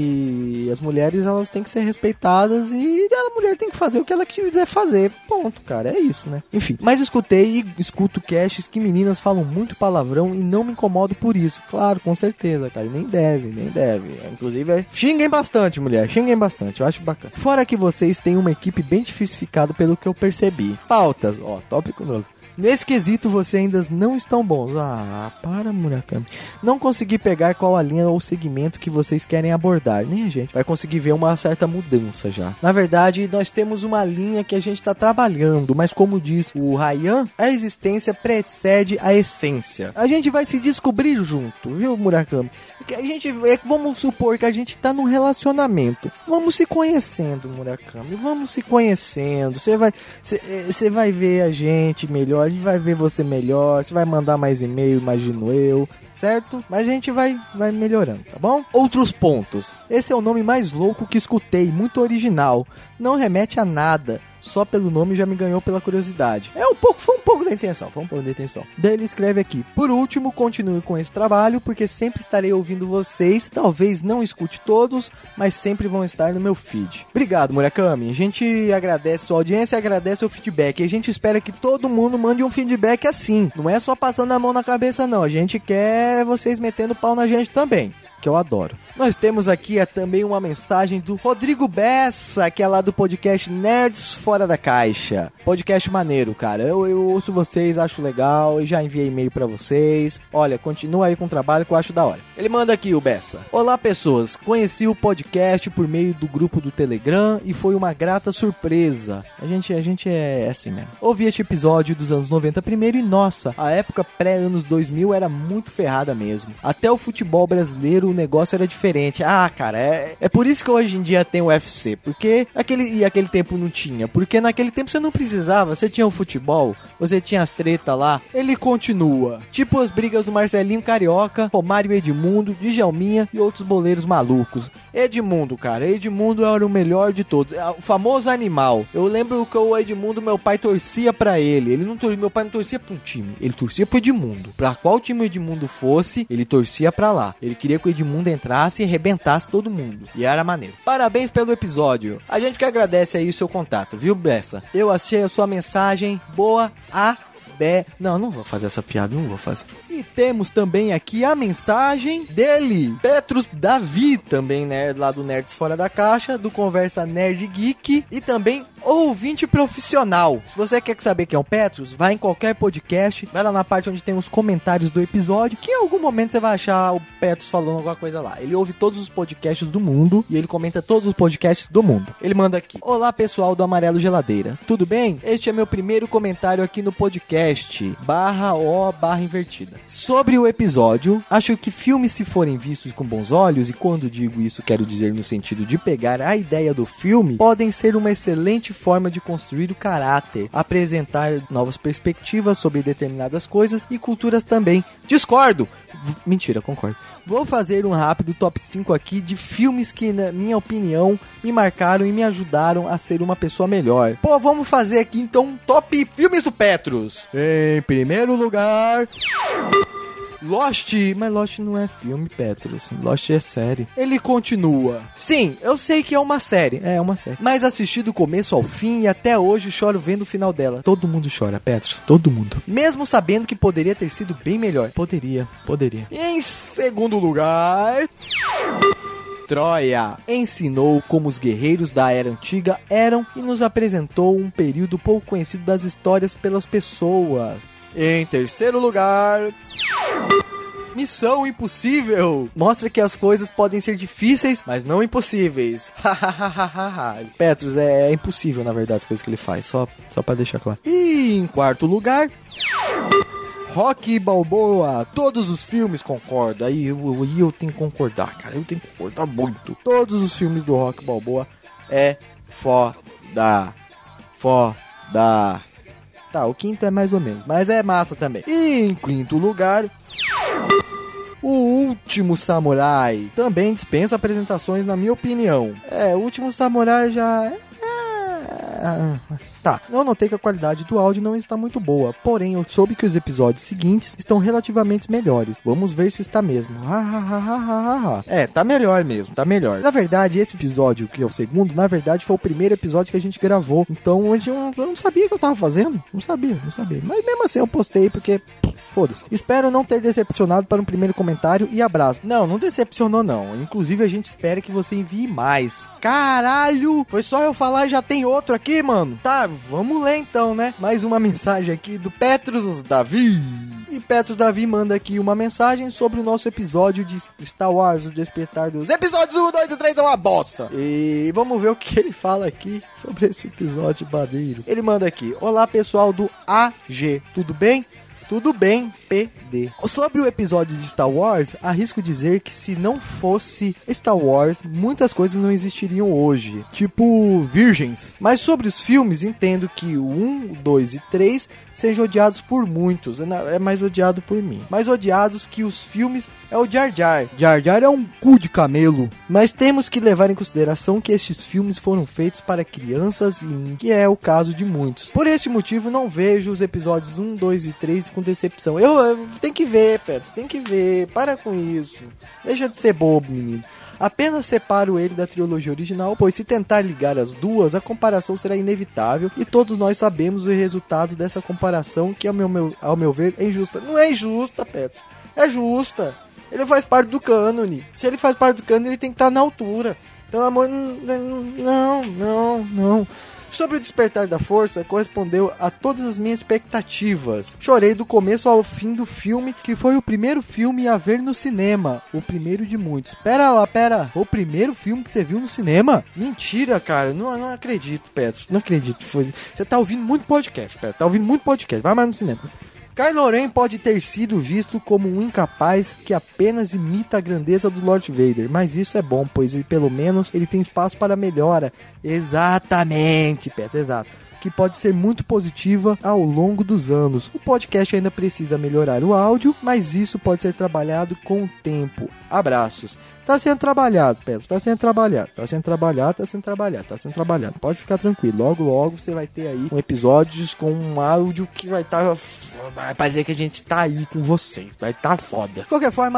que as mulheres, elas têm que ser respeitadas e a mulher tem que fazer o que ela quiser fazer. Ponto, cara. É isso, né? Enfim. Mas escutei e escuto casts que meninas falam muito palavrão e não me incomodo por isso. Claro, com certeza, cara. Nem deve, nem deve. Inclusive, é... xinguem bastante, mulher. Xinguem bastante. Eu acho bacana. Fora que vocês têm uma equipe bem diversificada pelo que eu percebi. Pautas. Ó, tópico novo. Nesse quesito, vocês ainda não estão bons. Ah, para, Murakami. Não consegui pegar qual a linha ou segmento que vocês querem abordar. Nem a gente vai conseguir ver uma certa mudança já. Na verdade, nós temos uma linha que a gente está trabalhando, mas como diz o Ryan, a existência precede a essência. A gente vai se descobrir junto, viu, Murakami? A gente, vamos supor que a gente tá num relacionamento. Vamos se conhecendo, Murakami. Vamos se conhecendo. Você vai, você vai ver a gente melhor. A gente vai ver você melhor. Você vai mandar mais e-mail, imagino eu. Certo? Mas a gente vai, vai melhorando, tá bom? Outros pontos. Esse é o nome mais louco que escutei. Muito original. Não remete a nada. Só pelo nome já me ganhou pela curiosidade. É um pouco, foi um pouco da intenção, foi um pouco da intenção. Daí ele escreve aqui: por último, continue com esse trabalho, porque sempre estarei ouvindo vocês. Talvez não escute todos, mas sempre vão estar no meu feed. Obrigado, Murakami. A gente agradece a sua audiência e agradece o feedback. E a gente espera que todo mundo mande um feedback assim. Não é só passando a mão na cabeça, não. A gente quer vocês metendo pau na gente também, que eu adoro. Nós temos aqui é, também uma mensagem do Rodrigo Bessa, que é lá do podcast Nerds Fora da Caixa. Podcast maneiro, cara. Eu, eu ouço vocês, acho legal, e já enviei e-mail pra vocês. Olha, continua aí com o trabalho que eu acho da hora. Ele manda aqui, o Bessa. Olá, pessoas. Conheci o podcast por meio do grupo do Telegram e foi uma grata surpresa. A gente, a gente é assim mesmo. Ouvi este episódio dos anos noventa primeiro e, nossa, a época pré-anos dois mil era muito ferrada mesmo. Até o futebol brasileiro, o negócio era diferente. Ah, cara, é, é por isso que hoje em dia tem o U F C. Porque aquele, e aquele tempo não tinha. Porque naquele tempo você não precisava. Você tinha o futebol, você tinha as tretas lá. Ele continua. Tipo as brigas do Marcelinho Carioca, Romário Edmundo, Djalminha e outros boleiros malucos. Edmundo, cara, Edmundo era o melhor de todos. O famoso animal. Eu lembro que o Edmundo, meu pai torcia pra ele. Ele não torcia, meu pai não torcia pra um time. Ele torcia pro Edmundo. Pra qual time o Edmundo fosse, ele torcia pra lá. Ele queria que o Edmundo entrasse e arrebentasse todo mundo. E era maneiro. Parabéns pelo episódio. A gente que agradece aí o seu contato, viu, Bessa? Eu achei a sua mensagem boa a... Be... Não, não vou fazer essa piada, não vou fazer. E temos também aqui a mensagem dele, Petrus Davi, também, né, lá do Nerds Fora da Caixa, do Conversa Nerd Geek, e também ouvinte profissional. Se você quer saber quem é o Petrus, vai em qualquer podcast, vai lá na parte onde tem os comentários do episódio, que em algum momento você vai achar o Petrus falando alguma coisa lá. Ele ouve todos os podcasts do mundo, e ele comenta todos os podcasts do mundo. Ele manda aqui: olá pessoal do Amarelo Geladeira, tudo bem? Este é meu primeiro comentário aqui no podcast barra O barra invertida. Sobre o episódio, acho que filmes, se forem vistos com bons olhos, e quando digo isso quero dizer no sentido de pegar a ideia do filme, podem ser uma excelente forma de construir o caráter, apresentar novas perspectivas sobre determinadas coisas e culturas também. Discordo! V- Mentira, concordo. Vou fazer um rápido top cinco aqui de filmes que, na minha opinião, me marcaram e me ajudaram a ser uma pessoa melhor. Pô, vamos fazer aqui então um top filmes do Petrus. Em primeiro lugar... Lost, mas Lost não é filme, Petrus. Lost é série. Ele continua: sim, eu sei que é uma série. É uma série. Mas assisti do começo ao fim e até hoje choro vendo o final dela. Todo mundo chora, Petrus. Todo mundo. Mesmo sabendo que poderia ter sido bem melhor. Poderia, poderia. E em segundo lugar... Troia ensinou como os guerreiros da Era Antiga eram e nos apresentou um período pouco conhecido das histórias pelas pessoas. Em terceiro lugar... Missão Impossível mostra que as coisas podem ser difíceis, mas não impossíveis. Petrus, é, é impossível, na verdade, as coisas que ele faz, só, só pra deixar claro. E em quarto lugar... Rocky Balboa, todos os filmes, concordo. Aí eu, eu, eu tenho que concordar, cara. Eu tenho que concordar muito. Todos os filmes do Rocky Balboa é foda. Foda. Tá, o quinto é mais ou menos, mas é massa também. E em quinto lugar... O Último Samurai também dispensa apresentações, na minha opinião. É, o Último Samurai já... É... Tá, eu notei que a qualidade do áudio não está muito boa, porém eu soube que os episódios seguintes estão relativamente melhores. Vamos ver se está mesmo. É, tá melhor mesmo, tá melhor. Na verdade, esse episódio, que é o segundo, na verdade foi o primeiro episódio que a gente gravou. Então a gente não, eu não sabia o que eu tava fazendo. Não sabia, não sabia. Mas mesmo assim eu postei porque... Foda-se. Espero não ter decepcionado para um primeiro comentário e abraço. Não, não decepcionou não. Inclusive a gente espera que você envie mais. Caralho! Foi só eu falar e já tem outro aqui, mano. Tá, vamos ler então, né? Mais uma mensagem aqui do Petrus Davi. E Petrus Davi manda aqui uma mensagem sobre o nosso episódio de Star Wars, o Despertar dos... Episódios um, dois e três é uma bosta! E vamos ver o que ele fala aqui sobre esse episódio maneiro. Ele manda aqui: olá pessoal do A G, tudo bem? Tudo bem, P D. Sobre o episódio de Star Wars, arrisco dizer que se não fosse Star Wars, muitas coisas não existiriam hoje, tipo virgens. Mas sobre os filmes, entendo que o um, dois e três sejam odiados por muitos, é mais odiado por mim. Mais odiados que os filmes é o Jar Jar. Jar Jar é um cu de camelo. Mas temos que levar em consideração que estes filmes foram feitos para crianças e que é o caso de muitos. Por este motivo, não vejo os episódios um, dois e três com decepção. Eu, eu tem que ver, Petros, tem que ver. Para com isso. Deixa de ser bobo, menino. Apenas separo ele da trilogia original, pois se tentar ligar as duas, a comparação será inevitável e todos nós sabemos o resultado dessa comparação, que ao meu, meu, ao meu ver é injusta. Não é injusta, Petros. É justa. Ele faz parte do cânone. Se ele faz parte do cânone, ele tem que estar na altura. Pelo amor... Não, não, não. Sobre o Despertar da Força, correspondeu a todas as minhas expectativas. Chorei do começo ao fim do filme, que foi o primeiro filme a ver no cinema. O primeiro de muitos. Pera lá, pera. O primeiro filme que você viu no cinema? Mentira, cara. Não, não acredito, Petros. Não acredito. Foi... Você tá ouvindo muito podcast, Petros. Tá ouvindo muito podcast. Vai mais no cinema. Kylo Ren pode ter sido visto como um incapaz que apenas imita a grandeza do Lord Vader, mas isso é bom, pois ele, pelo menos ele tem espaço para melhora. Exatamente, peça, exato. Que pode ser muito positiva ao longo dos anos. O podcast ainda precisa melhorar o áudio, mas isso pode ser trabalhado com o tempo. Abraços. Tá sendo trabalhado, Pedro, tá sendo trabalhado, tá sendo trabalhado, tá sendo trabalhado, tá sendo trabalhado. Pode ficar tranquilo, logo, logo você vai ter aí um episódios com um áudio que vai estar... Tá, vai parecer que a gente tá aí com você, vai tá foda. De qualquer forma,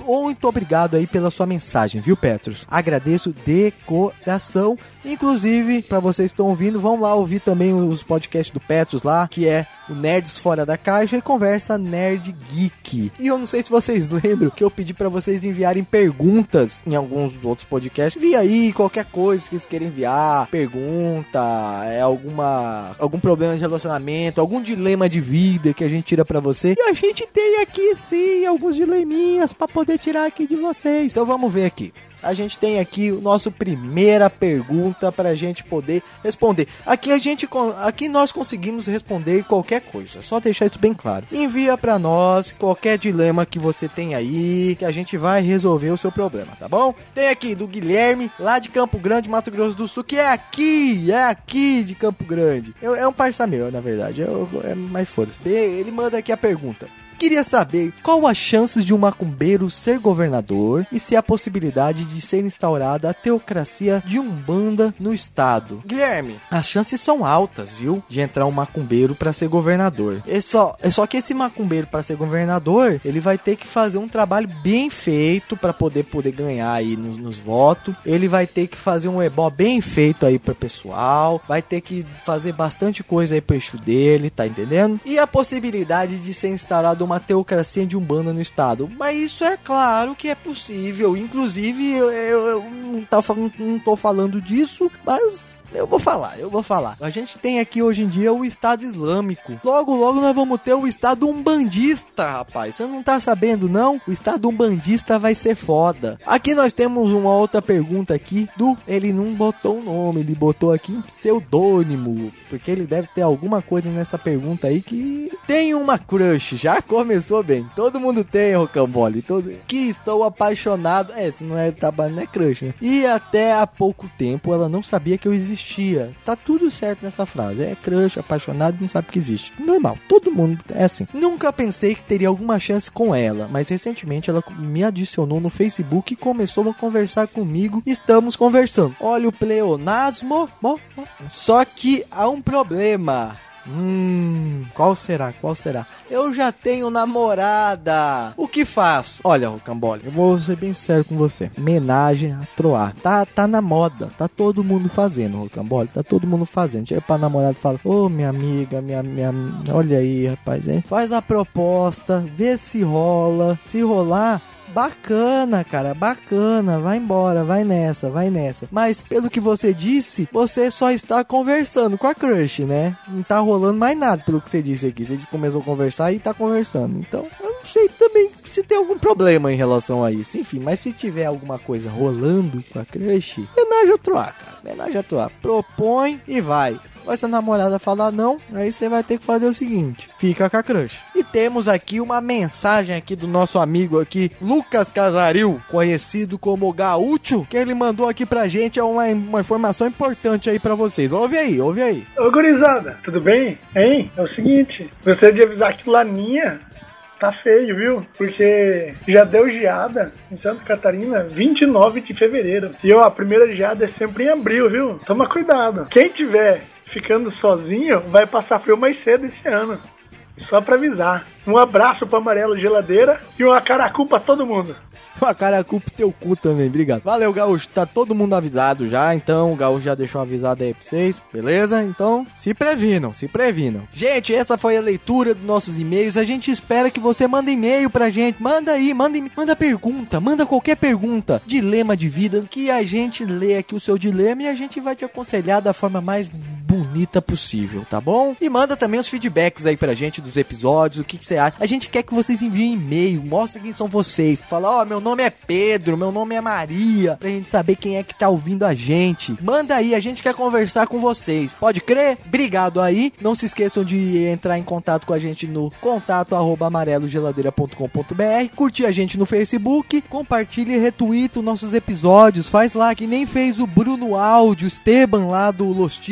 Muito obrigado aí pela sua mensagem, viu, Petros? Agradeço de coração. Inclusive, pra vocês que estão ouvindo, vão lá ouvir também os podcasts do Petros lá, que é o Nerds Fora da Caixa e Conversa Nerd Geek. E eu não sei se vocês lembram que eu pedi pra vocês enviarem perguntas em alguns outros podcasts. Envia aí qualquer coisa que vocês querem enviar, pergunta, é alguma algum problema de relacionamento, algum dilema de vida que a gente tira pra você. E a gente tem aqui sim alguns dileminhas pra poder tirar aqui de vocês. Então vamos ver aqui. A gente tem aqui o nosso primeira pergunta pra gente poder responder. Aqui a gente, aqui nós conseguimos responder qualquer coisa, só deixar isso bem claro. Envia pra nós qualquer dilema que você tem aí, que a gente vai resolver o seu problema, tá bom? Tem aqui do Guilherme, lá de Campo Grande, Mato Grosso do Sul, que é aqui, é aqui de Campo Grande. Eu, é um parceiro meu, na verdade, eu, é, mas foda-se. Ele manda aqui a pergunta. Queria saber qual as chances de um macumbeiro ser governador e se há possibilidade de ser instaurada a teocracia de Umbanda no estado. Guilherme, as chances são altas, viu? De entrar um macumbeiro para ser governador. É só, é só que esse macumbeiro para ser governador, ele vai ter que fazer um trabalho bem feito para poder poder ganhar aí nos, nos votos. Ele vai ter que fazer um ebó bem feito aí pro pessoal. Vai ter que fazer bastante coisa aí pro eixo dele, tá entendendo? E a possibilidade de ser instaurado uma teocracia de Umbanda no estado. Mas isso é claro que é possível. Inclusive, eu, eu, eu não, tá, não tô falando disso, mas eu vou falar, eu vou falar. A gente tem aqui hoje em dia o Estado Islâmico. Logo, logo nós vamos ter o Estado Umbandista, rapaz. Você não tá sabendo, não? O Estado Umbandista vai ser foda. Aqui nós temos uma outra pergunta aqui do... Ele não botou o nome, ele botou aqui um pseudônimo. Porque ele deve ter alguma coisa nessa pergunta aí que... Tem uma crush, já começou bem. Todo mundo tem, Rocambole. Todo... Que estou apaixonado. É, se não é trabalho, não é crush, né? E até há pouco tempo ela não sabia que eu existia. Tá tudo certo nessa frase. É crush, apaixonado, não sabe que existe. Normal, todo mundo é assim. Nunca pensei que teria alguma chance com ela, mas recentemente ela me adicionou no Facebook e começou a conversar comigo. Estamos conversando. Olha o pleonasmo. Só que há um problema. Hum, qual será? Qual será? Eu já tenho namorada. O que faço? Olha, Rocambole, eu vou ser bem sério com você. Homenagem a Troar. Tá, tá na moda. Tá todo mundo fazendo, Rocambole. Tá todo mundo fazendo. Chega pra namorada e fala: ô, oh, minha amiga, minha, minha... Olha aí, rapaz. Hein? Faz a proposta. Vê se rola. Se rolar... Bacana, cara, bacana, vai embora, vai nessa, vai nessa. Mas, pelo que você disse, você só está conversando com a crush, né? Não tá rolando mais nada pelo que você disse aqui. Você começou a conversar e tá conversando. Então, eu não sei também se tem algum problema em relação a isso. Enfim, mas se tiver alguma coisa rolando com a crush, homenagem a Troar, cara. Homenagem a Troar. Propõe e vai. Mas se a namorada falar não, aí você vai ter que fazer o seguinte: fica com a crush. E temos aqui uma mensagem aqui do nosso amigo aqui, Lucas Casaril, conhecido como Gaúcho, que ele mandou aqui pra gente uma, uma informação importante aí pra vocês. Ouve aí, ouve aí. Ô gurizada, tudo bem? Hein? É o seguinte, gostaria de avisar que Laninha tá feio, viu? Porque já deu geada em Santa Catarina vinte e nove de fevereiro. E ó, a primeira geada é sempre em abril, viu? Toma cuidado. Quem tiver ficando sozinho vai passar frio mais cedo esse ano. Só pra avisar. Um abraço pro Amarelo Geladeira e uma caracu pra todo mundo. Uma caracu pro teu cu também, obrigado. Valeu, Gaúcho, tá todo mundo avisado já, então o Gaúcho já deixou avisado aí pra vocês, beleza? Então, se previnam, se previnam. Gente, essa foi a leitura dos nossos e-mails, a gente espera que você mande e-mail pra gente, manda aí, manda, manda pergunta, manda qualquer pergunta, dilema de vida, que a gente lê aqui o seu dilema e a gente vai te aconselhar da forma mais bonita possível, tá bom? E manda também os feedbacks aí pra gente dos episódios, o que, que você acha. A gente quer que vocês enviem e-mail, mostra quem são vocês, fala, ó, oh, meu nome é Pedro, meu nome é Maria, pra gente saber quem é que tá ouvindo a gente. Manda aí, a gente quer conversar com vocês. Pode crer? Obrigado aí. Não se esqueçam de entrar em contato com a gente no contato arroba amarelogeladeira ponto com ponto b r, curtir a gente no Facebook, compartilhe e retuita os nossos episódios, faz lá que nem fez o Bruno Áudio, Esteban lá do Los Ticos,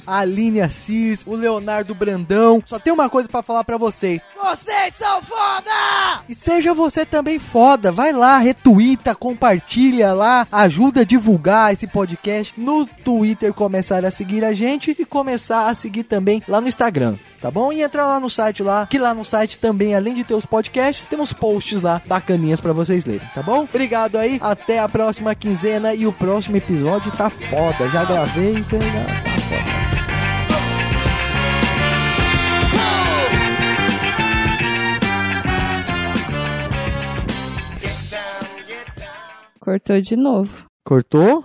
a Aline Assis, o Leonardo Brandão. Só tem uma coisa pra falar pra vocês. Vocês são foda! E seja você também foda. Vai lá, retuita, compartilha lá, ajuda a divulgar esse podcast no Twitter, começar a seguir a gente e começar a seguir também lá no Instagram, tá bom? E entra lá no site lá, que lá no site também, além de ter os podcasts, temos posts lá bacaninhas pra vocês lerem, tá bom? Obrigado aí, até a próxima quinzena e o próximo episódio tá foda. Já gravei, você já tá foda. Cortou de novo. Cortou?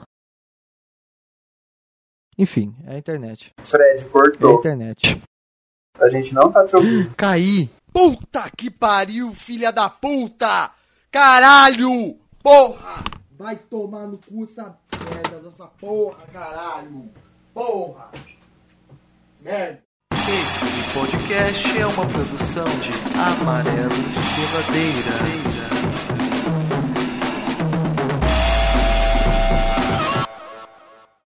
Enfim, é a internet. Fred, cortou. É a internet. A gente não tá te ouvindo. Caí. Puta que pariu, filha da puta! Caralho! Porra! Vai tomar no cu essa merda dessa porra, caralho! Porra! Merda! Esse podcast é uma produção de Amarelo Geladeira.